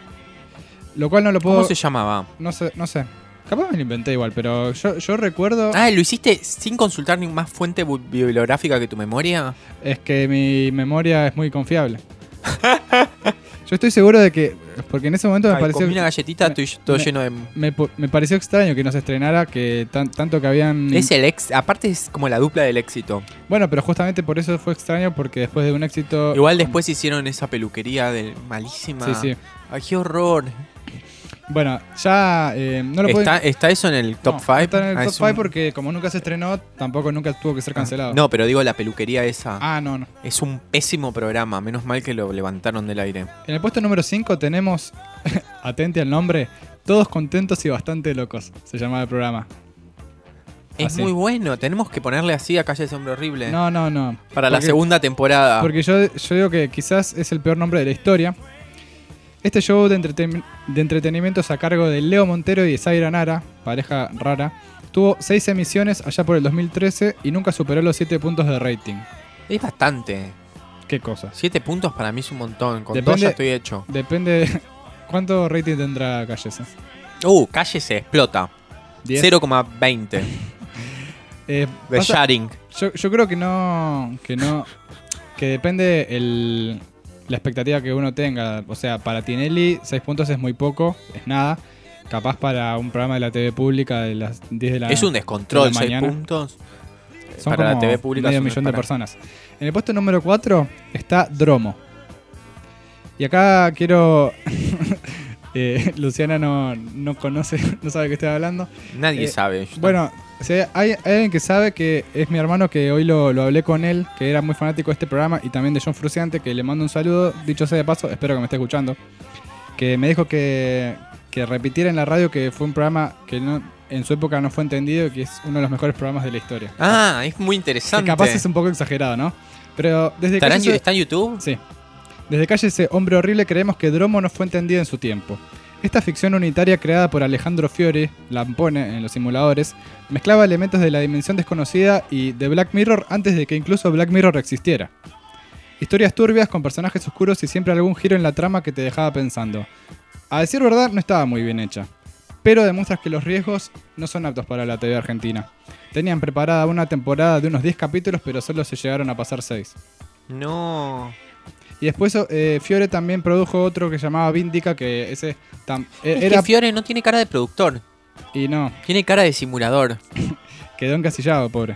Lo cual no lo puedo... ¿Cómo se llamaba? No sé. Capaz me lo inventé igual, pero yo recuerdo... ¿Lo hiciste sin consultar ni más fuente bibliográfica que tu memoria? Es que mi memoria es muy confiable. Yo estoy seguro de que... Porque en ese momento me pareció... Comí una galletita, estoy todo lleno de... Me pareció extraño que no se estrenara, que tanto que habían... Aparte es como la dupla del éxito. Bueno, pero justamente por eso fue extraño, porque después de un éxito... Igual después hicieron esa peluquería malísima. Sí. Ay, qué horror. Bueno, ya no lo puedo... ¿Está eso en el top 5? Está en el top 5 porque como nunca se estrenó, tampoco nunca tuvo que ser cancelado. No, pero digo la peluquería esa. No. Es un pésimo programa, menos mal que lo levantaron del aire. En el puesto número 5 tenemos, atente al nombre, Todos Contentos y Bastante Locos, se llamaba el programa. Es muy bueno, tenemos que ponerle así a Calle ese Hombre Horrible. No. Para la segunda temporada. Porque yo digo que quizás es el peor nombre de la historia. Este show de entretenimientos a cargo de Leo Montero y de Zaira Nara, pareja rara, tuvo 6 emisiones allá por el 2013 y nunca superó los 7 puntos de rating. Es bastante. ¿Qué cosa? 7 puntos para mí es un montón. Con 2 ya estoy hecho. Depende. ¿Cuánto rating tendrá Cállese? Calle se explota. 10. 0,20. De sharing. Yo creo que no. Que depende la expectativa que uno tenga. O sea, para Tinelli 6 puntos es muy poco, es nada. Capaz para un programa de la TV pública de las 10 de la mañana. Es un descontrol, 6 puntos. Son para como la TV pública medio millón de personas. En el puesto número 4 está Dromo. Y acá quiero... Luciana no conoce, no sabe de qué estoy hablando. Nadie sabe. Bueno, hay alguien que sabe, que es mi hermano, que hoy lo hablé con él, que era muy fanático de este programa, y también de John Fruciante, que le mando un saludo, dicho sea de paso, espero que me esté escuchando, que me dijo que repitiera en la radio que fue un programa que en su época no fue entendido y que es uno de los mejores programas de la historia. Ah, es muy interesante. Que capaz es un poco exagerado, ¿no? Pero desde ¿Está en YouTube? Sí. Desde Cállese, Hombre Horrible creemos que Dromo no fue entendido en su tiempo. Esta ficción unitaria creada por Alejandro Fiore, Lampone en los simuladores, mezclaba elementos de la dimensión desconocida y de Black Mirror antes de que incluso Black Mirror existiera. Historias turbias con personajes oscuros y siempre algún giro en la trama que te dejaba pensando. A decir verdad, no estaba muy bien hecha, pero demuestras que los riesgos no son aptos para la TV argentina. Tenían preparada una temporada de unos 10 capítulos, pero solo se llegaron a pasar 6. No. Y después Fiore también produjo otro que llamaba Vindica, que ese que Fiore no tiene cara de productor. Y no. Tiene cara de simulador. Quedó encasillado, pobre.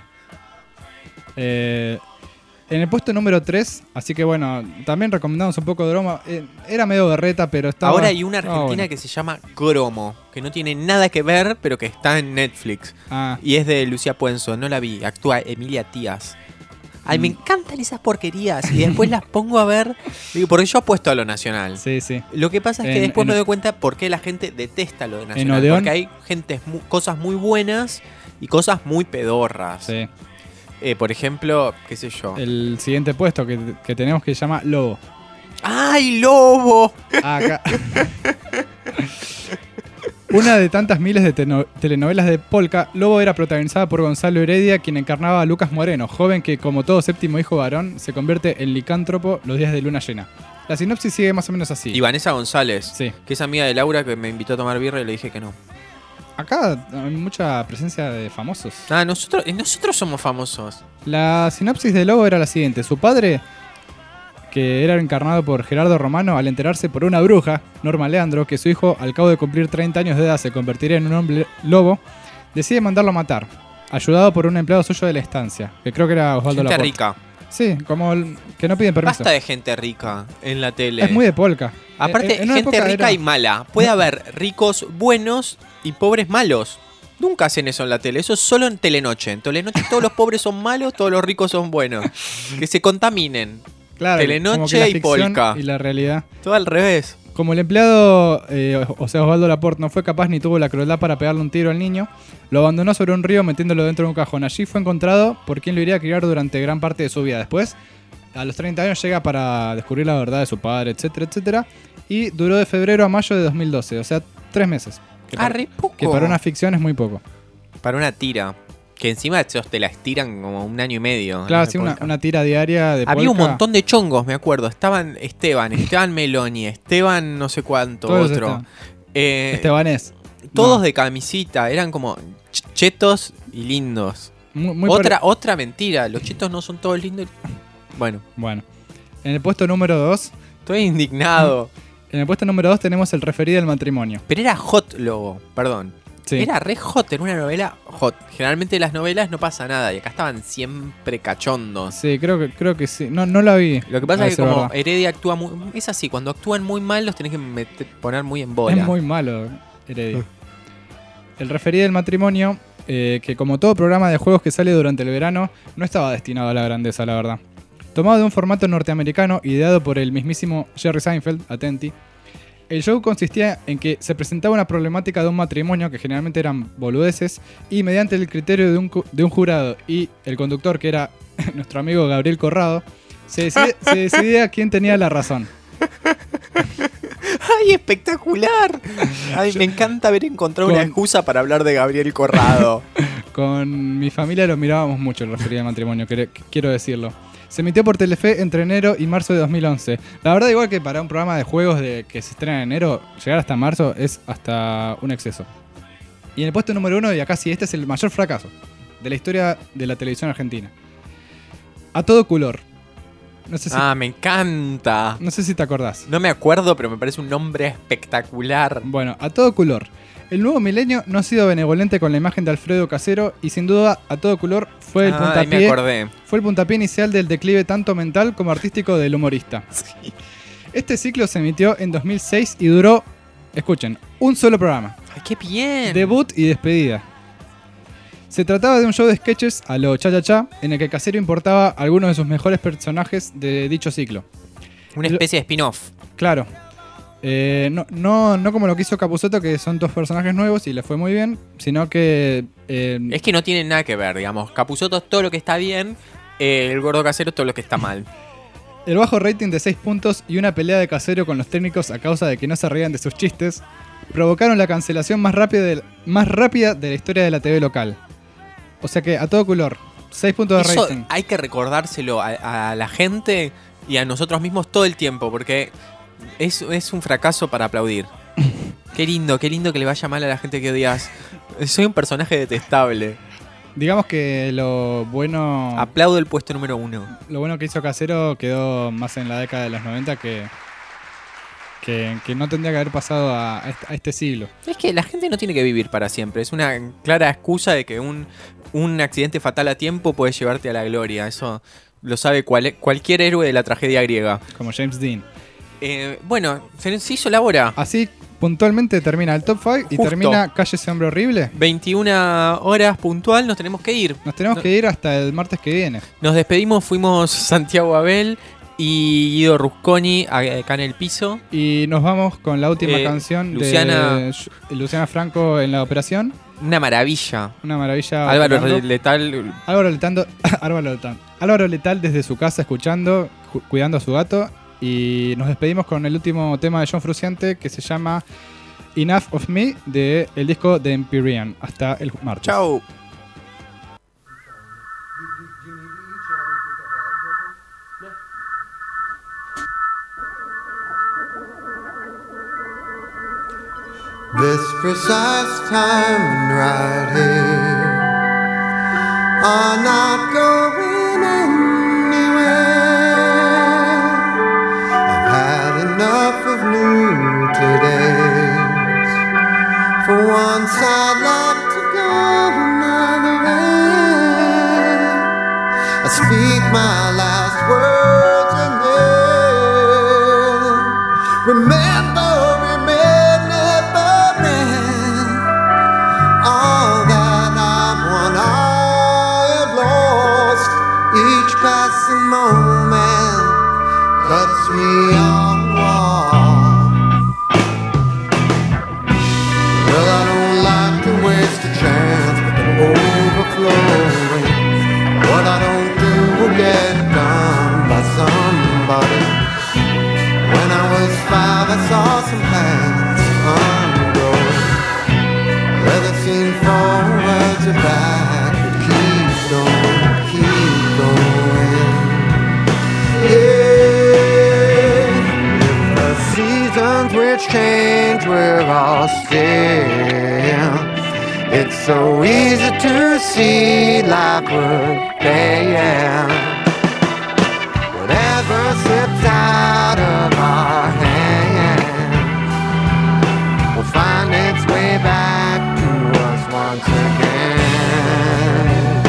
En el puesto número 3, así que bueno, también recomendamos un poco de Dromo. Era medio berreta, pero estaba... Ahora hay una argentina que se llama Gromo, que no tiene nada que ver, pero que está en Netflix. Y es de Lucía Puenzo, no la vi. Actúa Emilia Tías. Ay, me encantan esas porquerías. Y después las pongo a ver. Porque yo apuesto a lo nacional. Sí, sí. Lo que pasa es que después me doy cuenta por qué la gente detesta lo de nacional. Odeón, porque hay cosas muy buenas y cosas muy pedorras. Sí. Por ejemplo, qué sé yo. El siguiente puesto que tenemos que se llama Lobo. ¡Ay, Lobo! Acá. Una de tantas miles de telenovelas de Polka, Lobo era protagonizada por Gonzalo Heredia, quien encarnaba a Lucas Moreno, joven que, como todo séptimo hijo varón, se convierte en licántropo los días de luna llena. La sinopsis sigue más o menos así. Y Vanessa González, sí, que es amiga de Laura, que me invitó a tomar birra y le dije que no. Acá hay mucha presencia de famosos. Nosotros somos famosos. La sinopsis de Lobo era la siguiente. Su padre, que era encarnado por Gerardo Romano, al enterarse por una bruja, Norma Leandro, que su hijo al cabo de cumplir 30 años de edad se convertiría en un hombre lobo, decide mandarlo a matar, ayudado por un empleado suyo de la estancia, que creo que era Osvaldo Gente Laporte. rica. Sí, como que no piden permiso. Basta de gente rica en la tele. Es muy de Polka. Aparte, en una gente época rica y mala. Puede haber ricos buenos y pobres malos. Nunca hacen eso en la tele. Eso es solo en Telenoche. En Telenoche todos los pobres son malos, todos los ricos son buenos. Que se contaminen. Claro, Telenoche como que la y ficción Polka. Y la realidad. Todo al revés. Como el empleado, o sea, Osvaldo Laporte, no fue capaz ni tuvo la crueldad para pegarle un tiro al niño, lo abandonó sobre un río metiéndolo dentro de un cajón. Allí fue encontrado por quien lo iría a criar durante gran parte de su vida. Después, a los 30 años, llega para descubrir la verdad de su padre, etcétera, etcétera. Y duró de febrero a mayo de 2012, o sea, 3 meses. Re poco. Que para una ficción es muy poco. Para una tira. Que encima te la estiran como 1 año y medio. Claro, sí, una tira diaria de Había un Polka. montón de chongos, me acuerdo. Estaban Esteban Meloni, Esteban no sé cuánto, Todos otro. Estebanés. Todos de camisita, eran como chetos y lindos. Muy otra mentira, los chetos no son todos lindos. Bueno. En el puesto número 2... Estoy indignado. En el puesto número 2 tenemos el referido al matrimonio. Pero era hot, Lobo, perdón. Sí. Era re hot, en una novela hot. Generalmente en las novelas no pasa nada y acá estaban siempre cachondos. Sí, creo que sí. No la vi. Lo que pasa es que como verdad. Heredia actúa muy... Es así, cuando actúan muy mal los tenés que poner muy en bola. Es muy malo, Heredia. El referido del matrimonio, que como todo programa de juegos que sale durante el verano, no estaba destinado a la grandeza, la verdad. Tomado de un formato norteamericano ideado por el mismísimo Jerry Seinfeld, atenti, el show consistía en que se presentaba una problemática de un matrimonio, que generalmente eran boludeces, y mediante el criterio de un jurado y el conductor, que era nuestro amigo Gabriel Corrado, se decidía quién tenía la razón. ¡Ay, espectacular! Ay, me encanta haber encontrado una excusa para hablar de Gabriel Corrado. Con mi familia lo mirábamos mucho el referido al matrimonio, quiero decirlo. Se emitió por Telefe entre enero y marzo de 2011. La verdad, igual que para un programa de juegos que se estrena en enero, llegar hasta marzo es hasta un exceso. Y en el puesto número 1, y acá sí, este es el mayor fracaso de la historia de la televisión argentina. A todo color. No sé si, me encanta. No sé si te acordás. No me acuerdo, pero me parece un nombre espectacular. Bueno, A todo color. El nuevo milenio no ha sido benevolente con la imagen de Alfredo Casero y sin duda A todo color fue el puntapié. Me acordé. Fue el puntapié inicial del declive tanto mental como artístico del humorista. Sí. Este ciclo se emitió en 2006 y duró, escuchen, un solo programa. ¡Ay, qué bien! Debut y despedida. Se trataba de un show de sketches a lo cha-cha-cha, en el que Casero importaba algunos de sus mejores personajes de dicho ciclo. Una especie de spin-off. Claro. No como lo que hizo Capusotto, que son 2 personajes nuevos y le fue muy bien, sino que... Es que no tienen nada que ver, digamos. Capusotto es todo lo que está bien, el Gordo Casero es todo lo que está mal. El bajo rating de 6 puntos y una pelea de Casero con los técnicos a causa de que no se rían de sus chistes provocaron la cancelación más rápida de la historia de la TV local. O sea que a todo color, 6 puntos de Eso rating. hay que recordárselo a la gente y a nosotros mismos todo el tiempo, porque es un fracaso para aplaudir. Qué lindo que le vaya mal a la gente que odias. Soy un personaje detestable. Digamos que lo bueno... Aplaudo el puesto número 1. Lo bueno que hizo Casero quedó más en la década de los 90 que no tendría que haber pasado a este siglo. Es que la gente no tiene que vivir para siempre. Es una clara excusa de que un accidente fatal a tiempo puede llevarte a la gloria. Eso lo sabe cualquier héroe de la tragedia griega. Como James Dean. Bueno, se hizo la hora. Así puntualmente termina el Top 5 y Justo. termina Calle ese hombre horrible. 21 horas puntual, nos tenemos que ir. Nos tenemos que ir hasta el martes que viene. Nos despedimos, fuimos Santiago Abel y Guido Rusconi acá en el piso. Y nos vamos con la última canción de Luciana Franco en la operación. Una maravilla. Una maravilla. Álvaro Letal. Álvaro Letal desde su casa escuchando, cuidando a su gato. Y nos despedimos con el último tema de John Frusciante que se llama Enough of Me del disco The Empyrean. Hasta el martes. Chao. This precise time and right here are not going anywhere. I've had enough of new todays. For once I'd like to go another way. I speak my last words and then remember all that I've won, I have lost. Each passing moment cuts me off. Well, I don't like to waste a chance, but I'm overflowing. What I don't do will get done by somebody. When I was 5, I saw some plans ungrowing. Well, it seemed forward to back, but keep going, keep going. Yeah, if the seasons which change, we're all still. It's so easy to see life would fail. Whatever slips out of our hands will find its way back once again.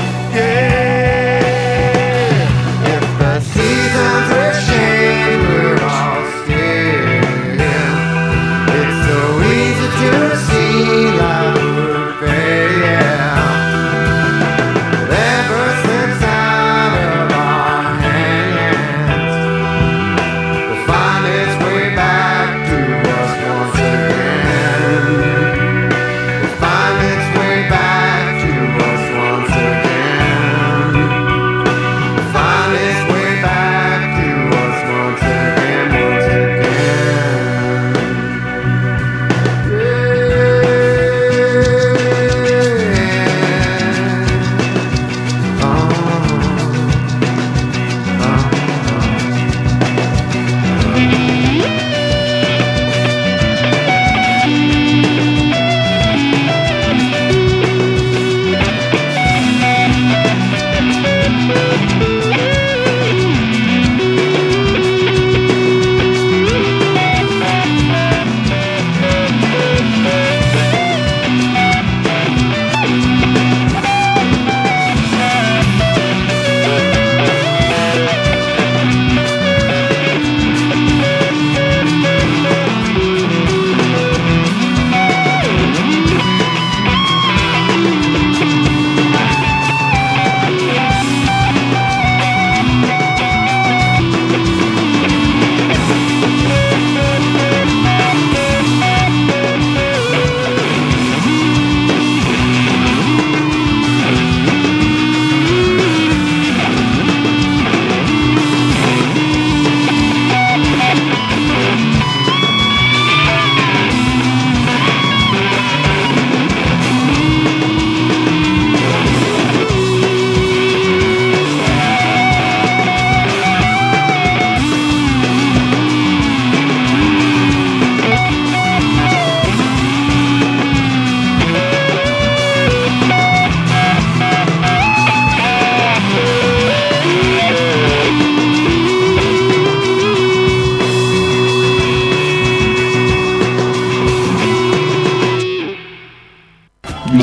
Yeah, if the seasons will change, we're all still. It's so easy to see life would fail. Whatever slips out of our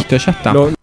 Listo, ya está. No